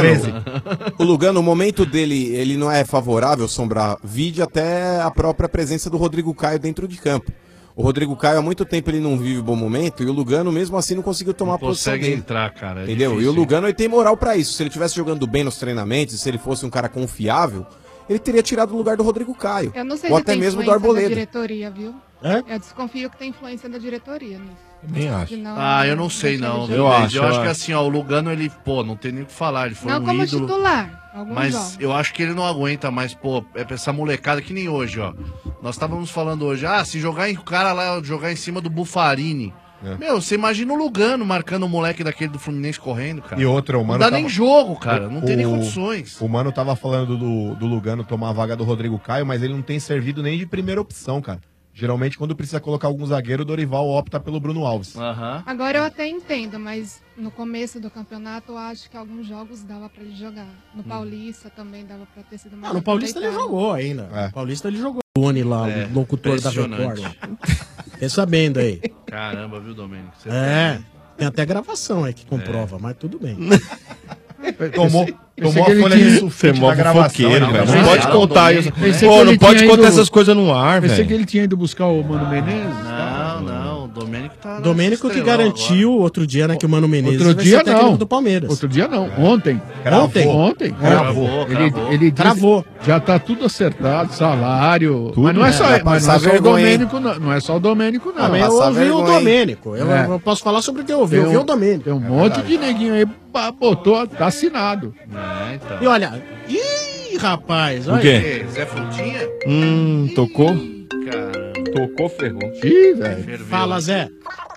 o Lugano, o momento dele, ele não é favorável, Sombra, vide até a própria presença do Rodrigo Caio dentro de campo. O Rodrigo Caio há muito tempo ele não vive bom momento e o Lugano mesmo assim não conseguiu tomar a posição consegue dele. entrar, cara. é Entendeu? difícil, E o Lugano ele tem moral pra isso. Se ele estivesse jogando bem nos treinamentos, se ele fosse um cara confiável, ele teria tirado o lugar do Rodrigo Caio. Eu não sei ou se até tem mesmo do influência da Arboleda. diretoria, viu? É? Eu desconfio que tem influência da diretoria nisso. Também acho. Senão, Eu não sei, não. deixa ele Eu jogar. acho que assim, ó, o Lugano, ele, pô, não tem nem o que falar. Ele foi Não um como ídolo. titular, alguns Mas jogos. eu acho que ele não aguenta mais, pô, é pra essa molecada que nem hoje, ó. Nós estávamos falando hoje, se jogar o cara lá, jogar em cima do Bufarini. Meu, você imagina o Lugano marcando o moleque daquele do Fluminense correndo, cara. E outra, o Não Mano dá tava- nem jogo, cara. Não tem nem condições. O Mano tava falando do Lugano tomar a vaga do Rodrigo Caio, mas ele não tem servido nem de primeira opção, cara. Geralmente, quando precisa colocar algum zagueiro, o Dorival opta pelo Bruno Alves. Agora eu até entendo, mas no começo do campeonato eu acho que alguns jogos dava pra ele jogar. No Paulista também dava pra ter sido mais No Paulista ele aproveitado. jogou ainda. No Paulista ele jogou. O Oni lá, o locutor da impressionante. Record. Lá. Fiquei sabendo aí. Caramba, viu, Domênico? Você Tem até gravação aí que comprova, mas tudo bem. Tomou Pensei a que ele folha tinha- de sulfite da gravação. velho. Não pode contar isso. Pensei Pô, que não ele pode tinha contar ido- essas coisas no ar, Pensei velho. que ele tinha ido buscar o Mano Menezes. Não, o Domênico tá... Domênico que garantiu outro dia, né, que o Mano Menezes Outro vai dia ser técnico não. do Palmeiras. Outro dia não. Ontem. Cravou. Ontem. Cravou. Ele Cravou. Já tá tudo acertado, salário. Tudo, mas não é né? só, Vai mas não é passar só o vergonha, hein? Domênico, não. Não é só o Domênico, não. Mas eu ouvi o Domênico. Eu posso falar sobre o que eu ouvi. Eu ouvi o Domênico. Tem um monte de neguinho aí, botou, tá assinado. então. E olha, ih, rapaz, O olha. quê? Zé Frutinha? Tocou? Caramba. Tocou, ferrou. Ih, velho. Fala, Zé.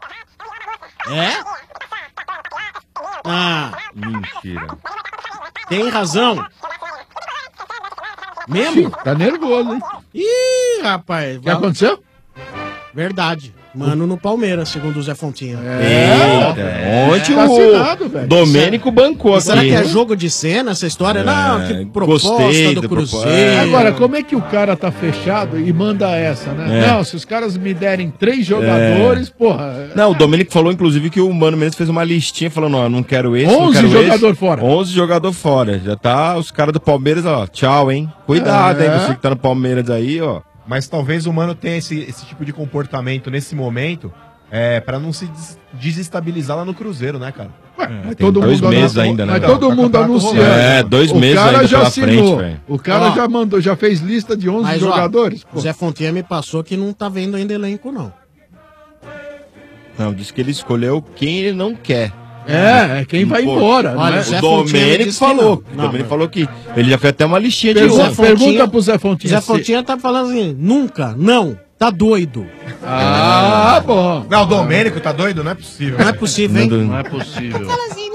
É? Ah, Mentira. tem razão. Mesmo? Tá nervoso, hein? Ih, rapaz. O que aconteceu? Verdade. Mano no Palmeiras, segundo o Zé Fontinha. Ontem Tá o assinado, velho. Domênico bancou aqui. Será que é jogo de cena essa história? Não, que proposta gostei do da Cruzeiro. Agora, como é que o cara tá fechado e manda essa, né? É. Não, se os caras me derem 3 jogadores, porra. Não, o Domênico falou, inclusive, que o Mano Menezes fez uma listinha falando, ó, não quero esse, 11 não quero jogador esse. fora. 11 jogador fora. Já tá os caras do Palmeiras, ó, tchau, hein? Cuidado, hein, você que tá no Palmeiras aí, ó. Mas talvez o Mano tenha esse tipo de comportamento nesse momento pra não se desestabilizar lá no Cruzeiro, né, cara? Mas Tem 2 meses ainda, né? Mas todo mundo anunciando. É, 2 meses O cara ainda já pela assinou. frente, velho. O cara Ó. já mandou, já fez lista de 11 Mas, ó, jogadores. o Zé Fontinha me passou que não tá vendo ainda elenco, não. Não, disse que ele escolheu quem ele não quer. É quem vai Pô, embora. olha, né? Zé O Fontinha Domênico disse que falou. não. O Domênico falou que ele já fez até uma listinha de Pergunta, 11. pergunta pro Zé Fontinha. Zé se- Fontinha tá falando assim, nunca, não, tá doido. Ah, bom. Não, o Domênico tá doido? Não é possível. Não é possível, hein? Não é possível.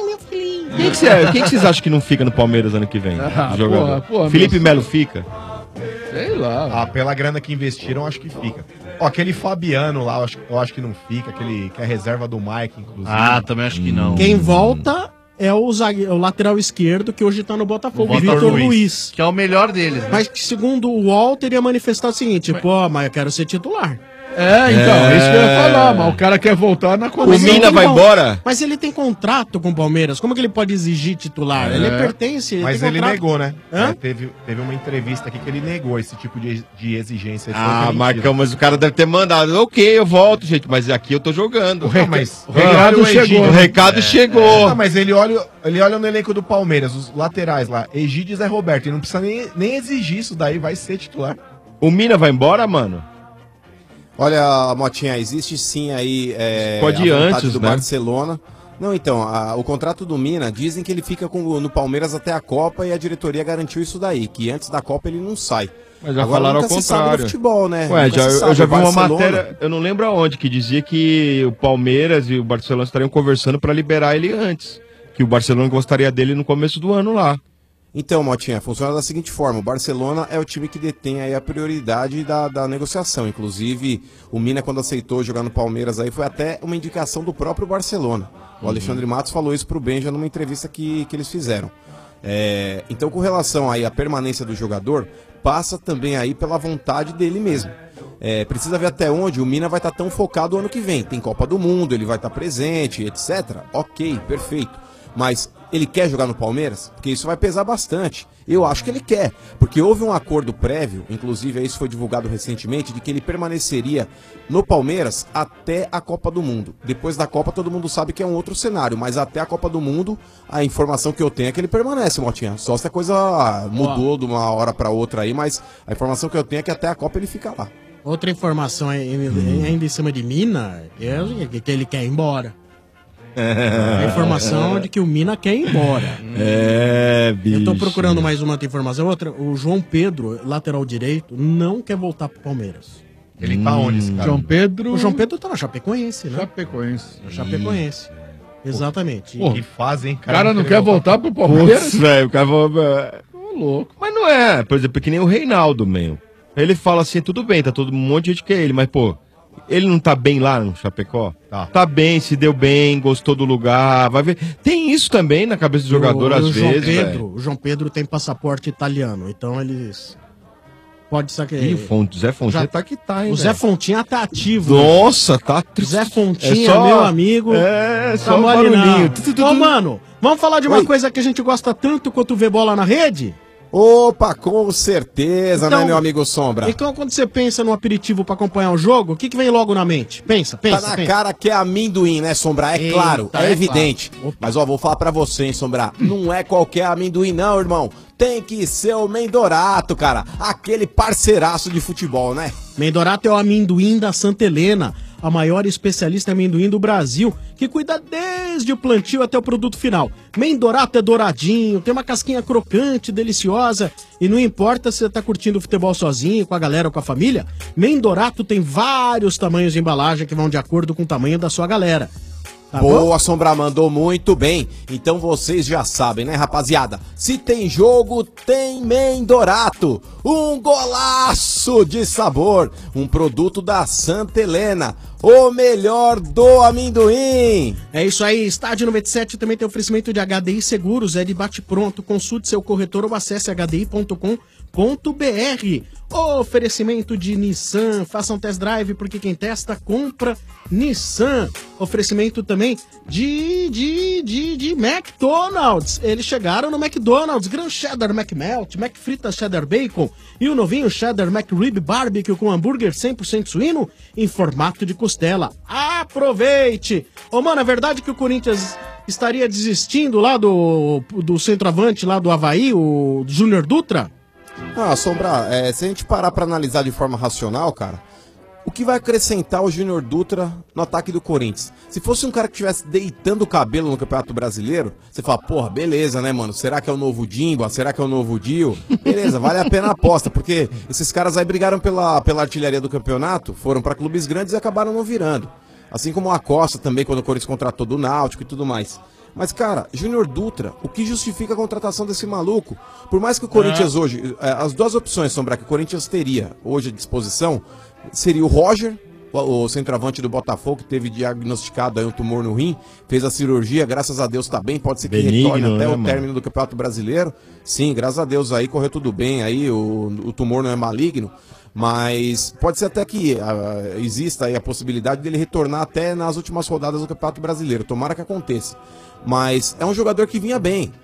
Quem que vocês acham que não fica no Palmeiras ano que vem? Ah, Jogador? porra, Felipe mas- Melo fica? Sei lá. Pela grana que investiram, acho que fica. Ó, aquele Fabiano lá, eu acho que não fica. Aquele que é reserva do Mike, inclusive. Também acho que não. Quem volta é o lateral esquerdo que hoje tá no Botafogo, o Vitor Luiz. Que é o melhor deles. Né? Mas que, segundo o UOL, teria manifestado o seguinte, pô, mas eu quero ser titular. É, então, isso que eu ia falar, mas o cara quer voltar na O comissão. Mina vai embora? Mas ele tem contrato com o Palmeiras, como que ele pode exigir titular? Ele pertence, Mas tem ele contrato. negou, né? Hã? Teve uma entrevista aqui que ele negou esse tipo de exigência. Ele falou que Ah, é mentira. Marcão, mas o cara deve ter mandado. Ok, eu volto, gente, mas aqui eu tô jogando. Não, mas o recado olha chegou. O recado chegou. Não, mas ele olha no elenco do Palmeiras, os laterais lá, Egídio e Zé Roberto, e não precisa nem exigir isso daí, vai ser titular. O Mina vai embora, mano? Olha, Motinha, existe sim aí Pode ir a vontade antes, do né? Barcelona. Não, então, o contrato do Mina, dizem que ele fica no Palmeiras até a Copa e a diretoria garantiu isso daí, que antes da Copa ele não sai. Mas já Agora falaram ao nunca se sabe contrário. do futebol, né? Ué, Nunca se eu sabe. já vi uma Barcelona- matéria, eu não lembro aonde, que dizia que o Palmeiras e o Barcelona estariam conversando pra liberar ele antes. Que o Barcelona gostaria dele no começo do ano lá. Então, Motinha, funciona da seguinte forma: o Barcelona é o time que detém aí a prioridade da negociação. Inclusive, o Mina, quando aceitou jogar no Palmeiras, aí foi até uma indicação do próprio Barcelona. O Alexandre Matos falou isso pro Benja numa entrevista que eles fizeram. Então, com relação aí à permanência do jogador, passa também aí pela vontade dele mesmo. Precisa ver até onde o Mina vai estar tão focado ano que vem. Tem Copa do Mundo, ele vai estar presente, etc. Ok, perfeito. Mas ele quer jogar no Palmeiras? Porque isso vai pesar bastante. Eu acho que ele quer, porque houve um acordo prévio, inclusive isso foi divulgado recentemente, de que ele permaneceria no Palmeiras até a Copa do Mundo. Depois da Copa todo mundo sabe que é um outro cenário, mas até a Copa do Mundo a informação que eu tenho é que ele permanece, Motinha. Só se a coisa mudou de uma hora para outra aí, mas a informação que eu tenho é que até a Copa ele fica lá. Outra informação ainda em cima de Mina é que ele quer ir embora. A informação de que o Mina quer ir embora. Bicho. Eu tô procurando mais uma outra informação. Outra, o João Pedro, lateral direito, não quer voltar pro Palmeiras. Ele tá onde, esse cara? João Pedro... O João Pedro tá na Chapecoense, né? Chapecoense. Na Chapecoense. Exatamente. Pô, que fase, hein, O cara não quer voltar pro Palmeiras? Putz, velho, o cara louco. Mas não é, por exemplo, que nem o Reinaldo, meu. Ele fala assim, tudo bem, tá todo um monte de gente que é ele, mas, pô, ele não tá bem lá no Chapecó? Tá bem, se deu bem, gostou do lugar, vai ver. Tem isso também na cabeça do jogador, às vezes, velho. O João Pedro tem passaporte italiano, então eles... Pode ser que... Ih, o Zé Fontinha tá que tá, hein, O Zé velho. Fontinha tá ativo. Nossa, tá... Zé Fontinha, É só- meu amigo. É, só tá um mole não. barulhinho. Ô, mano, vamos falar de uma Oi. coisa que a gente gosta tanto quanto ver bola na rede? Opa, com certeza, Então- né, meu amigo Sombra? Então, quando você pensa no aperitivo pra acompanhar o jogo, o que vem logo na mente? Pensa. Tá na cara que é amendoim, né, Sombra? É Eita, claro, é é evidente. Mas, ó, vou falar pra você, hein, Sombra. Não é qualquer amendoim, não, irmão. Tem que ser o Mendorato, cara. Aquele parceiraço de futebol, né? Mendorato é o amendoim da Santa Helena, a maior especialista em amendoim do Brasil, que cuida desde o plantio até o produto final. Mendorato é douradinho, tem uma casquinha crocante, deliciosa, e não importa se você tá curtindo futebol sozinho, com a galera ou com a família, Mendorato tem vários tamanhos de embalagem que vão de acordo com o tamanho da sua galera. Tá bom? Boa, Sombra, mandou muito bem. Então vocês já sabem, né, rapaziada? Se tem jogo, tem Mendorato. Um golaço de sabor. Um produto da Santa Helena. O melhor do amendoim. É isso aí, Estádio 97 também tem oferecimento de HDI Seguros, é de bate-pronto. Consulte seu corretor ou acesse hdi.com.br. Oferecimento de Nissan, faça um test drive, porque quem testa, compra Nissan. Oferecimento também de McDonald's. Eles chegaram no McDonald's, Gran Cheddar McMelt, McFritas Cheddar Bacon e o novinho Cheddar McRib Barbecue com hambúrguer 100% suíno em formato de costela. Aproveite! Ô, mano, é verdade que o Corinthians estaria desistindo lá do centroavante lá do Avaí, o Júnior Dutra? Ah, Sombra, se a gente parar pra analisar de forma racional, cara, o que vai acrescentar o Júnior Dutra no ataque do Corinthians? Se fosse um cara que estivesse deitando o cabelo no Campeonato Brasileiro, você fala, porra, beleza, né, mano? Será que é o novo Dimba? Será que é o novo Dio? Beleza, vale a pena a aposta, porque esses caras aí brigaram pela artilharia do campeonato, foram pra clubes grandes e acabaram não virando. Assim como o Acosta também, quando o Corinthians contratou do Náutico e tudo mais. Mas, cara, Júnior Dutra, o que justifica a contratação desse maluco? Por mais que o Corinthians hoje... as duas opções, Sombra, que o Corinthians teria hoje à disposição seria o Roger, o centroavante do Botafogo, que teve diagnosticado aí um tumor no rim, fez a cirurgia, graças a Deus tá bem, pode ser que Benigno, retorne até né, o término do Campeonato Brasileiro. Sim, graças a Deus aí correu tudo bem, aí o tumor não é maligno. Mas pode ser até que exista aí a possibilidade dele retornar até nas últimas rodadas do Campeonato Brasileiro. Tomara que aconteça. Mas é um jogador que vinha bem.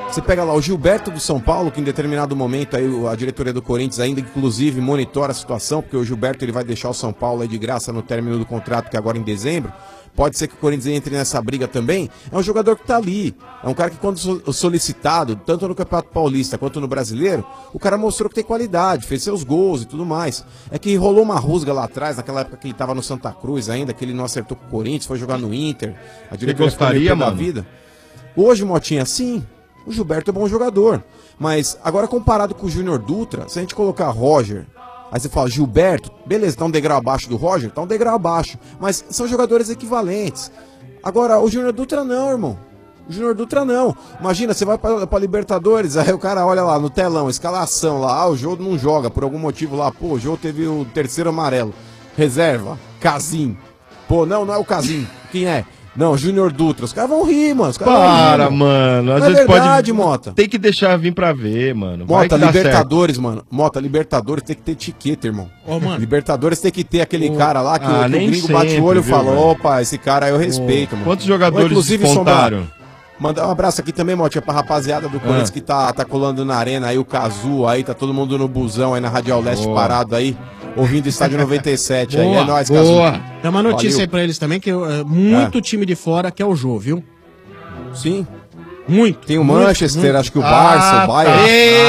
Você pega lá o Gilberto do São Paulo, que em determinado momento aí a diretoria do Corinthians ainda inclusive monitora a situação, porque o Gilberto ele vai deixar o São Paulo aí de graça no término do contrato, que é agora em dezembro. Pode ser que o Corinthians entre nessa briga também. É um jogador que tá ali. É um cara que quando solicitado, tanto no Campeonato Paulista quanto no Brasileiro, o cara mostrou que tem qualidade, fez seus gols e tudo mais. É que rolou uma rusga lá atrás, naquela época que ele tava no Santa Cruz ainda, que ele não acertou com o Corinthians, foi jogar no Inter. A diretoria gostaria, da mano? vida. Hoje, Motinha, sim, o Gilberto é bom jogador. Mas agora comparado com o Júnior Dutra, se a gente colocar Roger... Aí você fala, Gilberto, beleza, tá um degrau abaixo do Roger? Tá um degrau abaixo. Mas são jogadores equivalentes. Agora, o Júnior Dutra não, irmão. O Júnior Dutra não. Imagina, você vai pra Libertadores, aí o cara olha lá no telão, escalação lá, o Jô não joga por algum motivo lá. Pô, o Jô teve o terceiro amarelo. Reserva, Casim. Pô, não é o Casim. Quem é? Não, Júnior Dutra. Os caras vão rir, mano. Os caras vão Para, rir, mano. Às Não é vezes verdade, pode. Mota. Tem que deixar vir pra ver, mano. Vai Mota, que dá Libertadores, mano. Mota, Libertadores tem que ter etiqueta, irmão. Libertadores tem que ter aquele cara lá que, Ah, que o nem gringo bate o sempre, olho e viu, fala, velho? opa, esse cara aí eu respeito, mano. Quantos jogadores Inclusive, despontaram? Sombra, mandar um abraço aqui também, Motinha, pra rapaziada do Corinthians que tá colando na arena aí, o Cazu aí, tá todo mundo no busão aí na Radial Leste Boa. parado aí, ouvindo o Estádio 97 aí. Boa, É nóis, boa. Cazu. Tem uma notícia Valeu. aí pra eles também, que muito time de fora quer o Jô, viu? Sim. Muito. Tem o muito, Manchester, muito. acho que o Barça, o Bayern.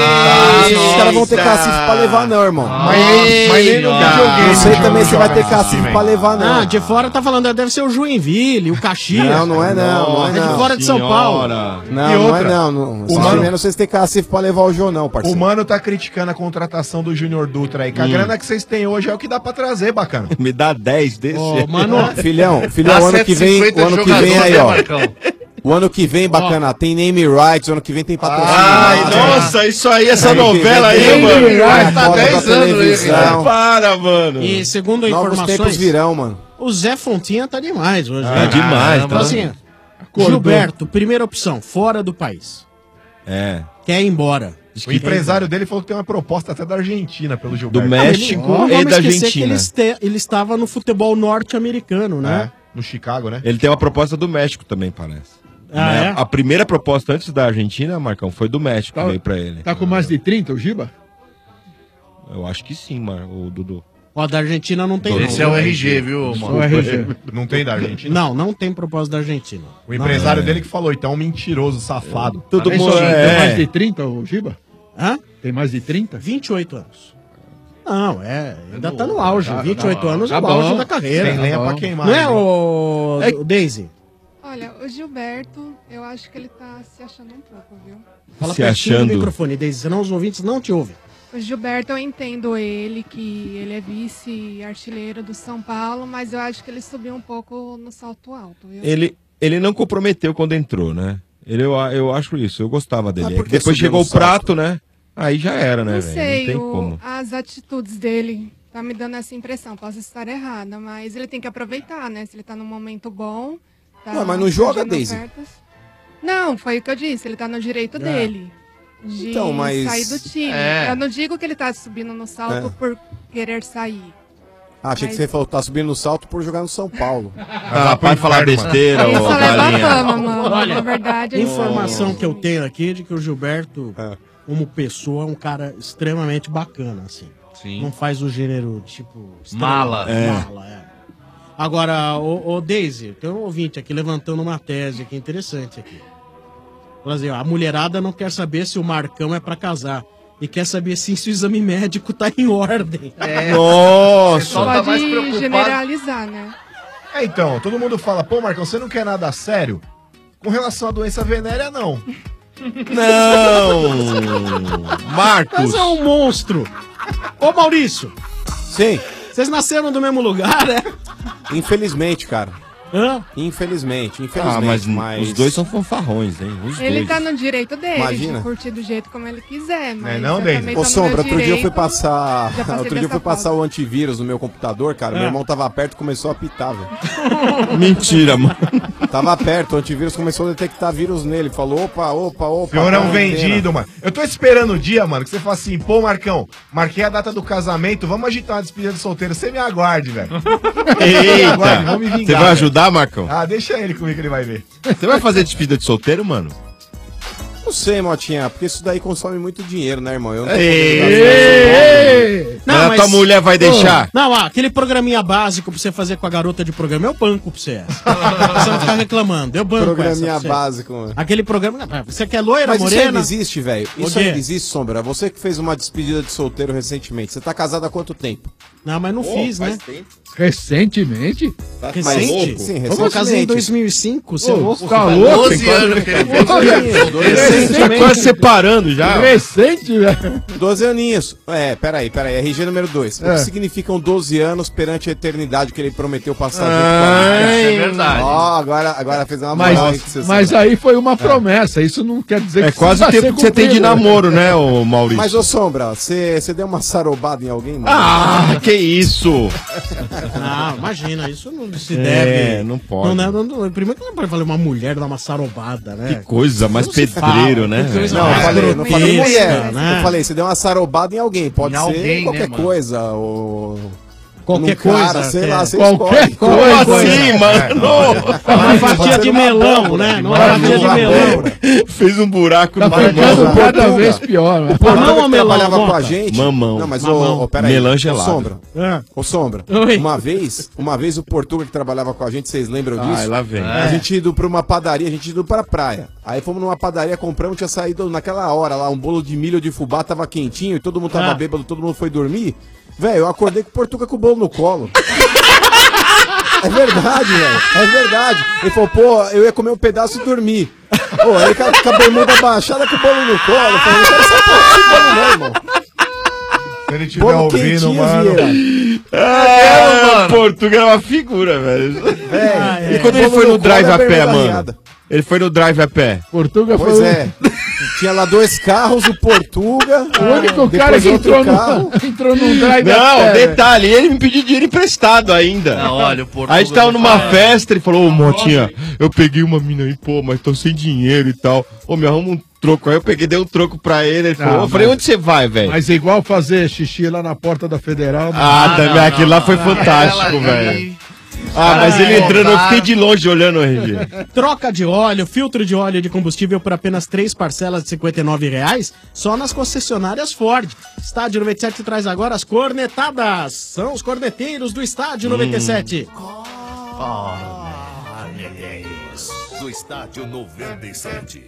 Os caras vão ter cacife pra levar não, irmão. Mas nem no videogame. Não sei também se vai ter cacife pra levar não. Ah, de fora tá falando, deve ser o Joinville, o Caxias. Não é não. É de fora de São Paulo. Não é não. Esse time eu não sei se tem cacife pra levar o Jô não, parceiro. O Mano tá criticando a contratação do Júnior Dutra aí. Que a grana que vocês têm hoje é o que dá pra trazer, bacana. Me dá 10 desse. Filhão, o ano que vem aí, ó. O ano que vem, bacana, tem name rights, o ano que vem tem patrocínio. Ai, nossa, isso aí, essa novela aí, mano. Tá 10 anos aí. Para, mano. E segundo Novos informações, tempos virão, mano. o Zé Fontinha tá demais hoje. Tá demais, tá? Assim, Acordou. Gilberto, primeira opção, fora do país. É. Quer ir embora. O empresário dele falou que tem uma proposta até da Argentina pelo Gilberto. Do México Não e vamos da esquecer Argentina. que ele estava no futebol norte-americano, né? No Chicago, né? Ele tem uma proposta do México também, parece. Ah, Né? é? A primeira proposta antes da Argentina, Marcão, foi do México Tá- que veio pra ele. Tá com mais de 30 o Giba? Eu acho que sim, mano, o Dudu. Ó, da Argentina não tem Esse não. é o RG, viu, mano? O RG. Não tem da Argentina? Não tem propósito da Argentina. O empresário dele que falou, então, é um mentiroso, safado. Todo Tem mundo tem mais de 30 o Giba? Hã? Tem mais de 30? 28 anos. Não, ainda tá no auge. Tá- 28 tá- anos é tá o auge bom. da carreira. Tem lenha Tá pra bom. queimar. Não é, né? o Daisy? Olha, o Gilberto, eu acho que ele tá se achando um pouco, viu? Fala Se pertinho achando. do microfone, Daisy, senão os ouvintes não te ouvem. O Gilberto, eu entendo ele, que ele é vice-artilheiro do São Paulo, mas eu acho que ele subiu um pouco no salto alto, viu? Ele não comprometeu quando entrou, né? Eu acho isso, eu gostava dele. É que porque depois subiu chegou no o prato, né? Aí já era, né, Não velho? sei, Não tem como. as atitudes dele tá me dando essa impressão. Posso estar errada, mas ele tem que aproveitar, né? Se ele tá num momento bom. Tá Ué, mas não joga, surgindo Daisy? ofertas. Não, foi o que eu disse. Ele tá no direito dele. De Então, mas- sair do time. É. Eu não digo que ele tá subindo no salto É. por querer sair. Ah, achei que Mas- você falou que tá subindo no salto por jogar no São Paulo. Ah, para de falar besteira, Isso ô leva galinha. fama, mano. Olha, Na verdade, é informação que eu tenho aqui de que o Gilberto, como pessoa, é um cara extremamente bacana, assim. Sim. Não faz o gênero, tipo... Mala. Mala, é. Agora, o Daisy, tem um ouvinte aqui levantando uma tese aqui interessante aqui. Fala assim, ó, a mulherada não quer saber se o Marcão é pra casar. E quer saber se o exame médico tá em ordem. Nossa! pode mais preocupado. generalizar, né? É, então, todo mundo fala, pô, Marcão, você não quer nada sério? Com relação à doença venérea, não. Não! Marcos! Mas é um monstro! Ô, Maurício! Sim. Vocês nasceram do mesmo lugar, né? Infelizmente, cara. Hã? Infelizmente. Ah, mas os dois são fanfarrões, hein? Os Ele dois. tá no direito dele Imagina. de curtir do jeito como ele quiser, mas não, eu Deise? também Ô, tô no Sombra, meu outro dia eu fui direito. passar. Já passei Outro dia eu dessa fui passar fase. o antivírus no meu computador, cara. Meu irmão tava perto e começou a apitar, velho. Mentira, mano. Tava perto, o antivírus começou a detectar vírus nele. Falou, opa. O senhor é um vendido, mano. Eu tô esperando o dia, mano, que você fala assim, pô, Marcão, marquei a data do casamento, vamos agitar uma despedida de solteiro. Você me aguarde, velho. Eita! Vamos me vingar, Você vai velho. ajudar, Marcão? Ah, deixa ele comigo que ele vai ver. Você vai fazer despedida de solteiro, mano? não sei, Motinha, porque isso daí consome muito dinheiro, né, irmão? Eu não tô Não, Mas a tua mulher vai deixar? Não, aquele programinha básico pra você fazer com a garota de programa, eu banco pra você. Você não ficar reclamando, eu banco Programinha essa pra você. básico, mano. Aquele programa, você quer loira, Mas isso morena? ainda existe, velho. O Isso quê? ainda existe, Sombra. Você que fez uma despedida de solteiro recentemente. Você tá casado há quanto tempo? Não, mas não fiz, né? Recentemente? Recente? Sim, Eu casei em 2005, você é louco? Tá louco? 12 anos que ele Tá quase separando já. Recente, velho. 12 aninhos. Peraí. RG número 2. O que significam 12 anos perante a eternidade que ele prometeu passar junto com a gente? É verdade. Ó, agora fez uma moral aí que você Mas sabe. aí foi uma promessa, isso não quer dizer É que quase o precisa tempo ser que você tem de cumprido. namoro, né, ô Maurício? Mas, ô Sombra, você deu uma sarobada em alguém, mano? Ah, que isso? Não, imagina, isso não se deve. Não pode. Primeiro que não pode falar uma mulher dar uma sarobada, né? Que coisa mais Não se pedreiro, fala, né? que coisa velho? Não, eu mais falei, não falei grotesca, mulher. né? Eu falei, você deu uma sarobada em alguém. Pode Em ser alguém, qualquer né, mano? coisa. Ou... Qualquer num cara, coisa, sei é. lá, você Qualquer escolhe. coisa. Como assim, mano? Uma fatia de melão, né? Uma fatia de melão. Fez um buraco Tá no ficando mamão. cada vez pior, né? O Portuga Mamão ou que melão, trabalhava com a Boca? gente. Mamão. Não, mas Mamão. peraí. Melão Ô, gelado. Sombra. É. Ô, Sombra. Oi. Uma vez o Portuga que trabalhava com a gente, vocês lembram disso? Ai, lá vem. A gente ido pra uma padaria, a gente ido pra praia. Aí fomos numa padaria, compramos, tinha saído naquela hora lá, um bolo de milho de fubá, tava quentinho e todo mundo tava bêbado, todo mundo foi dormir. Velho, eu acordei com o Portuga com o bolo no colo. É verdade, velho. É verdade. Ele falou, pô, eu ia comer um pedaço e dormir. Pô, aí com a bermuda baixada com o bolo no colo. Eu falei, não quero essa porra de bolo não, irmão. Se ele estiver Bolo ouvindo, quentinho, mano. Vieira. Portugal é uma figura, velho. Velho, E quando ele bolo foi no colo drive é a pé, bermuda mano? arriada. Ele foi no drive a pé. Portuga Pois foi é. Tinha lá 2 carros, o Portuga. o único cara depois que outro entrou num drive Não, a pé, detalhe, ele me pediu dinheiro emprestado ainda. Não, olha, o Portuga Aí a gente tava não numa fala. festa, ele falou, ô Motinha, eu peguei uma mina aí, pô, mas tô sem dinheiro e tal. Ô, me arruma um troco. Aí eu peguei, dei um troco pra ele falou, Não, eu falei, mas- onde você vai, velho? Mas é igual fazer xixi lá na porta da Federal. Ah, também, não, aquilo não, lá foi não. fantástico, Ela velho. ali. Ah, mas ele entrando, eu Botaram. fiquei de longe olhando o RG. Troca de óleo, filtro de óleo de combustível por apenas 3 parcelas de R$ 59,00 só nas concessionárias Ford. Estádio 97 traz agora as cornetadas. São os corneteiros do Estádio 97. Do estádio 97.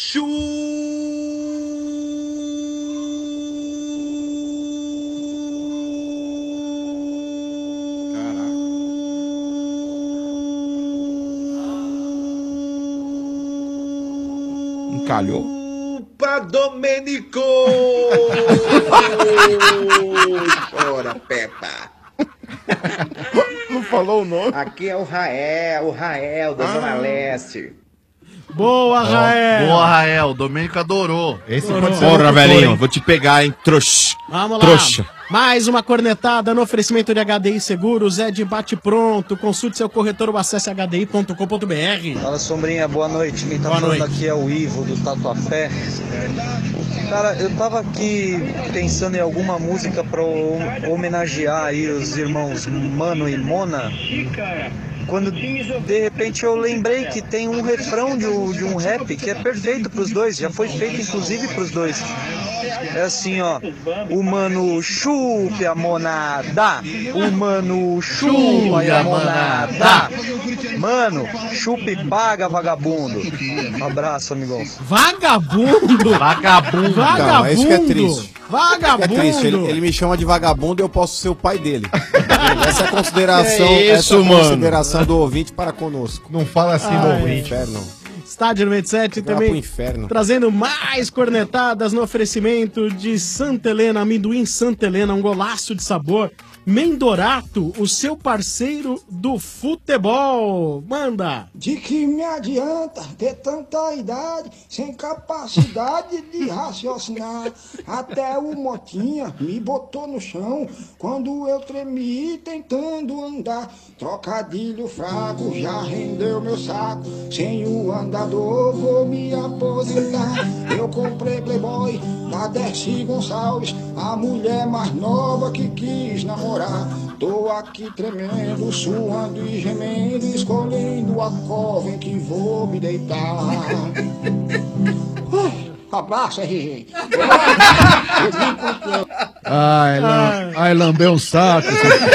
Encalhou. Pra Domênico! Ora, Peppa! Não falou o nome. Aqui é o Rael da Zona Leste. Boa, Rael! Boa, Rael. O Domênico adorou. Esse Porra, pode ser Porra, locutor, velhinho, hein? vou te pegar, hein, trouxa. Vamos lá. Trouxa. Mais uma cornetada no oferecimento de HDI Seguros, é de bate pronto. Consulte seu corretor ou acesse hdi.com.br. Fala, Sombrinha, boa noite. Quem tá Boa falando noite. aqui é o Ivo do Tatuapé. Cara, eu tava aqui pensando em alguma música pra homenagear aí os irmãos Mano e Mona. Quando de repente eu lembrei que tem um refrão de um rap que é perfeito pros dois, já foi feito inclusive pros dois. É assim, ó. O mano chupe a monada. O mano chupa a monada. Mano, chupe e paga, vagabundo. Um abraço, amigão. Vagabundo! Vagabundo. Não, é isso que é triste. Vagabundo! É triste, ele me chama de vagabundo e eu posso ser o pai dele. Essa é a consideração, É isso, essa é a mano. consideração do ouvinte para conosco. Não fala assim no ouvinte. Inferno. Estádio 97 Vai pro também inferno. trazendo mais cornetadas no oferecimento de Santa Helena, amendoim Santa Helena, um golaço de sabor. Mendorato, o seu parceiro do futebol. Manda! De que me adianta ter tanta idade, sem capacidade de raciocinar. Até o Motinha me botou no chão, quando eu tremi tentando andar. Trocadilho fraco já rendeu meu saco, sem o andador vou me aposentar. Eu comprei Playboy da Dercy Gonçalves, a mulher mais nova que quis namorar. Tô aqui tremendo, suando e gemendo, escolhendo a cova em que vou me deitar. Abraço, RG. Ai, lambeu o saco.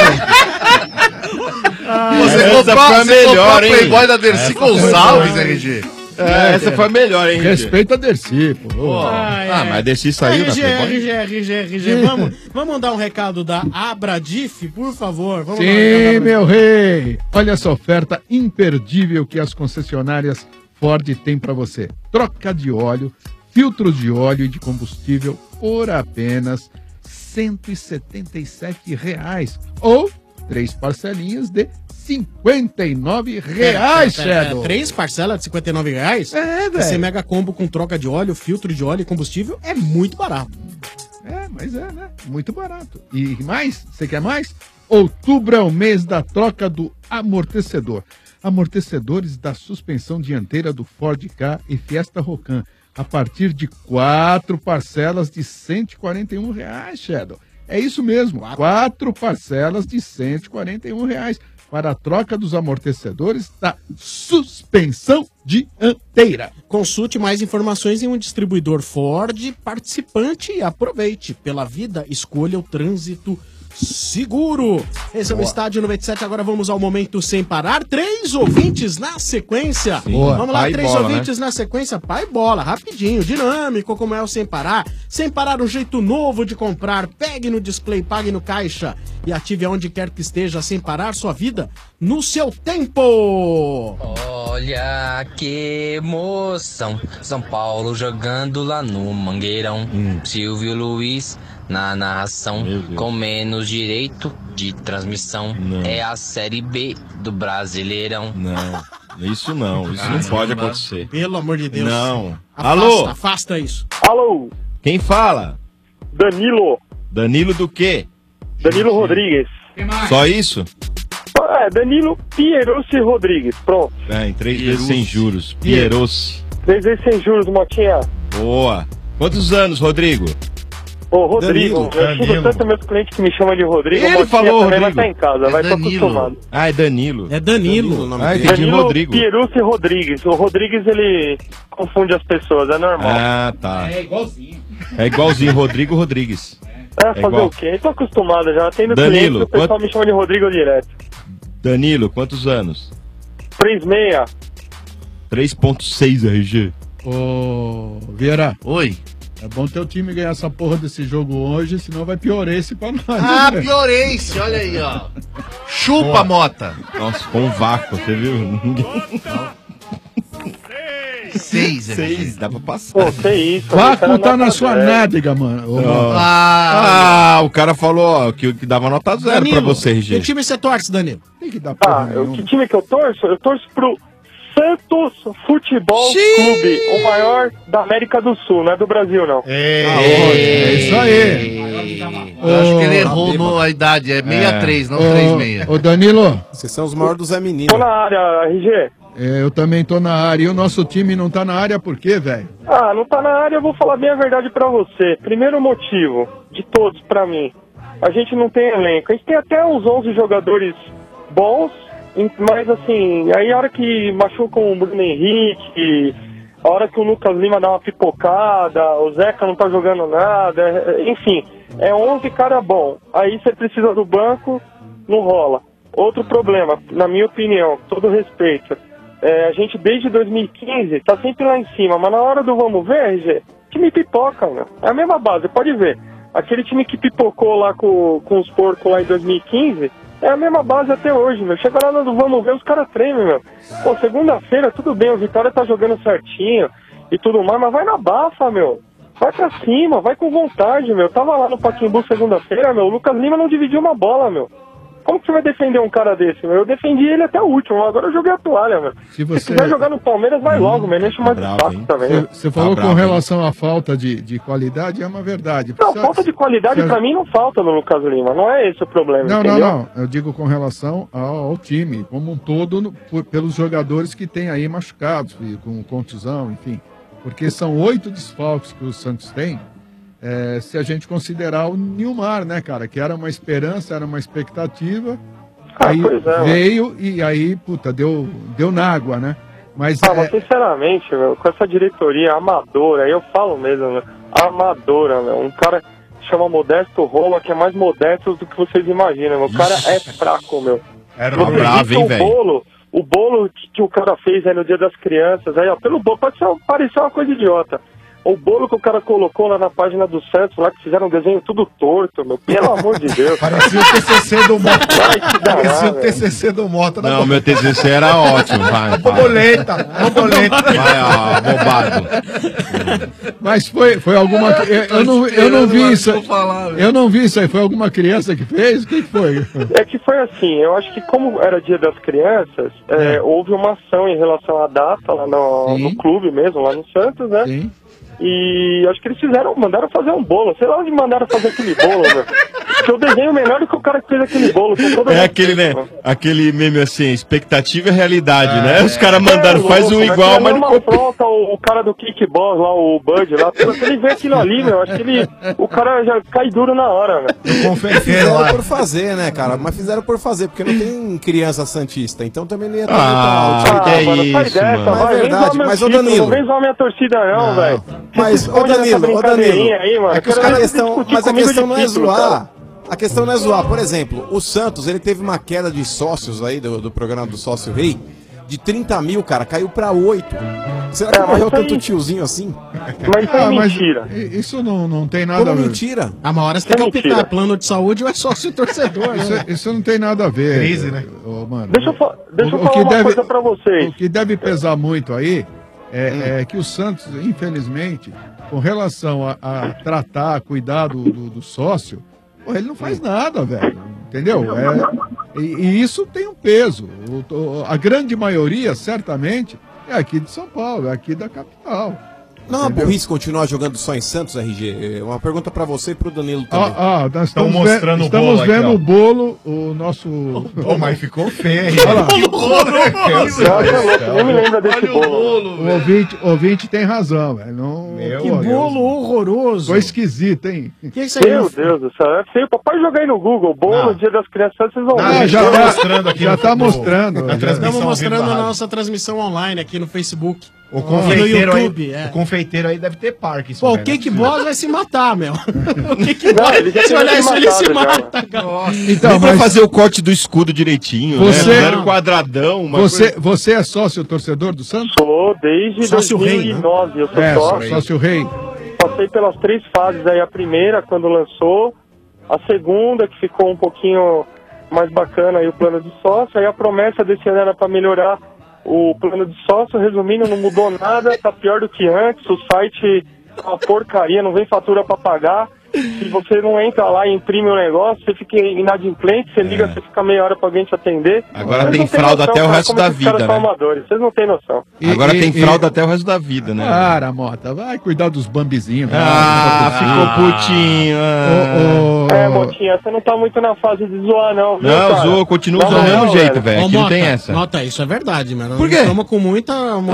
Você comprou a Playboy da Dercy Gonçalves, RG. Essa foi a melhor, hein, RG? Respeita a Dercy, pô. Mas a Dercy saiu da Playboy? RG. Vamos mandar um recado da Abradif, por favor. Vamos dar um Sim, recado meu rei. Olha essa oferta imperdível que as concessionárias Ford têm para você. Troca de óleo, filtros de óleo e de combustível por apenas R$177. Ou 3 parcelinhas de R$59, Shadow. 3 parcelas de R$59? É, velho. Esse mega combo com troca de óleo, filtro de óleo e combustível é muito barato. Mas né? Muito barato. E mais? Você quer mais? Outubro é o mês da troca do amortecedor. Amortecedores da suspensão dianteira do Ford Ka e Fiesta Rocan. A partir de 4 parcelas de R$141, Shadow. É isso mesmo, 4 parcelas de R$141 para a troca dos amortecedores da suspensão dianteira. Consulte mais informações em um distribuidor Ford participante e aproveite. Pela vida, escolha o trânsito seguro. Esse é o Estádio 97, agora vamos ao momento sem parar. 3 ouvintes na sequência. Vamos lá, 3 ouvintes na sequência. Pai bola, rapidinho, dinâmico, como é o sem parar. Sem parar, um jeito novo de comprar. Pegue no display, pague no caixa e ative aonde quer que esteja, sem parar sua vida no seu tempo. Olha que emoção, São Paulo jogando lá no Mangueirão. Silvio Luiz na narração, com menos direito de transmissão. É a Série B do Brasileirão. Isso não pode acontecer. Pelo amor de Deus. Não. Alô? Afasta isso. Alô? Quem fala? Danilo. Danilo do quê? Danilo Rodrigues. Só isso? Danilo Pierossi Rodrigues, pronto. Em 3 vezes sem juros. Pierossi. 3 vezes sem juros, Motinha. Boa. Quantos anos, Rodrigo? Ô, Rodrigo, eu xingo tanto meus clientes que me chamam de Rodrigo. Ele Motinha falou também Rodrigo. vai estar em casa, vai estar acostumado. É Danilo. É Danilo. Entendi, Danilo Rodrigo. Pierossi Rodrigues. O Rodrigues, ele confunde as pessoas, é normal. Tá. É igualzinho. É igualzinho, Rodrigo Rodrigues. Fazer igual. o quê? Eu tô acostumado já. Tem no Danilo, cliente, o pessoal me chama de Rodrigo direto. Danilo, quantos anos? 3,6. 3.6 RG. Ô, Vieira. Oi. É bom ter o time ganhar essa porra desse jogo hoje, senão vai Piorense pra nós. Piorense, olha aí, ó. Chupa, Mota. Nossa, com um vácuo, você viu? 6, dá pra passar. Pô, que isso. Vácuo tá na sua nádega, mano. O cara falou ó, que dava nota 0 pra você, RG. Que time você torce, Danilo? Tem que dar que time que eu torço? Eu torço pro Santos Futebol Clube, o maior da América do Sul, não é do Brasil, não. É isso aí. Eu acho que ele errou a idade, é 63, não 36. Ô, Danilo. Vocês são os maiores do Zé Menino. Tô na área, RG. Eu também tô na área. E o nosso time não tá na área por quê, velho? Não tá na área, eu vou falar bem a verdade pra você. Primeiro motivo, de todos pra mim, a gente não tem elenco. A gente tem até uns 11 jogadores bons, mas assim, aí a hora que machucam o Bruno Henrique, a hora que o Lucas Lima dá uma pipocada, o Zeca não tá jogando nada, enfim, é 11 cara bom. Aí você precisa do banco, não rola. Outro problema, na minha opinião, com todo respeito, a gente desde 2015 tá sempre lá em cima, mas na hora do vamos ver, RG, time pipoca, meu. É a mesma base, pode ver. Aquele time que pipocou lá com os porcos lá em 2015, é a mesma base até hoje, meu. Chega lá no vamos ver, os caras tremem, meu. Pô, segunda-feira, tudo bem, o Vitória tá jogando certinho e tudo mais, mas vai na bafa, meu. Vai pra cima, vai com vontade, meu. Tava lá no Pacaembu segunda-feira, meu. O Lucas Lima não dividiu uma bola, meu. Como que você vai defender um cara desse, meu? Eu defendi ele até o último, agora eu joguei a toalha, meu. Se quiser jogar no Palmeiras, vai logo, meu. Deixa mais de saco também. Você falou com relação à falta de qualidade, é uma verdade. Não, falta de qualidade pra mim não falta no Lucas Lima, não é esse o problema, entendeu? Não. Eu digo com relação ao time, como um todo, pelos jogadores que tem aí machucados, com contusão, enfim. Porque são 8 desfalques que o Santos tem. Se a gente considerar o Nilmar, né, cara? Que era uma esperança, era uma expectativa. Aí veio e aí, puta, deu na água, né? Mas, mas sinceramente, meu, com essa diretoria amadora, eu falo mesmo, meu, amadora, meu, um cara chama Modesto Roma, que é mais modesto do que vocês imaginam, meu. O cara é fraco, meu. Era Você bravo, visse hein, velho? o bolo que o cara fez aí no Dia das Crianças, aí, ó, pelo bolo, pode parecer uma coisa idiota. O bolo que o cara colocou lá na página do Santos, lá que fizeram um desenho tudo torto, meu. Pelo amor de Deus. Parecia o TCC do Mota. Parecia o velho. TCC do Mota. Não, meu TCC era ótimo, vai. Borboleta. Vai, ó, bobado. Mas foi alguma. Eu não vi isso. Eu não vi isso aí. Foi alguma criança que fez? O que foi? É que foi assim, eu acho que como era Dia das Crianças, houve uma ação em relação à data lá no clube mesmo, lá no Santos, né? Sim. E acho que eles mandaram fazer um bolo. Sei lá onde mandaram fazer aquele bolo, velho. Porque eu desenho melhor do que o cara que fez aquele bolo. É aquele, né? Aquele meme assim, expectativa e realidade, né? Os caras mandaram, faz um igual, mas não pronta o cara do Kickboss lá, o Bud lá. Se ele vê aquilo ali, meu, acho que o cara já cai duro na hora, velho. Fizeram por fazer, né, cara? Mas fizeram por fazer, porque não tem criança santista. Então também não ia ter que é mano, sai isso, dessa, mano. vai, É verdade, mas ô Danilo. Não vem zoar minha torcida não, velho. Mas, ô Danilo, aí, mano. é que os caras questão, mas a questão não é zoar. A questão não é zoar. Por exemplo, o Santos, ele teve uma queda de sócios aí do programa do Sócio Rei de 30 mil, cara, caiu pra 8. Será que morreu tanto tiozinho assim? Mas isso é mentira. Isso não tem nada Como a ver. mentira? A uma hora você tem que optar, plano de saúde ou é sócio torcedor, né? Isso não tem nada a ver. Crise, né? Mano, Deixa eu falar uma coisa pra vocês. O que deve pesar muito aí é que o Santos, infelizmente, com relação a tratar, cuidar do sócio, ele não faz nada, velho. Entendeu? E isso tem um peso. A grande maioria, certamente, é aqui de São Paulo, é aqui da capital. Não, a burrice continuar jogando só em Santos, RG? Uma pergunta pra você e pro Danilo também. Nós estamos mostrando o bolo. Estamos vendo o bolo, o nosso. Mas ficou feio. Olha lá. Eu me lembro desse bolo. O ouvinte tem razão, velho. Que bolo horroroso. Foi esquisito, hein? Que isso aí? Meu Deus do céu. É feio. Papai jogar aí no Google, bolo, Dia das Crianças, vocês vão ver. Já tá mostrando aqui. Já tá mostrando. Estamos mostrando a nossa transmissão online aqui no Facebook. O confeiteiro, no YouTube, o confeiteiro aí deve ter parque. Pô, o Cake Boss vai se matar, meu. O Cake Boss, se olhar isso, ele se mata, cara. Então, pra fazer o corte do escudo direitinho, né? Fizeram quadradão. Você é sócio torcedor do Santos? Sou desde 2009, eu sou sócio rei. Passei pelas 3 fases aí, a primeira quando lançou, a segunda que ficou um pouquinho mais bacana aí o plano de sócio, aí a promessa desse ano era para melhorar o plano de sócio, resumindo, não mudou nada, tá pior do que antes, o site é uma porcaria, não vem fatura para pagar. Se você não entra lá e imprime o negócio, você fica inadimplente, você liga, você fica meia hora pra alguém te atender. Agora tem fralda até o resto da vida, né? Vocês não têm noção. Agora tem fralda até o resto da vida, né? Para, Mota, vai cuidar dos bambizinhos. Ficou putinho. Motinha, você não tá muito na fase de zoar, não. Viu, não, zoou, continua usando do mesmo jeito, velho. Aqui não tem essa. Nota, isso é verdade, mano. Por quê? Toma com muita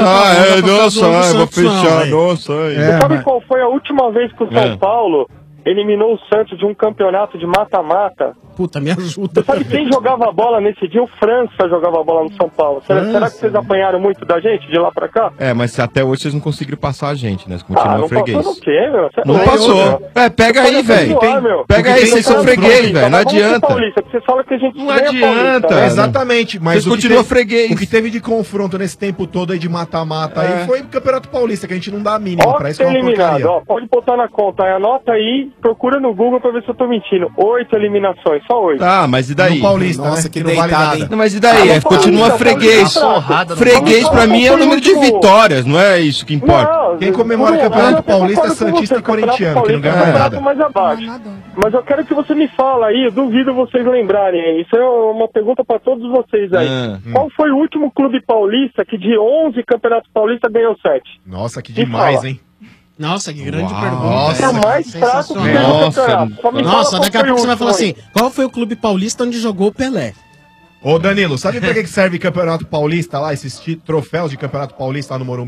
nossa, vou fechar, nossa. Você sabe qual foi a última vez que o São Paulo eliminou o Santos de um campeonato de mata-mata? Puta, me ajuda. Você sabe quem jogava bola nesse dia? O França jogava bola no São Paulo. Será que vocês apanharam muito da gente de lá pra cá? Mas até hoje vocês não conseguiram passar a gente, né? Você continua freguês. Passou no quê, meu? Não passou. Pega aí, velho. Pega aí, vocês são freguês, velho. Não adianta. Você fala que a gente não adianta. Exatamente. Mas vocês continuam freguês. O que teve de confronto nesse tempo todo aí de mata-mata aí foi o Campeonato Paulista, que a gente não dá a mínima pra isso, que é uma porcaria. Pode botar na conta, anota aí, procura no Google pra ver se eu tô mentindo. 8 eliminações, só 8. Tá, mas e daí? No Paulista, Nossa, né? que deitada, hein? Não, mas e daí? Continua freguês. Freguês pra mim é o número de vitórias, não é isso que importa. Quem comemora o Campeonato Paulista é Santista e Corintiano, que não ganha mais nada. Mais abaixo. Mas eu quero que você me fale aí, eu duvido vocês lembrarem aí. Isso é uma pergunta pra todos vocês aí. Qual foi o último clube paulista que de 11 Campeonatos Paulistas ganhou 7? Nossa, que demais, hein? Nossa, que grande pergunta. Nossa, é mais fraco que o campeonato. Nossa, daqui a pouco você vai falar assim, qual foi o clube paulista onde jogou o Pelé? Ô Danilo, sabe pra que serve Campeonato Paulista lá, esses troféus de Campeonato Paulista lá no Morumbi?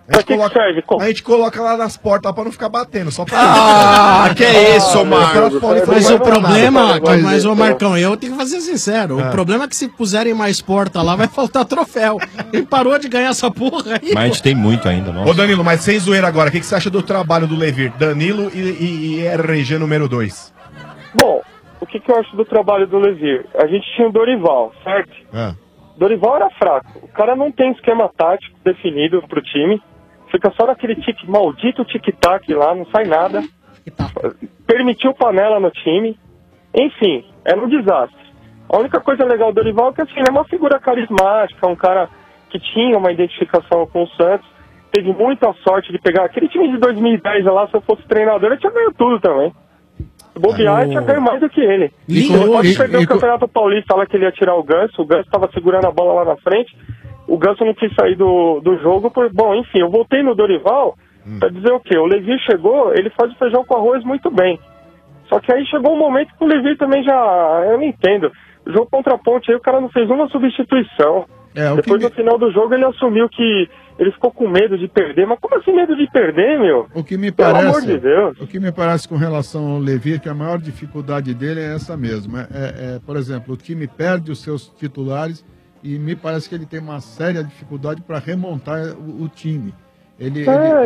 A gente coloca lá nas portas pra não ficar batendo, só pra... Ah, que isso, Marcos. Mas o problema, mas ô Marcão, eu tenho que fazer sincero, o problema é que se puserem mais porta lá, vai faltar troféu. Ele parou de ganhar essa porra aí. Mas a gente tem muito ainda, nossa. Ô Danilo, mas sem zoeira agora, o que você acha do trabalho do Levir? Danilo e RG número 2. Bom, o que eu acho do trabalho do Levir? A gente tinha o Dorival, certo? Dorival era fraco. O cara não tem esquema tático definido pro time. Fica só naquele maldito tic-tac lá, não sai nada. Permitiu panela no time. Enfim, era um desastre. A única coisa legal do Dorival é que assim, ele é uma figura carismática, um cara que tinha uma identificação com o Santos. Teve muita sorte de pegar aquele time de 2010 lá, se eu fosse treinador, eu tinha ganho tudo também. Se bobear, eu tinha ganho mais do que ele. Ele pode perder o Campeonato Paulista lá que ele ia tirar o Ganso estava segurando a bola lá na frente. O Ganso não quis sair do jogo. Bom, enfim, eu voltei no Dorival pra dizer o quê? O Levi chegou, ele faz o feijão com arroz muito bem. Só que aí chegou um momento que o Levi também já... Eu não entendo. O jogo contra a Ponte aí, o cara não fez uma substituição. Depois no final do jogo ele assumiu que ele ficou com medo de perder. Mas como assim medo de perder, meu? O que me Pelo parece, amor de Deus. O que me parece com relação ao Levi é que a maior dificuldade dele é essa mesmo. Por exemplo, o time perde os seus titulares e me parece que ele tem uma séria dificuldade para remontar o time. Ele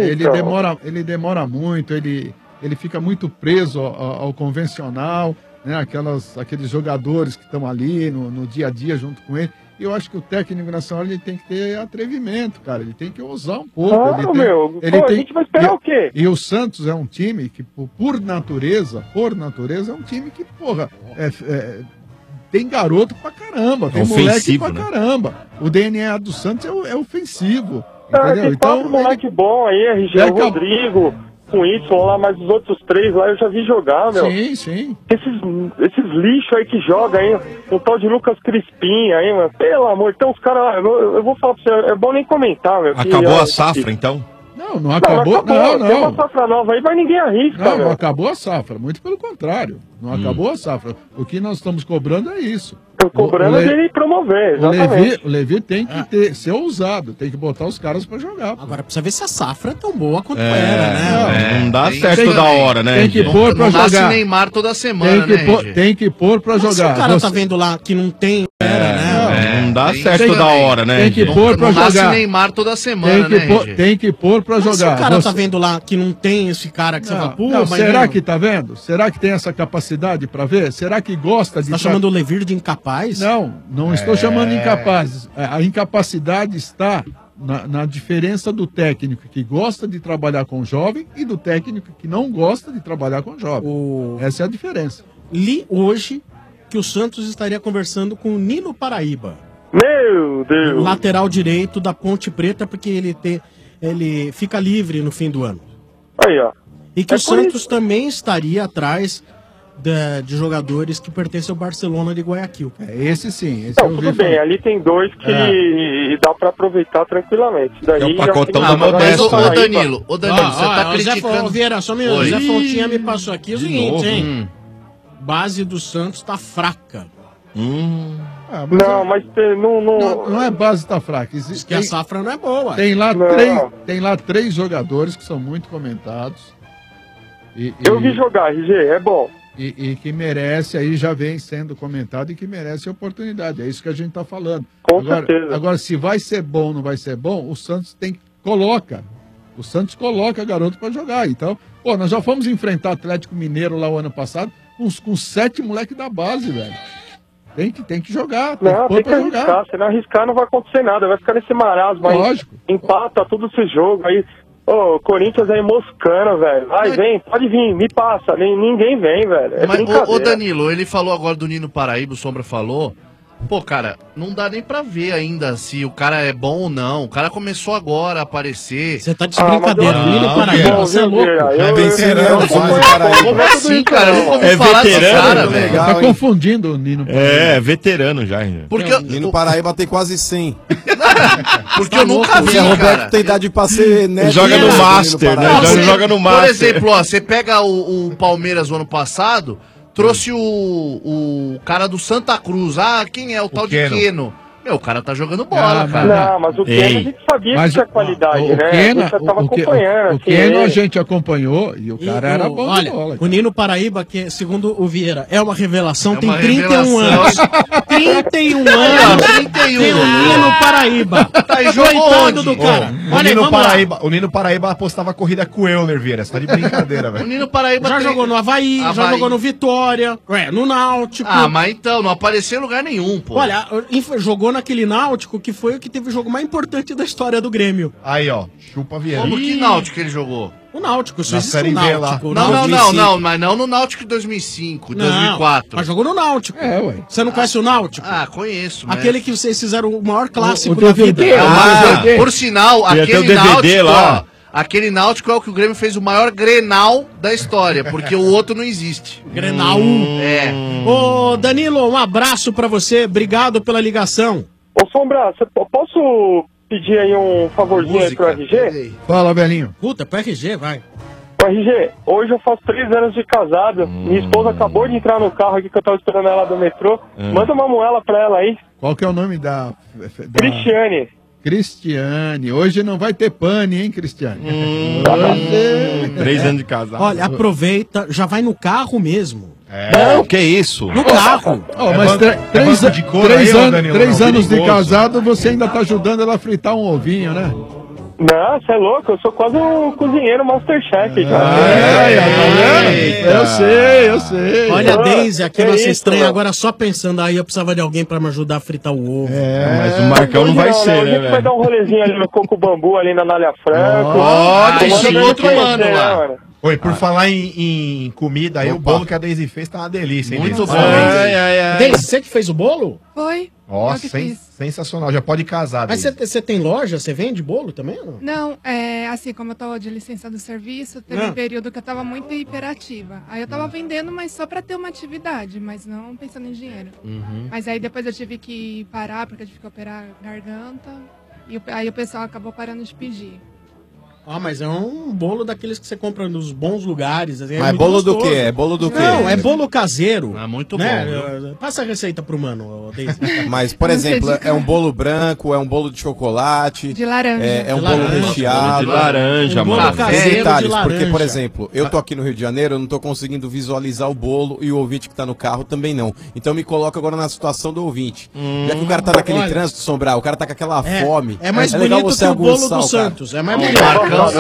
demora muito, ele fica muito preso ao convencional, né? Aqueles jogadores que estão ali no dia a dia junto com ele. E eu acho que o técnico nacional ele tem que ter atrevimento, cara. Ele tem que ousar um pouco. A gente vai esperar o quê? E o Santos é um time que, por natureza, é um time que, porra, tem garoto pra caramba, tem moleque pra caramba. O DNA do Santos é ofensivo. Entendeu? Então, moleque bom aí, RG, o Rodrigo, com Y lá, mas os outros 3 lá eu já vi jogar, meu. Sim. Esses lixos aí que jogam aí, o tal de Lucas Crispim aí, mano. Pelo amor, então os caras, eu vou falar pra você, é bom nem comentar, meu. Acabou a safra, então? Não acabou. Não. Tem uma safra nova aí, mas ninguém arrisca, Não acabou a safra, muito pelo contrário. Não acabou a safra. O que nós estamos cobrando é isso. Estou cobrando dele promover, exatamente. O Levi tem que ser ousado, tem que botar os caras pra jogar. Agora precisa ver se a safra é tão boa quanto era, né? Não dá certo toda hora, né? Tem que pôr pra jogar. Nasce Neymar toda semana, Tem que pôr pra jogar. Se o cara tá vendo lá que não tem, não dá certo toda hora, né? Tem que pôr pra jogar. Nasce Neymar toda semana, tem que pôr pra jogar. Se o cara tá vendo lá que não tem esse cara que você fala, mas será que tá vendo? Será que tem essa capacidade pra ver? Será que gosta de... Tá chamando o Levir de incapaz? Não estou chamando de incapaz. A incapacidade está na diferença do técnico que gosta de trabalhar com jovem e do técnico que não gosta de trabalhar com jovem. Essa é a diferença. Li hoje que o Santos estaria conversando com o Nino Paraíba. Meu Deus! Lateral direito da Ponte Preta, porque ele fica livre no fim do ano. Aí, ó. E que o Santos também estaria atrás de jogadores que pertencem ao Barcelona de Guayaquil. Esse sim. Não, tudo bem, ali tem 2 que dá pra aproveitar tranquilamente. Daí é o pacotão da Modesta. Ô Danilo, você tá criticando... Vieira, só meu, o Zé Fontinha me passou aqui o seguinte, hein? Base do Santos tá fraca. Não é base tá fraca. Diz que a safra não é boa. Tem lá 3 jogadores que são muito comentados. Eu vi jogar, RG, é bom. E que merece, aí já vem sendo comentado, e que merece oportunidade. É isso que a gente tá falando. Com certeza. Agora, se vai ser bom ou não vai ser bom, o Santos coloca garoto pra jogar. Então, nós já fomos enfrentar Atlético Mineiro lá o ano passado com 7 moleques da base, velho. Tem que jogar. Tem que arriscar. Se não arriscar, não vai acontecer nada. Vai ficar nesse marasmo aí. Lógico. Empata tudo esse jogo aí. O Corinthians aí moscando, velho. Vem, pode vir, me passa. Ninguém vem, velho. Ô Danilo, ele falou agora do Nino Paraíba, o Sombra falou. Pô, cara, não dá nem pra ver ainda se o cara é bom ou não. O cara começou agora a aparecer. Você tá de brincadeira. O Nino Paraíba, você é louco. É veterano. Sim, cara, eu nunca ouvi falar desse cara, velho. Tá confundindo o Nino Paraíba. É veterano já. Porque o Nino Paraíba tem quase 100. Porque eu nunca vi, O Roberto cara. tem idade pra ser neto. Joga no Master, né? Joga no Master. Por exemplo, você pega o Palmeiras o ano passado, trouxe o cara do Santa Cruz. Quem é? O tal de Queno. Meu, o cara tá jogando bola, Ah, cara. Não, mas o Keno a gente sabia que tinha qualidade, né? A Keno, gente já tava o acompanhando. Keno a ele. gente acompanhou e o cara era bom de Olha, bola. o Nino Paraíba, que segundo o Vieira, é uma revelação, tem uma 31 revelação. anos. 31 Aí, ó, anos. 31. Tem o Nino Paraíba. Tá aí, jogou Coitado onde? do cara. O Olha aí, Nino, vamos lá. Paraíba, o Nino Paraíba apostava a corrida com o Euler, Vieira. Você tá de brincadeira, O velho. Nino Paraíba Já tem- jogou no Havaí, já Havaí. jogou no Vitória, no Náutico. Ah, mas então, não apareceu em lugar nenhum, pô. Olha, jogou naquele Náutico que foi o que teve o jogo mais importante da história do Grêmio. Aí, ó, chupa Vieira. Como que Náutico ele jogou? O Náutico, Na Série B lá. Não, mas não no Náutico de 2005, 2004. Mas jogou no Náutico. Você não conhece o Náutico? Ah, conheço. Mas... Aquele que vocês fizeram o maior clássico O da DVD. vida. Por sinal, Ia ter o aquele DVD Náutico, lá. ó, aquele Náutico é o que o Grêmio fez o maior Grenal da história, porque o outro não existe. Grenal. É. Ô, Danilo, um abraço pra você. Obrigado pela ligação. Ô, Sombra, posso pedir aí um favorzinho aí pro RG? Fala, velhinho. Puta, pro RG, vai. Ô, RG, hoje eu faço 3 anos de casado. Minha esposa acabou de entrar no carro aqui que eu tava esperando ela do metrô. Manda uma moela pra ela aí. Qual que é o nome da... Cristiane. Cristiane. Hoje não vai ter pane, hein, Cristiane? Hoje... 3 anos de casado. Olha, aproveita, já vai no carro mesmo. Não, que isso? No carro. Ó, mas três anos de casado, você ainda tá ajudando ela a fritar um ovinho, né? Não, você é louco, eu sou quase um cozinheiro Masterchef. Eu sei. Olha a Deise aqui, que nossa isso, estranha, mano. agora só pensando, aí eu precisava de alguém pra me ajudar a fritar o ovo. Mas o Marcão não vai ser, A né, gente vai velho? dar um rolezinho ali no Coco Bambu, ali na Nália Franco. Ó, tem Manda outro conhecer, mano né, lá. mano? Oi, por falar em comida, aí o bolo que a Daisy fez tá uma delícia, hein? Muito Daisy? bom. Parabéns. Deise, você que fez o bolo? Foi. Nossa, Eu que fiz. sensacional. Já pode casar, Mas Daisy. você tem loja? Você vende bolo também? Ou não? Não, assim, como eu tô de licença do serviço, teve um período que eu tava muito hiperativa. Aí eu tava vendendo, mas só pra ter uma atividade, mas não pensando em dinheiro. Mas aí depois eu tive que parar, porque eu tive que operar a garganta. E aí o pessoal acabou parando de pedir. Ah, mas é um bolo daqueles que você compra nos bons lugares. Assim, Mas muito bolo do gostoso. quê? É bolo do quê? Não, é bolo caseiro. É muito né? bom. Passa a receita pro mano, Deise. Mas, por exemplo, é um bolo branco, é um bolo de chocolate. De laranja. É um De bolo laranja. recheado. De laranja, Um bolo mano. caseiro de Detalhes, porque, laranja. por exemplo, eu tô aqui no Rio de Janeiro, eu não tô conseguindo visualizar o bolo e o ouvinte que tá no carro também não. Então me coloca agora na situação do ouvinte. Já que o cara tá naquele Olha. trânsito, Sombrar, o cara tá com aquela fome. É mais legal bonito você que o bolo aguçar do o cara. Santos. É mais bonito.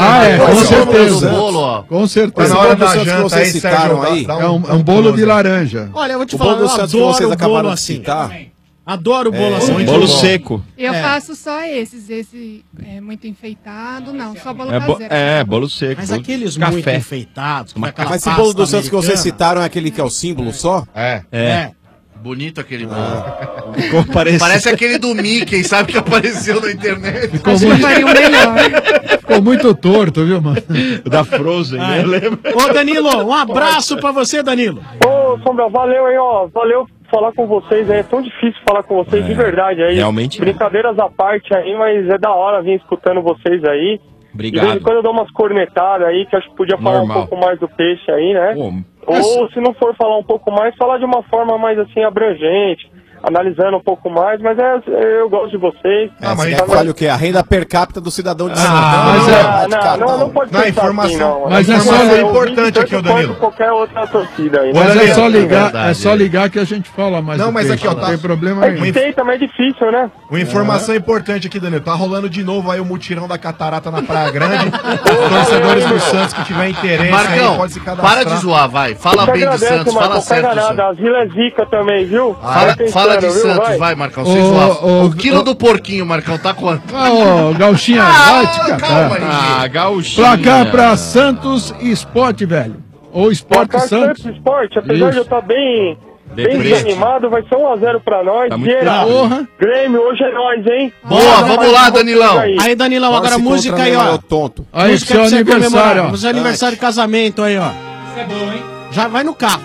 Com certeza. Bolo, ó. Com Esse certeza. bolo do da Santos que janta vocês aí, citaram Sérgio, aí, dá É um bolo de laranja. Olha, eu vou te o falar, bolo do eu Santos que adoro vocês o acabaram bolo de assim. citar, Adoro o bolo assim. Bolo Muito bom. seco. Eu É. faço só esses. Esse é muito enfeitado, não. Só bolo É, caseiro. bolo seco. Mas bolo- aqueles muito café. enfeitados, com aquela Mas esse pasta bolo do Santos que vocês americana. citaram é aquele que é o símbolo só? É. Bonito aquele bolo. Ficou parecido. Parece aquele do Mickey, sabe, que apareceu na internet. Ficou Acho que muito, faria o melhor. ficou muito torto, viu, mano? Da Frozen, né? Lembra? Ô, Danilo, um abraço pra você, Danilo. Ô, Sombra, valeu aí, ó. Valeu falar com vocês aí. É tão difícil falar com vocês de verdade aí. realmente é. Brincadeiras à parte aí, mas é da hora vir escutando vocês aí. De vez em Obrigado. quando eu dou umas cornetadas aí, que acho que podia falar Normal. um pouco mais do peixe aí, né? Pô, Ou se não for falar um pouco mais, falar de uma forma mais assim abrangente, analisando um pouco mais, mas eu gosto de vocês. Você quer que fale o quê? A renda per capita do cidadão de Santos. Não pode Não, pensar informação- assim, não. Mas é só informação ler- importante aqui, ô Danilo. qualquer outra torcida aí. Mas Danilo, é só é ligar, verdade. é só ligar que a gente fala mais. Não, do mas peixe, aqui, ó, não tá- tem problema É nenhum. que tem também é difícil, né? Uma informação importante aqui, Danilo. Tá rolando de novo aí o mutirão da Catarata na Praia Grande. Os torcedores do Santos que tiver interesse aí Marcão, pode se cadastrar. para de zoar, vai. Fala Você bem de agradece, Santos, Marcão, fala certo pega do nada. Santos. As Vila é zica também, viu? Fala de pensando, viu? Santos, vai, Marcão, sem Ô, zoar. ô, O quilo do porquinho, Marcão, tá quanto? Ô, Gauchinha, vai te catar. calma aí. Ah, gauchinha. Placar pra Santos e Sport, velho. Ou Sport Placar Santos. Santos Sport, apesar de eu estar bem Deprê. desanimado, vai ser 1x0 pra nós. Tá muito Vieira, bravo. Porra. Grêmio, hoje é nós, hein? Boa, Bora, vamos mais lá, um Danilão. pouquinho Aí, Danilão, agora Torce música contra aí, mim, ó. é o tonto. Aí, Música seu pra você aniversário, comemorar. ó. Seu aniversário de casamento aí, ó. Isso é bom, hein? Já vai no carro.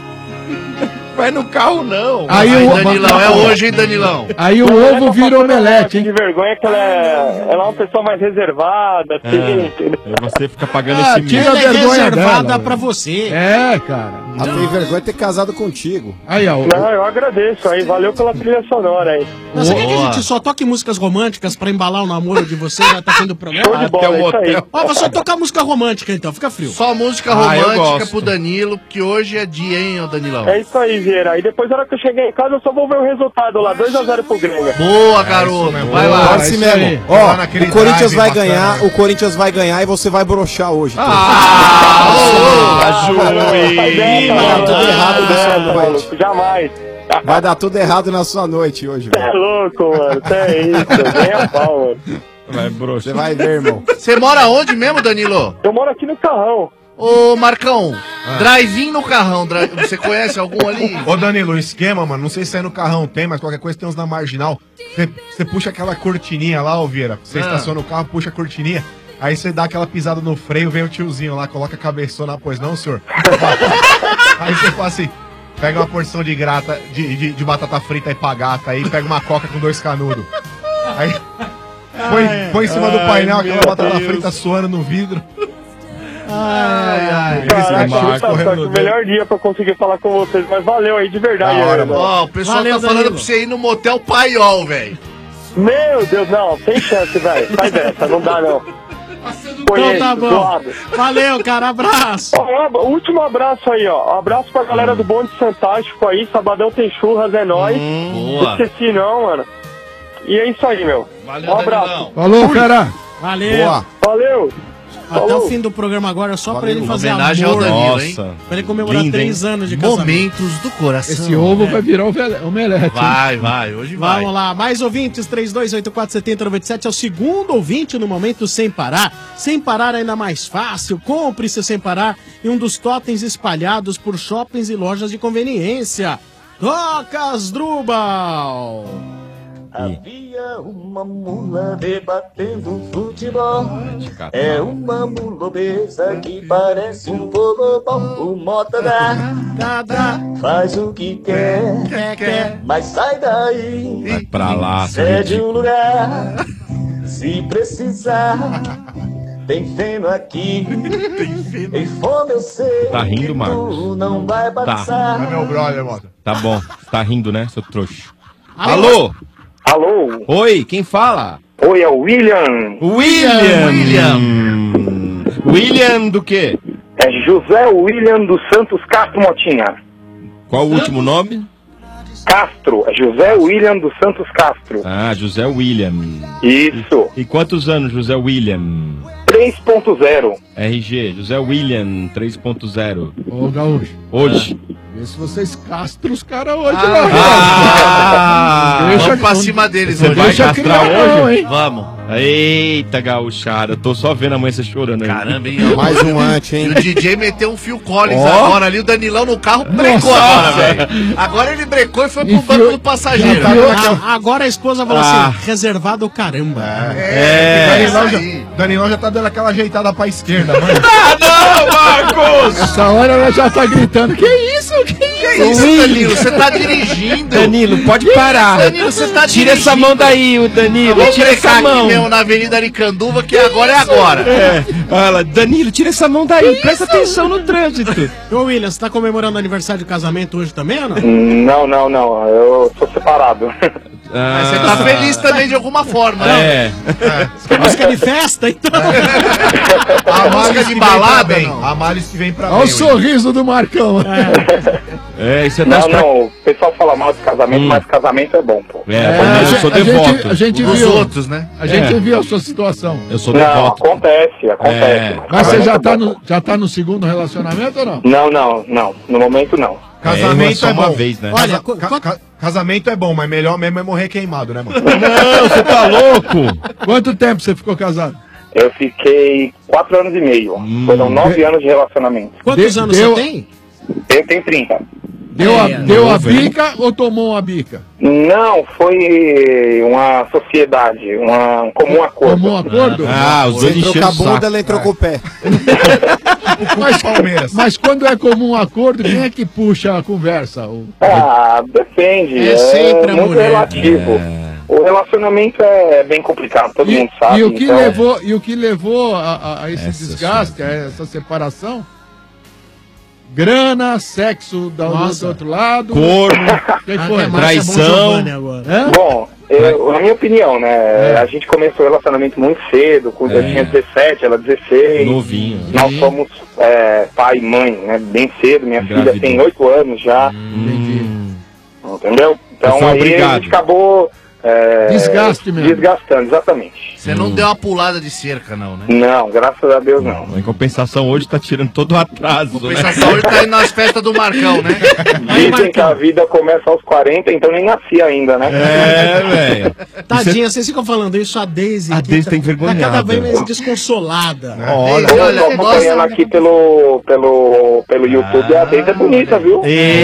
Vai no carro, não. Aí Vai, o, Danilão, é hoje, hein, Danilão? aí o Não, ovo tá vira passando omelete, hein? De vergonha que ela é uma pessoa mais reservada. Assim, Aí você fica pagando Ah, esse tira mico. a Ela é vergonha reservada dela, pra velho. você. É, cara. Ela tem vergonha de ter casado contigo. Aí, ó. Não, eu agradeço aí. Valeu pela trilha sonora aí. Mas você quer que a gente só toque músicas românticas pra embalar o namoro de você? Já tá tendo o programa? Show de bola, é isso aí. Ó, vou só tocar música romântica então, fica frio. Só música eu romântica gosto. pro Danilo, que hoje é dia, hein, ô Danilão? É isso aí, Vieira. E depois, na hora que eu cheguei em casa, eu só vou ver o resultado lá. 2x0 pro Grêmio. Boa, garoto. Vai lá. Torce mesmo. Ó, o Corinthians vai ganhar, o Corinthians vai ganhar e você vai broxar hoje. Vai dar tudo errado na sua noite. Jamais. Vai dar tudo errado na sua noite hoje, Você é louco, mano. Você é isso. Nem a pau, mano. Vai, broxa. Você vai ver, irmão. Você mora onde mesmo, Danilo? Eu moro aqui no Carrão. Ô, Marcão, drive-in no Carrão. Você conhece algum ali? Ô Danilo, o esquema, mano, não sei se aí no Carrão tem, mas qualquer coisa tem uns na Marginal. Você puxa aquela cortininha lá, ô Vieira. Você estaciona o carro, puxa a cortininha. Aí você dá aquela pisada no freio, vem o tiozinho lá, coloca a cabeçona, pois não, senhor? Aí você fala assim, pega uma porção de grata, de batata frita aí pra gata, aí pega uma coca com 2 canudos. Aí põe em cima do painel aquela batata frita suando no vidro. Caraca, o melhor dia pra conseguir falar com vocês, mas valeu aí, de verdade. Ó, o pessoal tá falando pra você ir no motel Paiol, velho. Meu Deus, não, sem chance, velho. Sai dessa, não dá não. Então tá bom. Valeu, cara, abraço. Ó, último abraço aí, ó. Abraço pra galera do Bonde Fantástico aí. Sabadão tem churras, é nóis. Boa. Esqueci não, mano. E é isso aí, meu. Valeu, um abraço. Falou, cara. Valeu. Boa. Valeu. Até o fim do programa agora, só pra ele fazer homenagem amor. ao Danilo, hein? Pra ele comemorar Lindo, 3 hein? anos de casamento. Momentos do coração. Esse ovo vai virar omelete. Vai, hoje vai. Vamos lá, mais ouvintes, 32847097 é o segundo ouvinte no Momento Sem Parar. Sem Parar ainda mais fácil, compre-se Sem Parar em um dos totens espalhados por shoppings e lojas de conveniência. Tocas Drubal! Havia uma mula debatendo futebol. É uma mula obesa que parece um bobobó. O Mota dá, faz o que quer, mas sai daí. Vai pra lá, Cede um lugar, se precisar. Tem feno aqui, tem fome eu sei. Tá rindo, que Marcos? tu não vai passar. É meu brother, Mota. Tá bom, tá rindo, né, seu trouxa? Alô? Alô? Alô? Oi, quem fala? Oi, é o William. William do quê? É José William dos Santos Castro Motinha. Qual o último nome? Castro, é José William dos Santos Castro. Ah, José William. Isso. E quantos anos, José William? 3.0. RG, José William 3.0. Ô, Gaúcho. Hoje. Vê se vocês castram os caras hoje, Vamos pra cima deles Você hoje. vai castrar hoje? hein? Vamos. Eita, gauchada. Eu tô só vendo a mãe chorando aí. Caramba, hein? Mais um antes, hein? E o DJ meteu um Phil Collins Ó. agora ali, o Danilão no carro brecou Nossa. agora, velho. Agora ele brecou e foi pro banco do passageiro. Agora a esposa falou assim, reservado caramba. Danilão já tá dando aquela ajeitada pra esquerda, mano. Não, Marcos! Essa hora ela já tá gritando. Que isso? Que isso, Danilo? Você tá dirigindo. Danilo, pode parar. Danilo, você tá Tira essa dirigindo. mão daí, o Danilo. Vamos Tira essa brecar aqui mão. mesmo na Avenida Aricanduva, que agora é agora. É. Olha, Danilo, tira essa mão daí. Presta atenção no trânsito. Ô William, você tá comemorando aniversário de casamento hoje também ou não? Não. Eu sou separado. Mas você tá feliz também de alguma forma, né? É música de festa, então. A música de balada, bem. não. A Males que vem pra Olha o sorriso do Marcão. É, isso é da Não, o pessoal fala mal de casamento, mas casamento é bom, pô. Eu sou devoto. A gente Os viu. outros, né? A gente viu a sua situação. Eu sou Não, devoto. acontece. Mas você já tá no segundo relacionamento ou não? Não. No momento, não. Casamento só é uma bom. vez, né? Olha, Casamento é bom, mas melhor mesmo é morrer queimado, né, mano? Não, você tá louco? Quanto tempo você ficou casado? Eu fiquei 4 anos e meio. Foram 9 anos de relacionamento. Quantos anos você tem? Eu tenho 30. Deu a bica ou tomou uma bica? Não, foi uma sociedade, um comum acordo. Comum acordo? Ah, os dois Você entrou com encheram a o saco. bunda, ela entrou com o pé. Mas quando é comum acordo, quem é que puxa a conversa? Depende. É sempre a muito mulher. relativo. O relacionamento é bem complicado, todo mundo sabe. E o que então- levou a esse desgaste, a essa separação? grana, sexo do outro lado. Corno, Quem foi? traição. Hã? Bom, na minha opinião, né? A gente começou o relacionamento muito cedo, eu tinha 17, ela 16. Novinho. Nós somos pai e mãe, né? Bem cedo, minha filha Engravidou. tem 8 anos já. Entendeu? Então Foi aí obrigado. a gente acabou Desgaste mesmo. desgastando, exatamente. Você não deu uma pulada de cerca, não, né? Não, graças a Deus não. Em compensação, hoje tá tirando todo o atraso. Compensação, ele tá indo nas festas do Marcão, né? Dizem que a vida começa aos 40, então nem nasci ainda, né? velho. Tadinha, vocês ficam falando isso, a Daisy. A Daisy tá envergonhada. Tá cada vez mais desconsolada. Olha, tô acompanhando aqui pelo YouTube, a Deise é bonita, viu?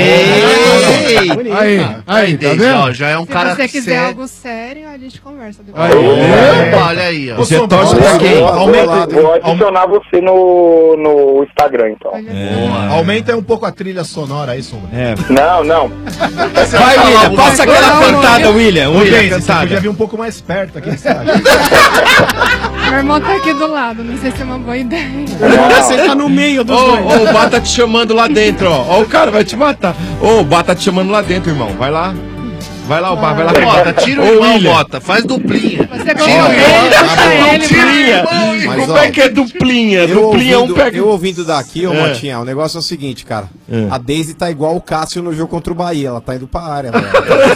Aí, tá vendo? Ó, já é um Se cara você quiser sério. algo sério, a gente conversa depois. Olha aí, ó. Você torce pra quem? Vou adicionar você no Instagram, então. Aumenta um pouco a trilha sonora aí, Sombra. Não. Vai, William, passa aquela cantada, William. William, você cantada. podia vir um pouco mais perto aqui, você acha? Meu irmão tá aqui do lado, não sei se é uma boa ideia. Você tá no meio dos dois. Ô, o Bata te chamando lá dentro, ó. Ó, o cara vai te matar. Ô, o Bata te chamando lá dentro, irmão. Vai lá. Vai lá, o Bata, vai lá. Bota, tira o Ô, irmão, William. Bota, faz duplinha. Você Tira o irmão. Duplinha. Mas, Como ó, é que é duplinha? Duplinha um pega... Eu ouvindo daqui, ô É. Motinha, o negócio é o seguinte, cara. A Daisy tá igual o Cássio no jogo contra o Bahia. Ela tá indo pra área, velho.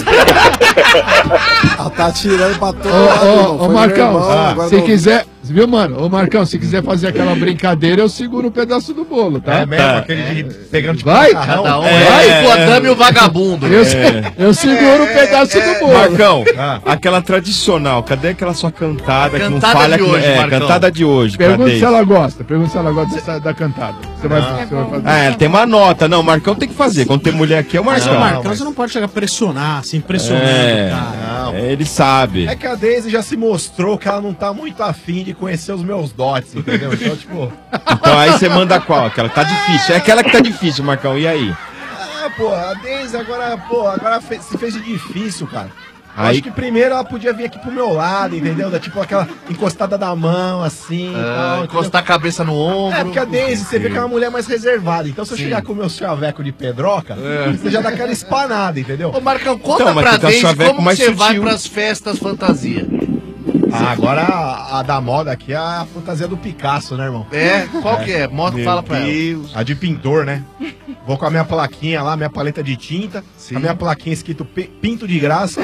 Ela tá atirando pra todo lado. irmão. Ô, Foi meu Marcão, irmão, agora se não- quiser, viu, mano? Ô, Marcão, se quiser fazer aquela brincadeira, eu seguro um pedaço do bolo, tá? É mesmo, aquele de pegando de Vai, macarrão. Cada um vai, vai, o Adame e o vagabundo. eu seguro um pedaço do bolo. Marcão, aquela tradicional, cadê aquela sua cantada que não Cantada falha? de hoje, Marcão. Cantada de hoje. pra Pergunta Daisy. se ela gosta, da cantada. Você vai fazer. Tem uma nota. Não, o Marcão tem que fazer. Quando tem mulher aqui, é o Mas Marcão. o Marcão, você não pode chegar a pressionar, se impressionando, cara. Ele sabe. É que a Daisy já se mostrou que ela não tá muito afim de conhecer os meus dotes, entendeu? Então, tipo... Então aí você manda qual? Aquela que tá difícil. É aquela que tá difícil, Marcão. E aí? A Daisy agora se fez de difícil, cara. Eu Aí- acho que primeiro ela podia vir aqui pro meu lado, entendeu? Tipo aquela encostada da mão, assim. tal, encostar a cabeça no ombro. É, porque a Daisy, você vê que é uma mulher mais reservada. Então, se eu chegar com o meu chaveco de pedroca, você já dá aquela espanada, entendeu? Ô, Marcão, conta Então, mas pra tu tem um Daisy chaveco como mais você vai sutil. pras festas fantasia. Ah, agora a da moda aqui é a fantasia do Picasso, né, irmão? É? Qual que é? Fala pra ela. A de pintor, né? Vou com a minha plaquinha lá, minha paleta de tinta, a minha plaquinha escrito pinto de graça.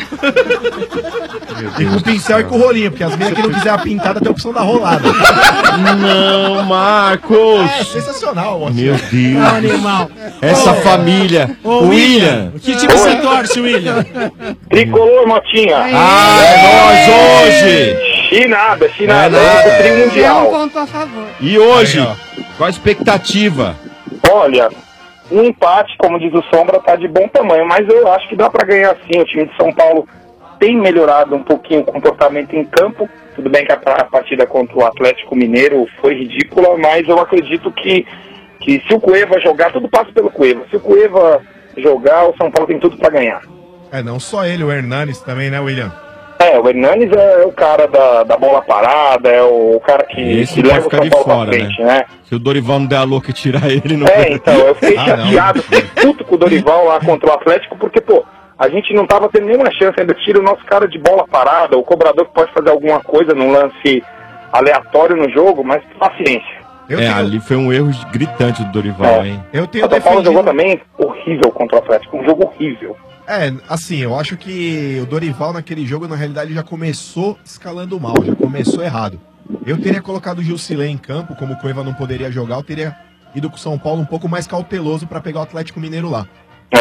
E com o pincel e com o rolinho, porque as meninas que não quiser a pintada tem a opção da rolada. Não, Marcos! É sensacional, moço. Meu Deus. Animal. Essa família. Ô, William. Que time você torce, William? Tricolor, Motinha. Ah, é nós hoje. Chinada, É Chinada. nada. Tri É um mundial. ponto a favor. E hoje? Qual a expectativa? Olha, um empate, como diz o Sombra, tá de bom tamanho, mas eu acho que dá pra ganhar sim. O time de São Paulo tem melhorado um pouquinho o comportamento em campo. Tudo bem que a partida contra o Atlético Mineiro foi ridícula, mas eu acredito que se o Cueva jogar, tudo passa pelo Cueva. Se o Cueva jogar, o São Paulo tem tudo pra ganhar. É, não só ele, o Hernanes também, né, William? O Hernanes é o cara da bola parada, é o cara que Esse leva pode o ficar São de Paulo fora, pra frente, né? né? Se o Dorival não der a louca e tirar ele, não Então, eu fiquei não. chateado, fiquei puto com o Dorival lá contra o Atlético, porque, pô, a gente não tava tendo nenhuma chance, ainda tira o nosso cara de bola parada, o cobrador que pode fazer alguma coisa num lance aleatório no jogo, mas paciência. Ali foi um erro gritante do Dorival, hein? Eu tenho O São Paulo jogou também horrível contra o Atlético, um jogo horrível. É, assim, eu acho que o Dorival naquele jogo, na realidade, já começou escalando mal, já começou errado. Eu teria colocado o Gilcilé em campo, como o Cueva não poderia jogar, eu teria ido com o São Paulo um pouco mais cauteloso para pegar o Atlético Mineiro lá.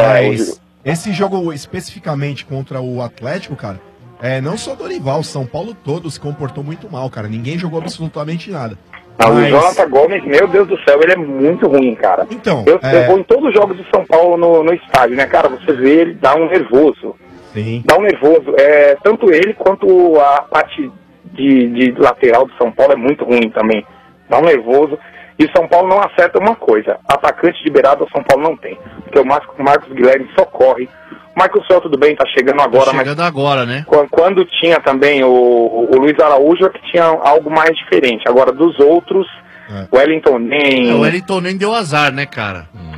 Mas esse jogo especificamente contra o Atlético, cara, não só o Dorival, o São Paulo todo se comportou muito mal, cara. Ninguém jogou absolutamente nada. O Jonathan Gomes, meu Deus do céu, ele é muito ruim, cara. Então, eu vou em todos os jogos do São Paulo no estádio, né, cara? Você vê, ele dá um nervoso. Sim. Dá um nervoso. Tanto ele quanto a parte de lateral do São Paulo é muito ruim também. Dá um nervoso. E o São Paulo não acerta uma coisa. Atacante de beirada o São Paulo não tem. Porque o Marcos Guilherme só corre. O Michael Céu, tudo bem, tá chegando agora. Chegando agora, né? Quando tinha também o Luiz Araújo, é que tinha algo mais diferente. Agora, dos outros, o Wellington Nem... O Wellington Nem deu azar, né, cara?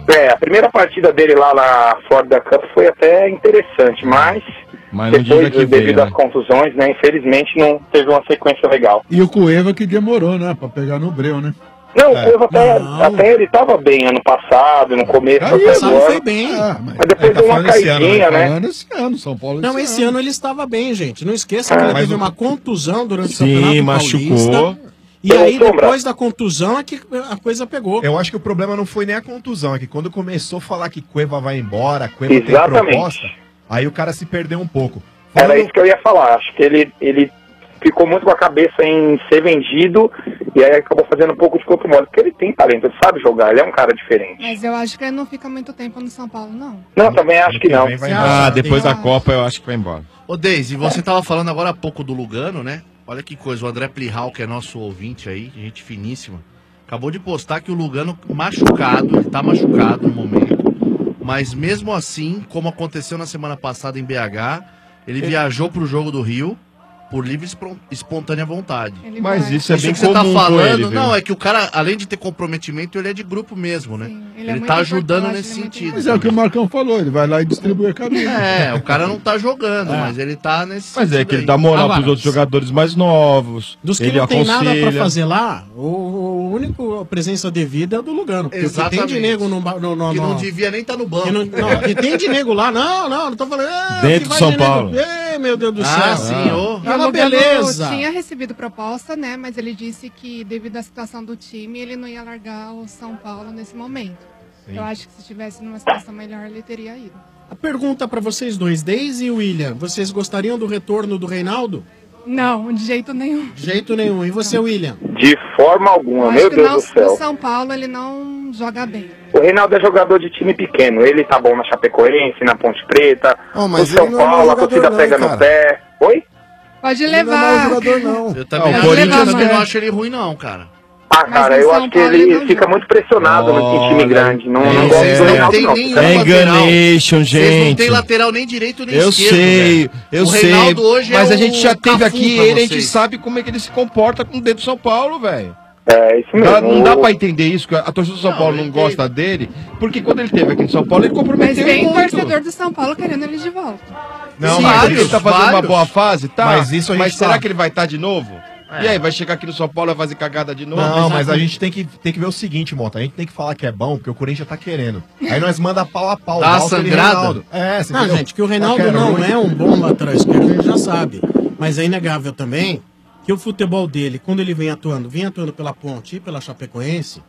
A primeira partida dele lá na Florida Cup foi até interessante, mas não depois, diga que devido veio, às né? contusões, né, infelizmente não teve uma sequência legal. E o Cueva que demorou, né? Pra pegar no breu, né? Não, o Cueva até ele tava bem ano passado, no começo Ano até passado do ano. foi bem. Mas depois deu uma caidinha, né? Esse ano, São Paulo Não, esse ano ele estava bem, gente. Não esqueça que ele Mas teve o- uma contusão durante Sim, o Campeonato machucou. Paulista. E aí, depois da contusão, é que a coisa pegou. Eu acho que o problema não foi nem a contusão, é que quando começou a falar que Cueva vai embora, Cueva tem Exatamente. proposta, aí o cara se perdeu um pouco. Era isso que eu ia falar. Acho que ele ficou muito com a cabeça em ser vendido e aí acabou fazendo um pouco de corpo mole. Porque ele tem talento, ele sabe jogar, ele é um cara diferente. Mas eu acho que ele não fica muito tempo no São Paulo, não. Não, também acho que não. Depois da Copa eu acho que vai embora. Ô, Deise, você tava falando agora há pouco do Lugano, né? Olha que coisa, o André Plihal, que é nosso ouvinte aí, gente finíssima, acabou de postar que o Lugano machucado, ele tá machucado no momento, mas mesmo assim, como aconteceu na semana passada em BH, ele viajou pro jogo do Rio por livre e espontânea vontade. Mas isso é bem que você tá comum com falando, ele, viu? não, é que o cara, além de ter comprometimento, ele é de grupo mesmo, né? Ele tá ajudando nesse sentido. Mas é o que o Marcão falou, ele vai lá e distribui a camisa. É, o cara não tá jogando, mas ele tá nesse Mas é sentido que ele aí. dá moral Agora, pros outros jogadores mais novos. Dos que ele não tem nada pra aconselha. fazer lá, o único presença devida é do Lugano. Porque o que tem de Exatamente. nego no... Que não devia nem estar no banco. Que tem de nego lá, não tô falando... Dentro que de vai São nego. Paulo. Ei, meu Deus do Ah, céu. sim, ô. É uma O Lugano beleza. tinha recebido proposta, né? Mas ele disse que devido à situação do time, ele não ia largar o São Paulo nesse momento. Sim. Eu acho que se estivesse numa situação melhor, ele teria ido. A pergunta pra vocês dois, Deise e William, vocês gostariam do retorno do Reinaldo? Não, de jeito nenhum. De jeito nenhum. E você, William? De forma alguma, Eu meu acho que Deus não, do céu. no São Paulo ele não joga bem. O Reinaldo é jogador de time pequeno. Ele tá bom na Chapecoense, na Ponte Preta. Oh, no mas São ele não é mau Paulo, a jogador torcida não, pega no cara. pé. Oi? Pode Ele não é mau levar. jogador, não. Eu também, o acho, Corinthians eu também não. não acho ele ruim, não, cara. Ah, cara, eu acho que ele fica muito pressionado em time grande. Não gosto do Reinaldo, não. É enganation, Vocês não gente. tem lateral nem direito nem Eu esquerdo. sei, velho. eu o sei. Reinaldo hoje Mas é a gente já teve Cafu aqui pra ele, a gente vocês. sabe como é que ele se comporta com o dedo do São Paulo, velho. É, isso mesmo. Não dá pra entender isso, que a torcida do São Paulo não gosta dele, porque quando ele esteve aqui no São Paulo, ele Mas comprometeu tem muito. torcedor do São Paulo querendo ele de volta. Não, Sim, mas vários, ele tá fazendo uma vários. boa fase, tá? Mas isso a gente será sabe. que ele vai estar de novo? E aí, vai chegar aqui no São Paulo e vai fazer cagada de novo? Não, mas a gente tem que ver o seguinte, Mota. A gente tem que falar que é bom, porque o Corinthians tá querendo. Aí nós manda pau a pau. Dá uma Walter e sangrada? Reinaldo. É, você Não, entendeu? gente, que o Reinaldo Qualquer não um. é um bom lateral esquerdo, a gente já sabe. Mas é inegável também que o futebol dele, quando ele vem atuando pela Ponte e pela Chapecoense,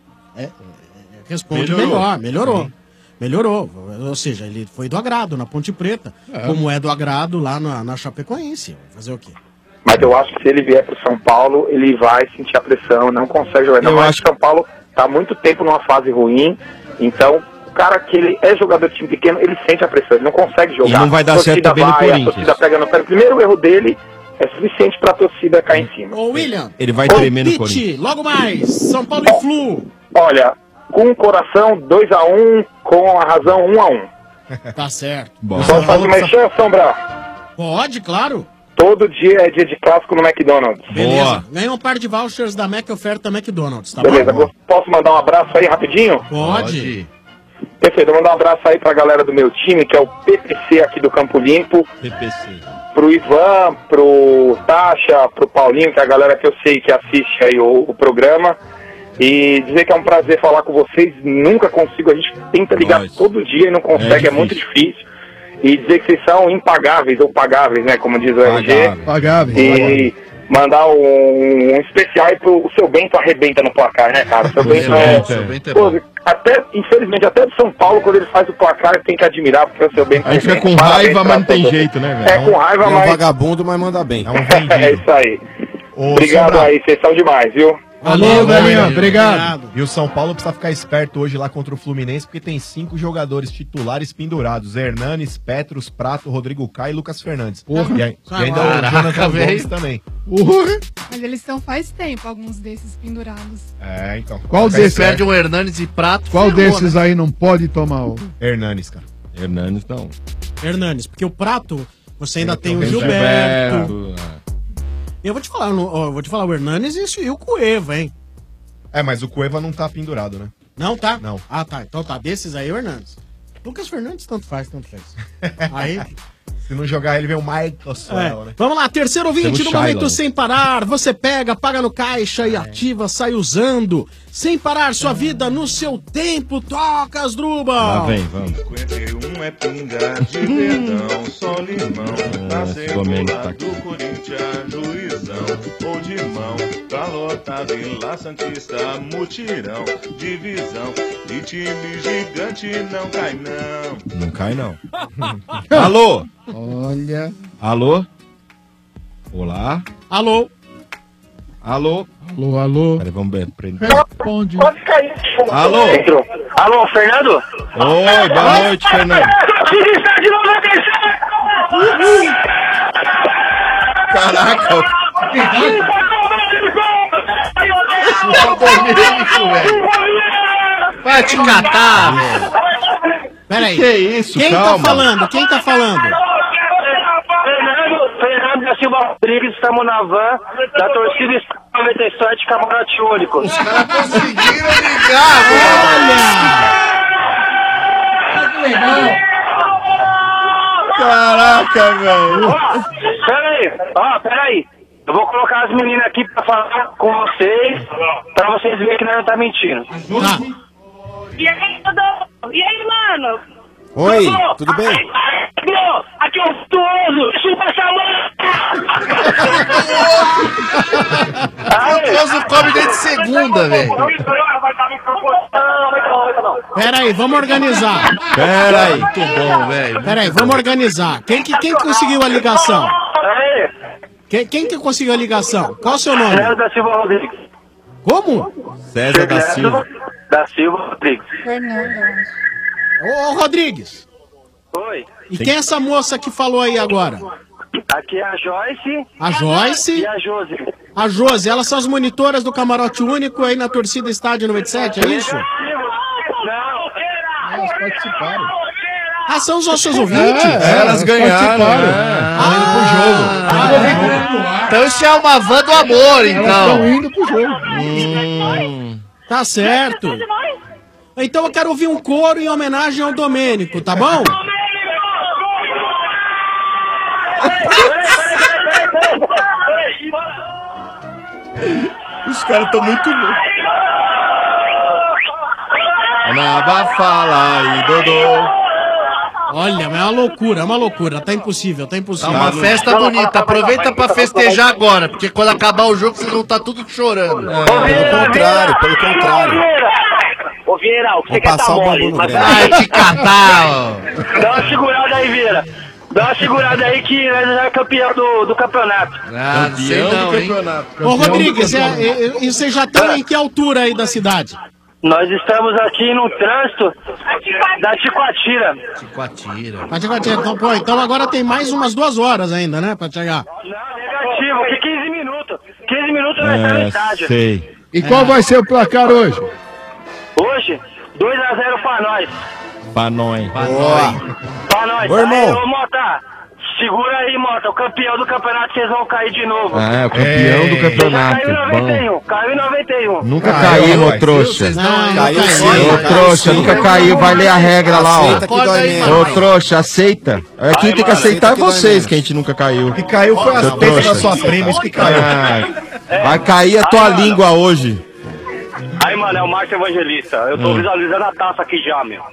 responde melhorou. Ou seja, ele foi do agrado na Ponte Preta, como é do agrado lá na Chapecoense. Fazer o quê? Mas eu acho que se ele vier pro São Paulo, ele vai sentir a pressão, não consegue jogar. Não, acho que o São Paulo tá há muito tempo numa fase ruim, então o cara que ele é jogador de time pequeno, ele sente a pressão, ele não consegue jogar. E não vai dar A torcida certo também no vai, Corinthians. A torcida pega no pé. O primeiro erro dele é suficiente pra torcida cair em cima. Ô, William. Ele vai tremer no Pite, Corinthians. logo mais, São Paulo e Flu. Olha, com o coração 2-1, com a razão 1-1. Tá certo. Posso fazer uma chance, Sombra? Pode, claro. Todo dia é dia de clássico no McDonald's. Beleza. Ganha um par de vouchers da Mac Oferta McDonald's, tá Beleza, bom? posso mandar um abraço aí rapidinho? Pode. Perfeito, eu vou mandar um abraço aí pra galera do meu time, que é o PPC aqui do Campo Limpo. PPC. Pro Ivan, pro Tasha, pro Paulinho, que é a galera que eu sei que assiste aí o programa. E dizer que é um prazer falar com vocês. Nunca consigo, a gente tenta ligar todo dia e não consegue, é muito difícil. E dizer que vocês são impagáveis, ou pagáveis, né, como diz o RG. Pagáveis. E mandar um especial aí pro Seu Bento arrebenta no placar, né, cara? Seu Bento é... Pô, até, infelizmente, até do São Paulo, quando ele faz o placar, tem que admirar, porque o Seu Bento... A gente fica com Parabéns raiva, pra mas não tem todos. jeito, né, velho? É com raiva, É um mas... vagabundo, mas manda bem. É isso aí. Obrigado Sombra. aí, vocês são demais, viu? Valeu, velhinho. Obrigado. E o São Paulo precisa ficar esperto hoje lá contra o Fluminense, porque tem 5 jogadores titulares pendurados: Hernanes, Petros, Prato, Rodrigo Caio e Lucas Fernandes. E ainda o Jonathan Gomes também. Mas eles estão faz tempo, alguns desses pendurados. É, então. Qual Fica desses? esperto. Perde um Hernanes e Prato. Qual ferrou, desses né? aí não pode tomar o... Hernanes, cara. Hernanes não. Hernanes, porque o Prato, você ainda tem o tem o Gilberto. Gilberto, Eu vou te falar o Hernanes e o Cueva, hein? É, mas o Cueva não tá pendurado, né? Não, tá? Não. Ah, tá. Então tá. Desses aí, o Hernandes. Lucas Fernandes, tanto faz. Aí... Se não jogar ele, vem o Michael Soel, né? Vamos lá, terceiro ouvinte Temos no Momento Shiloh. Sem Parar. Você pega, paga no caixa e ativa, sai usando. Sem parar sua vida no seu tempo. Toca, Asdrubal. Lá vem, vamos. 51 é pinga de verdão, só limão. Tá Domênico do Corinthians, juizão. Ou de mão, tá lotado em La Santista, mutirão, divisão. E time gigante não cai não. Não cai, não. Alô? Olha. Alô? Olá? Alô? Alô? Alô, alô? Peraí, vamos ver. Responde. Alô? Alô, Fernando? Oi, boa noite, Fernando. Caraca. Vai te catar, velho. Peraí. Que isso, Quem calma. tá falando? Quem tá falando? Fernando da Silva Rodrigues, estamos na van da torcida 97, camarote único. Os caras conseguiram ligar, Que legal! Caraca, velho. Peraí. Eu vou colocar as meninas aqui pra falar com vocês, pra vocês verem que nós não tá mentindo. E aí, Dudu? E aí, mano? Oi, Dudu, tudo bem? Dudu, aqui é o Virtuoso, chupa essa mão! O Virtuoso come desde segunda, velho. Peraí, vamos organizar. Peraí. Muito bom, velho. Peraí, vamos organizar. Quem conseguiu a ligação? Quem que conseguiu a ligação? Qual o seu nome? César da Silva Rodrigues. Como? César da Silva. Da Silva Rodrigues. Ô, Rodrigues. Oi. E quem é essa moça que falou aí agora? Aqui é a Joyce. A Joyce? E a Josi. A Josi, elas são as monitoras do Camarote Único aí na torcida Estádio 97, é isso? Elas participaram. Ah, são os nossos ouvintes? Elas ganharam. Então isso é uma van do amor, então. Elas estão indo pro jogo. Tá certo. Então eu quero ouvir um coro em homenagem ao Domênico, tá bom? Os caras estão muito loucos. Naba fala aí, Dodô. Olha, é uma loucura, tá impossível, tá impossível. É uma festa bonita, aproveita pra festejar agora, porque quando acabar o jogo vocês vão estar tudo chorando. Pelo contrário. Ô, Vieira, o que você quer tá passar o mole? bambu no Mas Grêmio. Vai te catar, ó. dá uma segurada aí, Vieira. Dá uma segurada aí que nós é campeão do campeonato. Ah, não sei não, hein. Ô, Rodrigues, e vocês já estão em que altura aí da cidade? Nós estamos aqui no trânsito da Ticoatira. Ticoatira. Então, pô, então agora tem mais umas 2 horas ainda, né, pra chegar. Negativo, que 15 minutos. 15 minutos nós estamos no estádio. Sei. E qual vai ser o placar hoje? Hoje, 2-0 pra nós. Pra nós. Pra nós. Ô, irmão. Aí, ô, Mota, segura aí, Mota. O campeão do campeonato, vocês vão cair de novo. É, o campeão do campeonato. Caiu em 91. Caiu em 91. Nunca caiu, ô trouxa. Caiu sim. Ô trouxa, nunca caiu. Vai ler a regra lá, ó. Aceita que dói mesmo. Ô trouxa, aceita. Quem tem que aceitar é vocês, que a gente nunca caiu. O que caiu foi as peças da sua prima, isso que caiu. Vai cair a tua língua hoje. Aí, mano, é o Márcio Evangelista. Eu tô visualizando a taça aqui já, meu.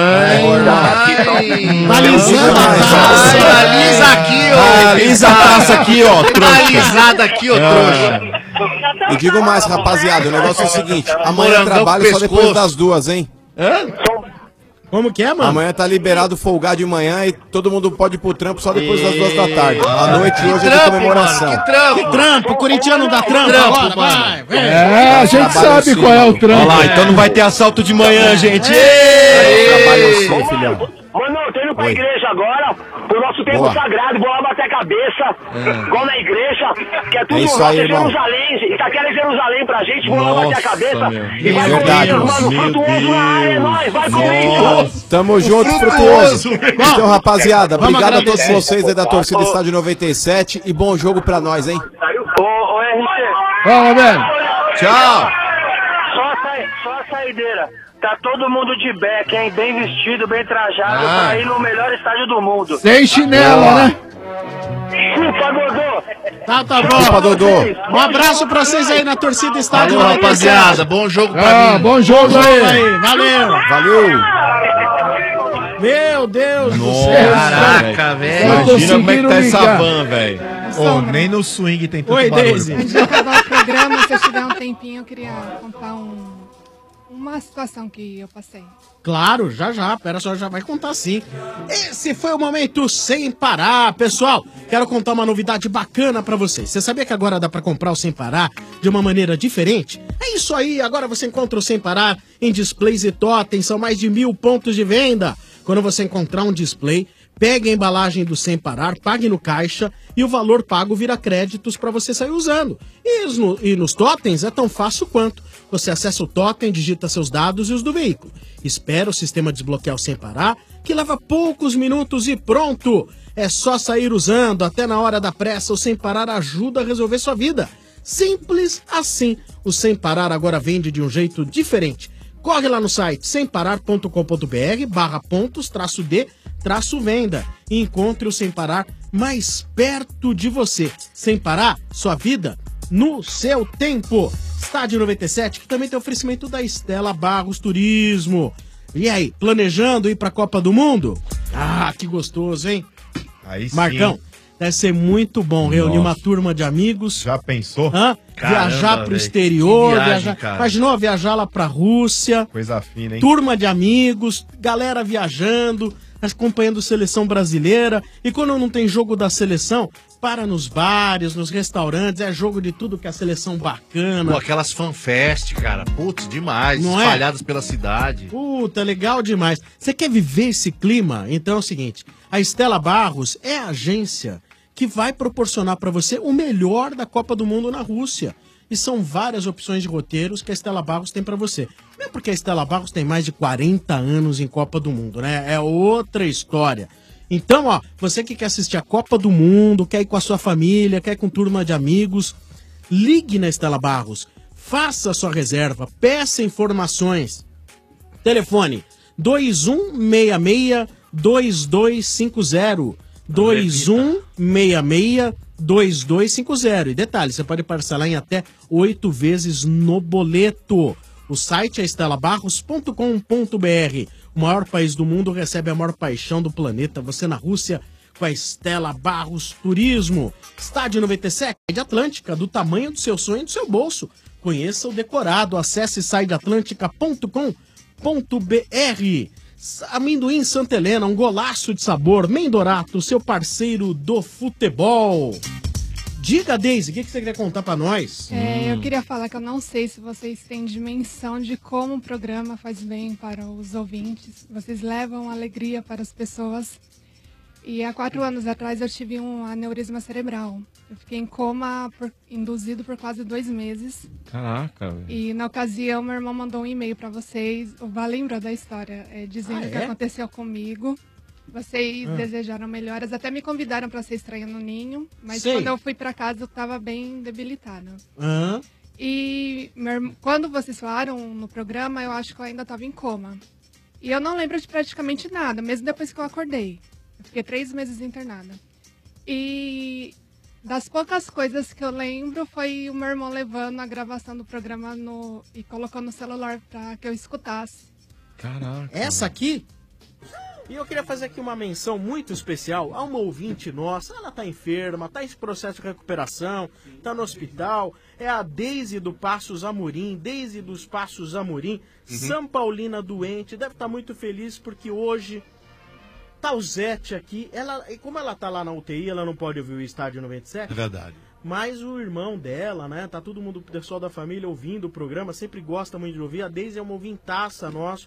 Balizando a taça. Analisa aqui, ó. Analisa a taça aqui, ó, trouxa. Analisada aqui, ó, trouxa. E digo mais, rapaziada, o negócio é o seguinte, amanhã Morangão trabalho com só pescoço. depois das 2, hein? Como que é, mano? Amanhã tá liberado folgar de manhã e todo mundo pode ir pro trampo só depois das 2 da tarde. À noite hoje é de comemoração. Que trampo, o corintiano dá trampo agora, vai. É, a gente sabe qual é o trampo. Olha lá, então não vai ter assalto de manhã, gente. Trabalho sim, filhão. Mano, eu tô indo pra igreja agora, pro nosso tempo Boa. sagrado, vou lá bater a cabeça, igual na igreja, que é tudo É isso nosso, aí, é irmão. Jerusalém, Itaquera é Jerusalém pra gente, vou lá bater a cabeça, meu. e vai Verdade, Corinthians, mano. mano, frutuoso na área, é nóis, vai Corinthians! Tamo junto, frutuoso. Então, rapaziada, Vamos obrigado a todos agradecer. vocês aí da torcida Estádio 97 e bom jogo pra nós, hein? Ô, RC, Fala, velho. Tchau. só a saideira. Tá todo mundo de beck, hein? Bem vestido, bem trajado, pra ir no melhor estádio do mundo. Sem chinelo, né? Chupa, Dodô! Tá bom. Chupa, Dodô. Um abraço pra vocês aí na torcida Estádio Valeu, 97. rapaziada. Bom jogo pra mim. Bom jogo aí. Valeu. Valeu. Meu Deus do Nossa, céu. caraca, velho. Imagina como é que tá essa van, velho. Ô, nem no swing tem tanto Oi, barulho. Daisy. Antes de acabar o programa, se eu tiver um tempinho, eu queria contar uma situação que eu passei. Claro, já. Pera só, já vai contar sim. Esse foi o momento Sem Parar, pessoal. Quero contar uma novidade bacana pra vocês. Você sabia que agora dá pra comprar o Sem Parar de uma maneira diferente? É isso aí, agora você encontra o Sem Parar em displays e totens. São mais de 1.000 pontos de venda. Quando você encontrar um display, pegue a embalagem do Sem Parar, pague no caixa e o valor pago vira créditos para você sair usando. E nos totens é tão fácil quanto. Você acessa o totem, digita seus dados e os do veículo. Espera o sistema desbloquear o Sem Parar, que leva poucos minutos e pronto. É só sair usando, até na hora da pressa o Sem Parar ajuda a resolver sua vida. Simples assim. O Sem Parar agora vende de um jeito diferente. Corre lá no site semparar.com.br/pontos-d-venda e encontre o Sem Parar mais perto de você. Sem Parar, sua vida no seu tempo. Estádio 97, que também tem oferecimento da Estela Barros Turismo. E aí, planejando ir pra Copa do Mundo? Ah, que gostoso, hein? Aí sim. Marcão, deve ser muito bom reunir uma turma de amigos. Já pensou? Viajar pro velho, exterior, que viagem, viajar. cara. Imaginou viajar lá pra Rússia? Coisa fina, hein? Turma de amigos, galera viajando, acompanhando a seleção brasileira. E quando não tem jogo da seleção, para nos bares, nos restaurantes, é jogo de tudo que é a seleção bacana. Pô, aquelas fanfest, cara. Putz, demais. Não é? Espalhadas pela cidade. Puta, legal demais. Você quer viver esse clima? Então é o seguinte, a Estela Barros é a agência que vai proporcionar para você o melhor da Copa do Mundo na Rússia. E são várias opções de roteiros que a Estela Barros tem para você. Não é porque a Estela Barros tem mais de 40 anos em Copa do Mundo, né? É outra história. Então, ó, você que quer assistir a Copa do Mundo, quer ir com a sua família, quer ir com turma de amigos, ligue na Estela Barros, faça a sua reserva, peça informações. Telefone 2166-2250. 2166-2250. E detalhe, você pode parcelar em até 8 vezes no boleto. O site é estelabarros.com.br. O maior país do mundo recebe a maior paixão do planeta. Você na Rússia com a Estela Barros Turismo. Estádio 97 de Atlântica, do tamanho do seu sonho e do seu bolso. Conheça o decorado. Acesse saideatlantica.com.br. Amendoim Santa Helena, um golaço de sabor. Mendorato, seu parceiro do futebol. Diga, Daisy, o que você queria contar pra nós? Eu queria falar que eu não sei se vocês têm dimensão de como o programa faz bem para os ouvintes. Vocês levam alegria para as pessoas. E há 4 anos atrás eu tive um aneurisma cerebral. Eu fiquei em coma induzido por quase 2 meses. Caraca, velho. E na ocasião meu irmão mandou um e-mail para vocês. O Vá lembra da história, dizendo o que aconteceu comigo. Vocês desejaram melhoras, até me convidaram para ser estranha no ninho, mas quando eu fui para casa eu estava bem debilitada. E quando vocês falaram no programa, eu acho que eu ainda estava em coma. E eu não lembro de praticamente nada, mesmo depois que eu acordei. Eu fiquei 3 meses internada. E das poucas coisas que eu lembro foi o meu irmão levando a gravação do programa e colocando no celular para que eu escutasse. Caraca. Essa aqui? E eu queria fazer aqui uma menção muito especial a uma ouvinte nossa. Ela tá enferma, tá em processo de recuperação, tá no hospital. É a Daisy do Passos Amorim, Daisy dos Passos Amorim, São Paulina doente. Deve estar muito feliz porque hoje tá o Zete aqui. Como ela tá lá na UTI, ela não pode ouvir o Estádio 97. É verdade. Mas o irmão dela, né? Tá todo mundo, o pessoal da família ouvindo o programa, sempre gosta muito de ouvir. A Daisy é uma ouvintaça nossa.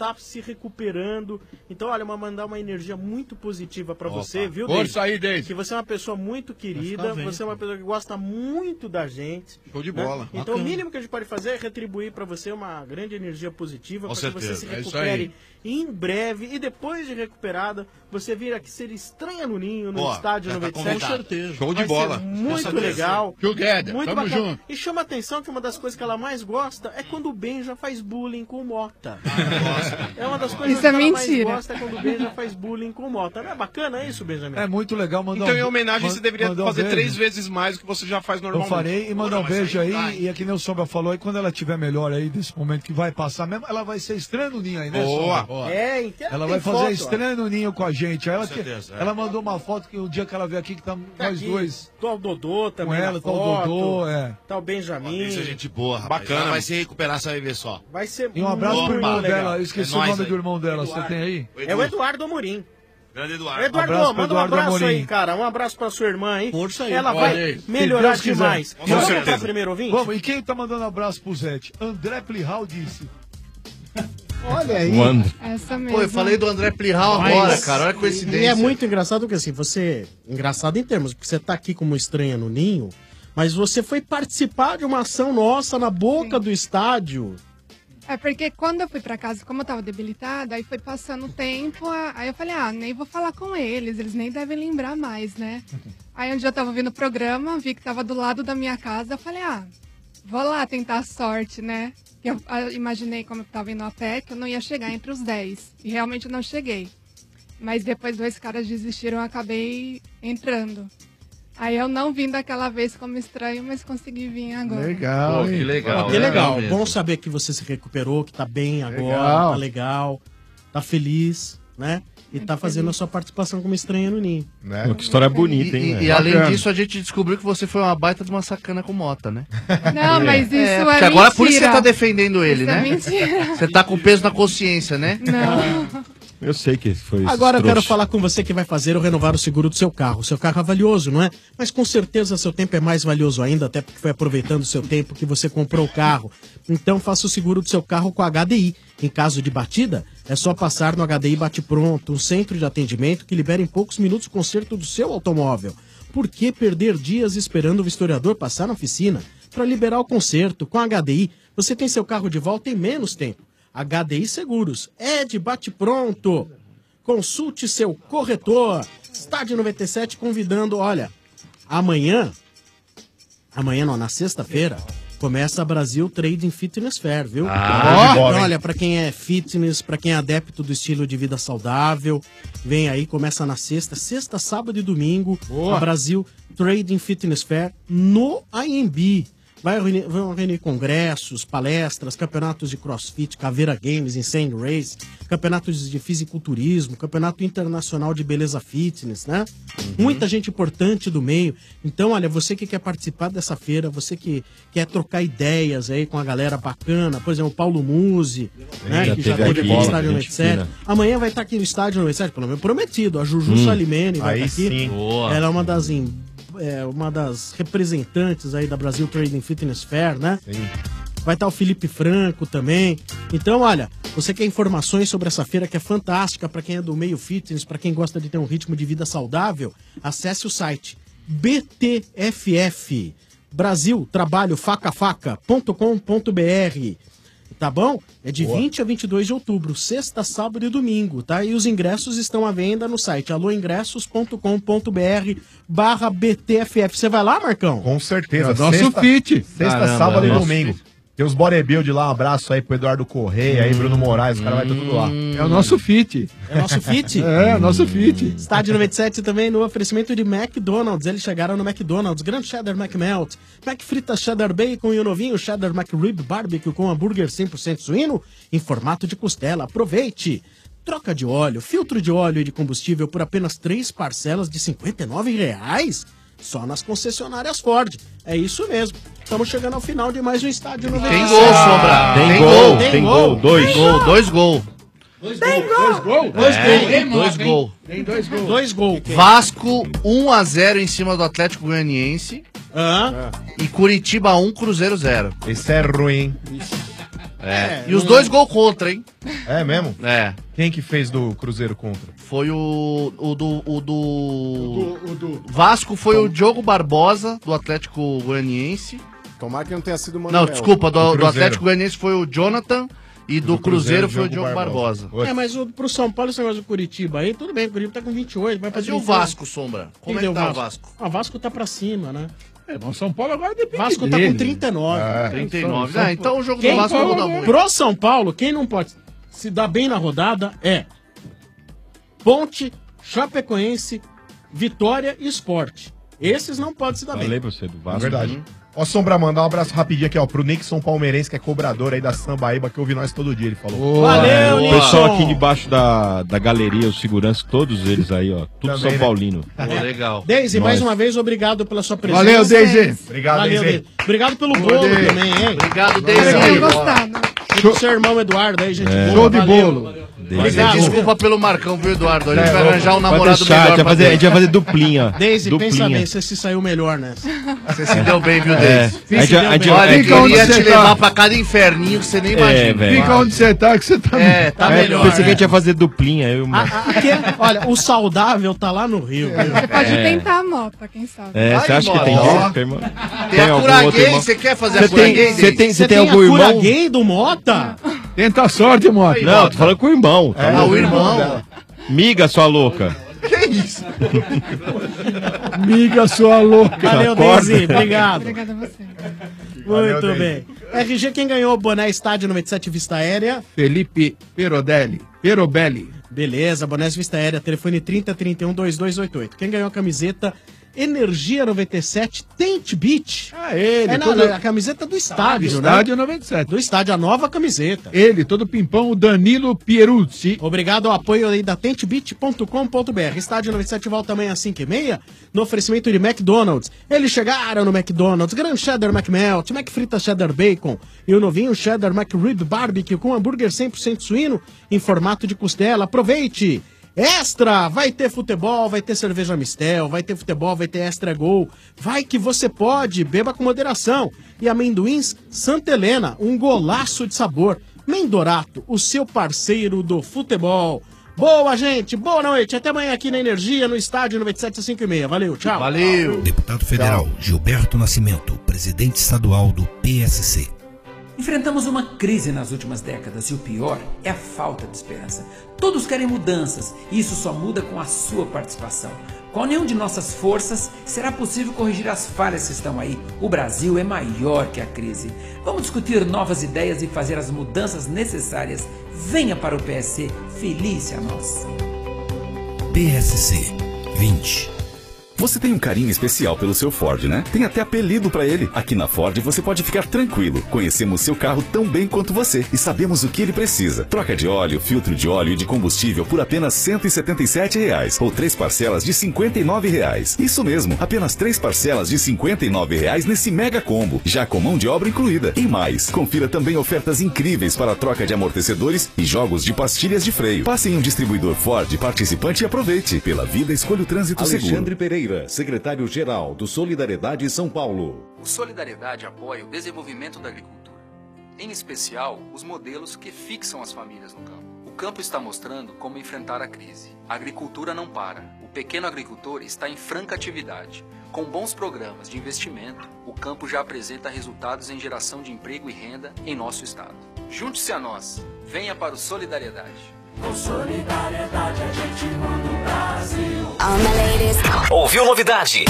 tá se recuperando. Então, olha, mandar uma energia muito positiva pra você, viu, Força Deise? aí, Deise. Que você é uma pessoa muito querida, Vai ficar bem, você é uma pessoa que gosta muito da gente. Show de né? bola. Então, o Bacana. mínimo que a gente pode fazer é retribuir pra você uma grande energia positiva, Com para que você certeza, se é isso recupere aí. em breve. E depois de recuperada, você vir aqui ser estranha no Ninho, no Ó, estádio já tá 97. convidado. Com certeza. Show de Vai bola. ser Com muito certeza. legal. Together, Muito tamo bacana. junto. E chama a atenção que uma das coisas que ela mais gosta é quando o Benja faz bullying com o Mota. É uma das coisas Isso é que ela mais mentira. gosta é quando o Benja faz bullying com o Mota. Não é bacana isso, Benjamin? É muito legal mandar Então, em homenagem, você deveria mandar um fazer beijo. 3 vezes mais do que você já faz Eu normalmente. farei e mandar um Não, mas beijo aí, vai. e é que nem o Sombra falou, e quando ela estiver melhor aí, desse momento que vai passar mesmo, ela vai ser estranha no ninho aí, né, Boa. Sombra? Boa. É, então Ela tem vai fazer foto, estranha no ninho com a gente. Aí ela, Com certeza, é. ela mandou uma foto que o dia que ela veio aqui, que tá Tá nós aqui, dois. Tá o Dodô também Com ela, na tá o foto, Dodô, é. Tá o Benjamin. Isso é gente boa, rapaz. Bacana. Ela vai se recuperar, você vai ver só. Vai ser E um abraço pro muito irmão legal. dela. Eu esqueci É o nóis nome aí. do irmão dela. Você tem aí? É o Eduardo Amorim. Grande Eduardo. Eduardo, Abraço pro manda um Eduardo abraço Amorim. aí, cara. Um abraço pra sua irmã aí. Força aí. Ela Olha vai aí. melhorar Se Deus demais. quiser. Vamos certeza. pra primeiro ouvinte? Vamos, e quem tá mandando abraço pro Zete? André Plihal disse. Olha aí. Essa mesmo. Pô, eu falei do André Plihal agora, cara. Olha a coincidência. E é muito engraçado porque assim, você. Engraçado em termos, porque você tá aqui como estranha no ninho, mas você foi participar de uma ação nossa na boca do estádio. É porque quando eu fui pra casa, como eu tava debilitada, aí foi passando o tempo, aí eu falei, nem vou falar com eles nem devem lembrar mais, né? Aí um dia eu tava ouvindo o programa, vi que tava do lado da minha casa, eu falei, vou lá tentar a sorte, né? Eu imaginei como eu tava indo a pé, que eu não ia chegar entre os 10. E realmente não cheguei. Mas depois 2 caras desistiram, eu acabei entrando. Aí eu não vim daquela vez como estranho, mas consegui vir agora. Legal, Pô, que hein? legal. Que legal. Legal mesmo. Bom saber que você se recuperou, que tá bem agora, Legal. tá legal, tá feliz, né? E tá fazendo a sua participação como estranha no ninho. Né? Pô, que história bonita, hein? E velho? além Bacana. disso, a gente descobriu que você foi uma baita de uma sacana com Mota, né? Não, mas isso é porque mentira. agora por isso você tá defendendo ele, Isso é né? mentira. Você tá com peso na consciência, né? Não. Eu sei que foi Agora eu quero trouxa. falar com você que vai fazer ou renovar o seguro do seu carro. O seu carro é valioso, não é? Mas com certeza seu tempo é mais valioso ainda, até porque foi aproveitando o seu tempo que você comprou o carro. Então faça o seguro do seu carro com a HDI. Em caso de batida, é só passar no HDI Bate Pronto, um centro de atendimento que libera em poucos minutos o conserto do seu automóvel. Por que perder dias esperando o vistoriador passar na oficina para liberar o conserto? Com a HDI, você tem seu carro de volta em menos tempo. HDI Seguros, é de Bate Pronto. Consulte seu corretor. Estádio 97 convidando, olha, amanhã não, na sexta-feira, começa a Brasil Trading Fitness Fair, viu? Então, olha, pra quem é fitness, pra quem é adepto do estilo de vida saudável, vem aí, começa na sexta, sábado e domingo, a Brasil Trading Fitness Fair no AMB. Vão reunir congressos, palestras, campeonatos de crossfit, Caveira Games, Insane Race, campeonatos de fisiculturismo, campeonato internacional de beleza fitness, né? Muita gente importante do meio. Então, olha, você que quer participar dessa feira, você que quer trocar ideias aí com a galera bacana, por exemplo, o Paulo Musi, né? Que já teve aqui no Estádio 97. Amanhã vai estar aqui no Estádio 97, pelo menos prometido. A Juju Salimene vai Aí estar aqui. sim. Boa. Ela é uma das representantes aí da Brasil Trading Fitness Fair, né? Sim. Vai estar o Felipe Franco também. Então, olha, você quer informações sobre essa feira que é fantástica para quem é do meio fitness, para quem gosta de ter um ritmo de vida saudável, acesse o site BTFF, Brasil Trabalho facafaca.com.br. Tá bom? É de 20 a 22 de outubro, sexta, sábado e domingo, tá? E os ingressos estão à venda no site alôingressos.com.br/BTFF. Você vai lá, Marcão? Com certeza. É o nosso fit. Sexta, Caramba, sábado é e o nosso domingo. Tem os bodybuild lá, um abraço aí pro Eduardo Correia, aí Bruno Moraes, o cara vai estar tudo lá. É o nosso fit. É o nosso fit? É, o nosso fit. Estádio 97 também no oferecimento de McDonald's. Eles chegaram no McDonald's. Grand Cheddar McMelt, McFritas Cheddar Bacon e o novinho Cheddar McRib Barbecue com hambúrguer 100% suíno em formato de costela. Aproveite! Troca de óleo, filtro de óleo e de combustível por apenas 3 parcelas de R$ 59,00? Só nas concessionárias Ford. É isso mesmo. Estamos chegando ao final de mais um Estádio 97. Tem gol, Sombra. Tem gol. Dois gols. Dois gols. Vasco 1-0 em cima do Atlético Goianiense. E Curitiba 1, Cruzeiro 0. Esse é ruim. E os dois gol contra, hein? É mesmo? É. Quem que fez do Cruzeiro contra? Foi o do Vasco foi o Diogo Barbosa, do Atlético Goianiense. Tomara que não tenha sido o Manuel. Não, desculpa, do Atlético Goianiense foi o Jonathan e do Cruzeiro foi o Diogo Barbosa. Mas pro São Paulo, esse negócio do Curitiba aí, tudo bem, o Curitiba tá com 28, vai Mas fazer e o 28. Vasco, Sombra? Como é Quem que deu tá o Vasco? O Vasco tá pra cima, né? Mas o São Paulo agora depende Vasco tá dele. com 39. 39. Então o jogo Quem do Vasco não muda muito. Pro São Paulo, quem não pode se dar bem na rodada é Ponte, Chapecoense, Vitória e Sport. Esses não podem se dar bem. Falei pra você do Vasco. Verdade. Ó, Sombra, mandar um abraço rapidinho aqui, ó, pro Nixon Palmeirense, que é cobrador aí da Sambaíba, que ouve nós todo dia, ele falou. Valeu, O pessoal aqui debaixo da galeria, os seguranças, todos eles aí, ó. Tudo Também, São né? Paulino. Legal. Deise, Nós. mais uma vez, obrigado pela sua presença. Valeu, Deise. Obrigado, Valeu, Deise. Deise. Obrigado pelo bolo Deise. também, hein? Obrigado, Espero que tenham Deise. gostado. E pro seu irmão Eduardo aí, gente. É. boa. Show de Valeu. bolo. Obrigado. Desculpa pelo Marcão, viu, Eduardo? A gente vai arranjar um Pode namorado deixar, melhor a gente pra a gente vai fazer duplinha. Deise, pensa Duplinha. bem, você se saiu melhor nessa. Você se deu bem, viu, É. Deise? A gente- a gente- Olha, Fica eu onde queria você te tá. levar pra cada inferninho que você nem imagina. velho. Fica onde você tá, que você tá... Tá É, melhor. pensei que a gente ia fazer duplinha. Eu, Aqui é- olha, o saudável tá lá no Rio. viu? Você pode tentar a moto, quem sabe. você acha que tem Ó. jeito, irmão? Tem a algum cura outro gay, irmão? você quer fazer Você a cura tem- gay? você tem- Você tem tem a algum cura irmão? gay do Mota? Tenta a sorte, Mota. Não, tô falando com o irmão. tá Ah, louco? o irmão. Miga, sua louca. Que isso? Miga sua louca. Valeu, Acorda. Deise. Obrigado. Obrigada a você. Muito Deise. bem. RG, quem ganhou o boné Estádio 97 Vista Aérea? Felipe Perobelli. Beleza, bonés Vista Aérea, telefone 3031-2288. Quem ganhou a camiseta Energia 97 Tent Beach? Ele. É a camiseta do estádio, né? Estádio 97. Do estádio, a nova camiseta. Ele, todo pimpão, o Danilo Pierucci. Obrigado ao apoio aí da tentbeat.com.br. Estádio 97 volta amanhã às 5h30, no oferecimento de McDonald's. Eles chegaram no McDonald's, Grand Cheddar McMelt, McFritas Cheddar Bacon e o novinho Cheddar McRib Barbecue com hambúrguer 100% suíno em formato de costela. Aproveite! Extra! Vai ter futebol, vai ter cerveja Mistel, vai ter futebol, vai ter Extra Gol. Vai que você pode, beba com moderação. E amendoins Santa Helena, um golaço de sabor. Mendorato, o seu parceiro do futebol. Boa, gente, boa noite. Até amanhã aqui na Energia, no estádio 97 às 5h30. Valeu, tchau. Valeu. Deputado Federal Gilberto Nascimento, presidente estadual do PSC. Enfrentamos uma crise nas últimas décadas e o pior é a falta de esperança. Todos querem mudanças e isso só muda com a sua participação. Com a união de nossas forças, será possível corrigir as falhas que estão aí. O Brasil é maior que a crise. Vamos discutir novas ideias e fazer as mudanças necessárias. Venha para o PSC, feliz a nós. PSC 20. Você tem um carinho especial pelo seu Ford, né? Tem até apelido pra ele. Aqui na Ford você pode ficar tranquilo. Conhecemos seu carro tão bem quanto você e sabemos o que ele precisa. Troca de óleo, filtro de óleo e de combustível por apenas R$ 177,00 ou 3 parcelas de R$ 59,00. Isso mesmo, apenas 3 parcelas de R$ 59,00 nesse mega combo, já com mão de obra incluída. E mais, confira também ofertas incríveis para a troca de amortecedores e jogos de pastilhas de freio. Passe em um distribuidor Ford participante e aproveite. Pela vida, escolha o trânsito seguro. Alexandre Pereira, secretário-geral do Solidariedade São Paulo. O Solidariedade apoia o desenvolvimento da agricultura, em especial os modelos que fixam as famílias no campo. O campo está mostrando como enfrentar a crise. A agricultura não para. O pequeno agricultor está em franca atividade. Com bons programas de investimento, o campo já apresenta resultados em geração de emprego e renda em nosso estado. Junte-se a nós. Venha para o Solidariedade. Com solidariedade a gente muda o Brasil. Ouviu novidade?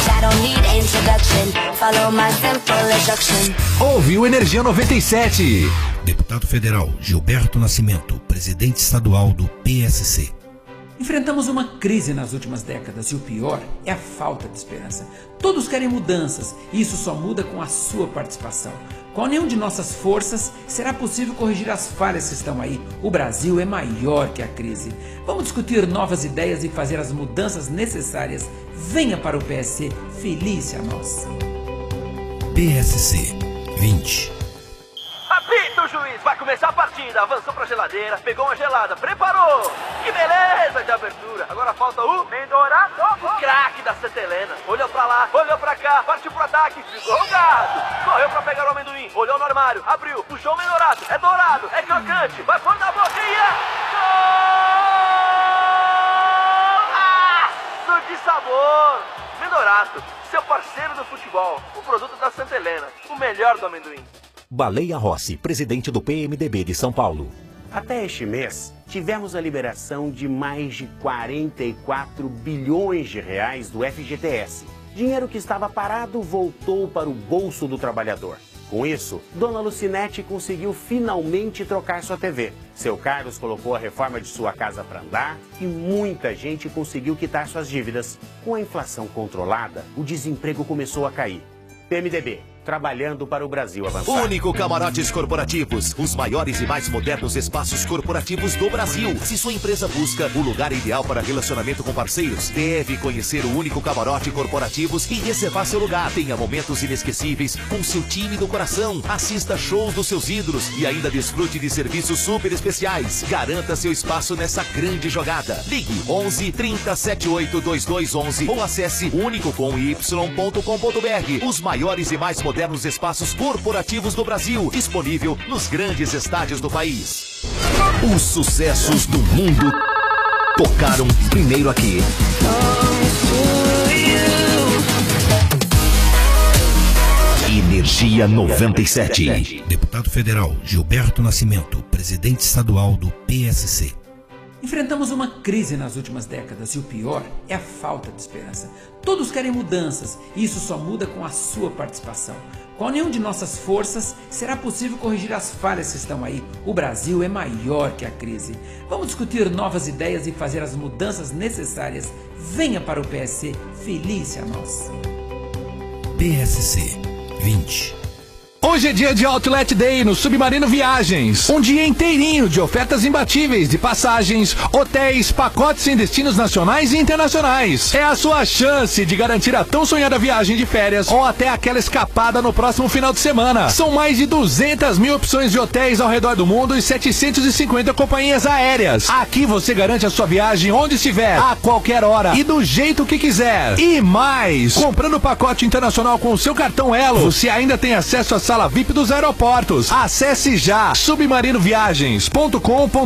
Ouviu Energia 97. Deputado Federal Gilberto Nascimento, presidente estadual do PSC. Enfrentamos uma crise nas últimas décadas e o pior é a falta de esperança. Todos querem mudanças e isso só muda com a sua participação. Com a união de nossas forças, será possível corrigir as falhas que estão aí. O Brasil é maior que a crise. Vamos discutir novas ideias e fazer as mudanças necessárias. Venha para o PSC, feliz a nós. PSC 20. Apita o juiz, vai começar a partida. Avançou pra geladeira, pegou uma gelada, preparou. Que beleza de abertura. Agora falta o Mendorato, o craque da Santa Helena. Olhou pra lá, olhou pra cá. área, partiu pro ataque, ficou rogado. Correu pra pegar o amendoim, olhou no armário, abriu, puxou o Menorato, é dourado, é crocante, vai pôr na boquinha. Golaço de sabor. Menorato, seu parceiro do futebol, um produto da Santa Helena, o melhor do amendoim. Baleia Rossi, presidente do PMDB de São Paulo. Até este mês, tivemos a liberação de mais de 44 bilhões de reais do FGTS. Dinheiro que estava parado voltou para o bolso do trabalhador. Com isso, Dona Lucinete conseguiu finalmente trocar sua TV. Seu Carlos colocou a reforma de sua casa para andar e muita gente conseguiu quitar suas dívidas. Com a inflação controlada, o desemprego começou a cair. PMDB, trabalhando para o Brasil avançar. Único Camarotes Corporativos, os maiores e mais modernos espaços corporativos do Brasil. Se sua empresa busca o lugar ideal para relacionamento com parceiros, deve conhecer o Único Camarote Corporativos e reservar seu lugar. Tenha momentos inesquecíveis com seu time do coração. Assista shows dos seus ídolos e ainda desfrute de serviços super especiais. Garanta seu espaço nessa grande jogada. Ligue 11 30 78 2211 ou acesse unicocomy.com.br. Os maiores e mais modernos espaços corporativos do Brasil, disponível nos grandes estádios do país. Os sucessos do mundo tocaram primeiro aqui. Energia 97. Deputado Federal Gilberto Nascimento, presidente estadual do PSC. Enfrentamos uma crise nas últimas décadas e o pior é a falta de esperança. Todos querem mudanças e isso só muda com a sua participação. Com a união de nossas forças, será possível corrigir as falhas que estão aí. O Brasil é maior que a crise. Vamos discutir novas ideias e fazer as mudanças necessárias. Venha para o PSC, feliz a nós. PSC 20. Hoje é dia de Outlet Day no Submarino Viagens. Um dia inteirinho de ofertas imbatíveis de passagens, hotéis, pacotes em destinos nacionais e internacionais. É a sua chance de garantir a tão sonhada viagem de férias ou até aquela escapada no próximo final de semana. São mais de 200 mil opções de hotéis ao redor do mundo e 750 companhias aéreas. Aqui você garante a sua viagem onde estiver, a qualquer hora e do jeito que quiser. E mais, comprando o pacote internacional com o seu cartão Elo, você ainda tem acesso a sala VIP dos aeroportos. Acesse já submarinoviagens.com.br.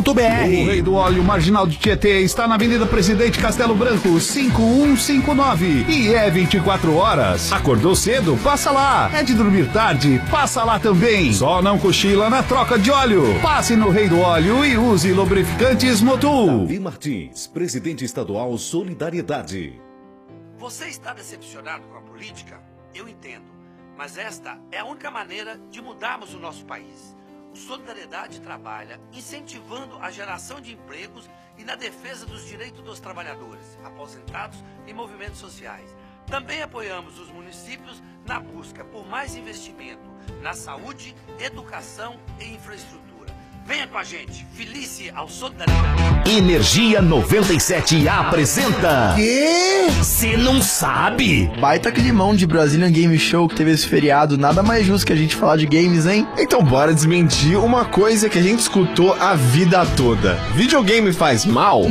O Rei do Óleo Marginal de Tietê está na Avenida Presidente Castelo Branco, 5159. E é 24 horas. Acordou cedo? Passa lá. É de dormir tarde? Passa lá também. Só não cochila na troca de óleo. Passe no Rei do Óleo e use lubrificantes Motul. Davi Martins, presidente estadual Solidariedade. Você está decepcionado com a política? Eu entendo. Mas esta é a única maneira de mudarmos o nosso país. O Solidariedade trabalha incentivando a geração de empregos e na defesa dos direitos dos trabalhadores, aposentados e movimentos sociais. Também apoiamos os municípios na busca por mais investimento na saúde, educação e infraestrutura. Venha com a gente, felice ao Solidariedade. Energia 97 apresenta... Quê? Você não sabe? Baita climão de Brazilian Game Show que teve esse feriado. Nada mais justo que a gente falar de games, hein? Então bora desmentir uma coisa que a gente escutou a vida toda. Videogame faz mal?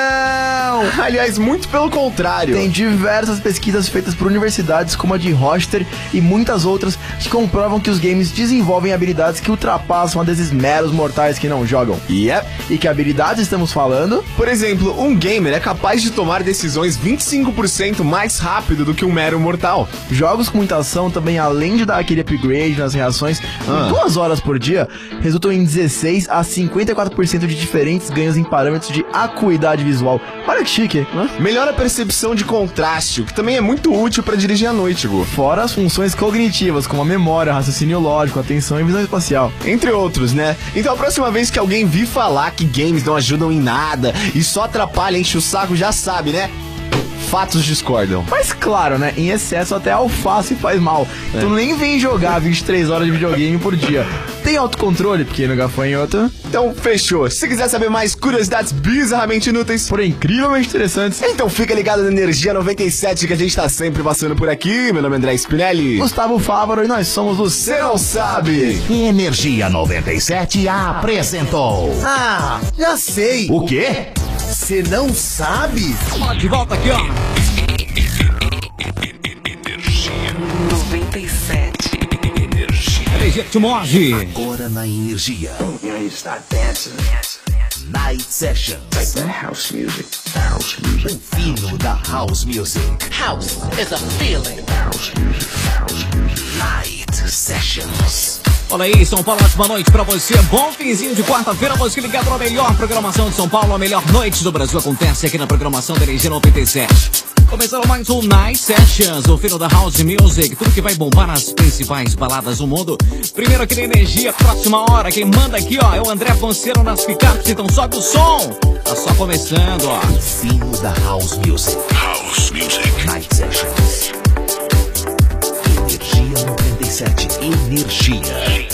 Não! Aliás, muito pelo contrário. Tem diversas pesquisas feitas por universidades como a de Rochester e muitas outras que comprovam que os games desenvolvem habilidades que ultrapassam a desses meros mortais que não jogam. E que habilidades estamos falando? Por exemplo, um gamer é capaz de tomar decisões 25% mais rápido do que um mero mortal. Jogos com muita ação também, além de dar aquele upgrade nas reações em 2 horas por dia, resultam em 16 a 54% de diferentes ganhos em parâmetros de acuidade visual. Olha que chique, né? Melhora a percepção de contraste, o que também é muito útil para dirigir à noite, Gu. Fora as funções cognitivas, como a memória, raciocínio lógico, atenção e visão espacial. Entre outros, né? Então a próxima vez que alguém vir falar que games não ajudam em nada e só atrapalha, enche o saco, já sabe, né? Fatos discordam. Mas claro, né? Em excesso até alface faz mal. Tu nem vem jogar 23 horas de videogame por dia. Tem autocontrole, porque no gafanhoto. Então fechou. Se quiser saber mais curiosidades bizarramente inúteis, porém incrivelmente interessantes, então fica ligado na Energia 97 que a gente tá sempre passando por aqui. Meu nome é André Spinelli, Gustavo Fávaro e nós somos do Cê Não Sabe. Energia 97 apresentou. Ah, já sei. O quê? Você não sabe? De volta aqui, ó. Energia 97. Energia que te move. Agora na Energia. Night Sessions. House music. O fino da House Music. House is a feeling. Night Sessions. Olha aí, São Paulo, ótima noite pra você. Bom finzinho de quarta-feira, você ligado na melhor programação de São Paulo. A melhor noite do Brasil acontece aqui na programação da Energia 97. Começando mais um Night Sessions, o fino da House Music. Tudo que vai bombar nas principais baladas do mundo. Primeiro aqui na Energia, próxima hora. Quem manda aqui, ó, é o André Fonseiro nas picapes. Então sobe o som. Tá só começando, ó. O fino da House Music. House Music. Night Sessions. Energia 97. Energia.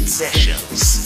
Sessions.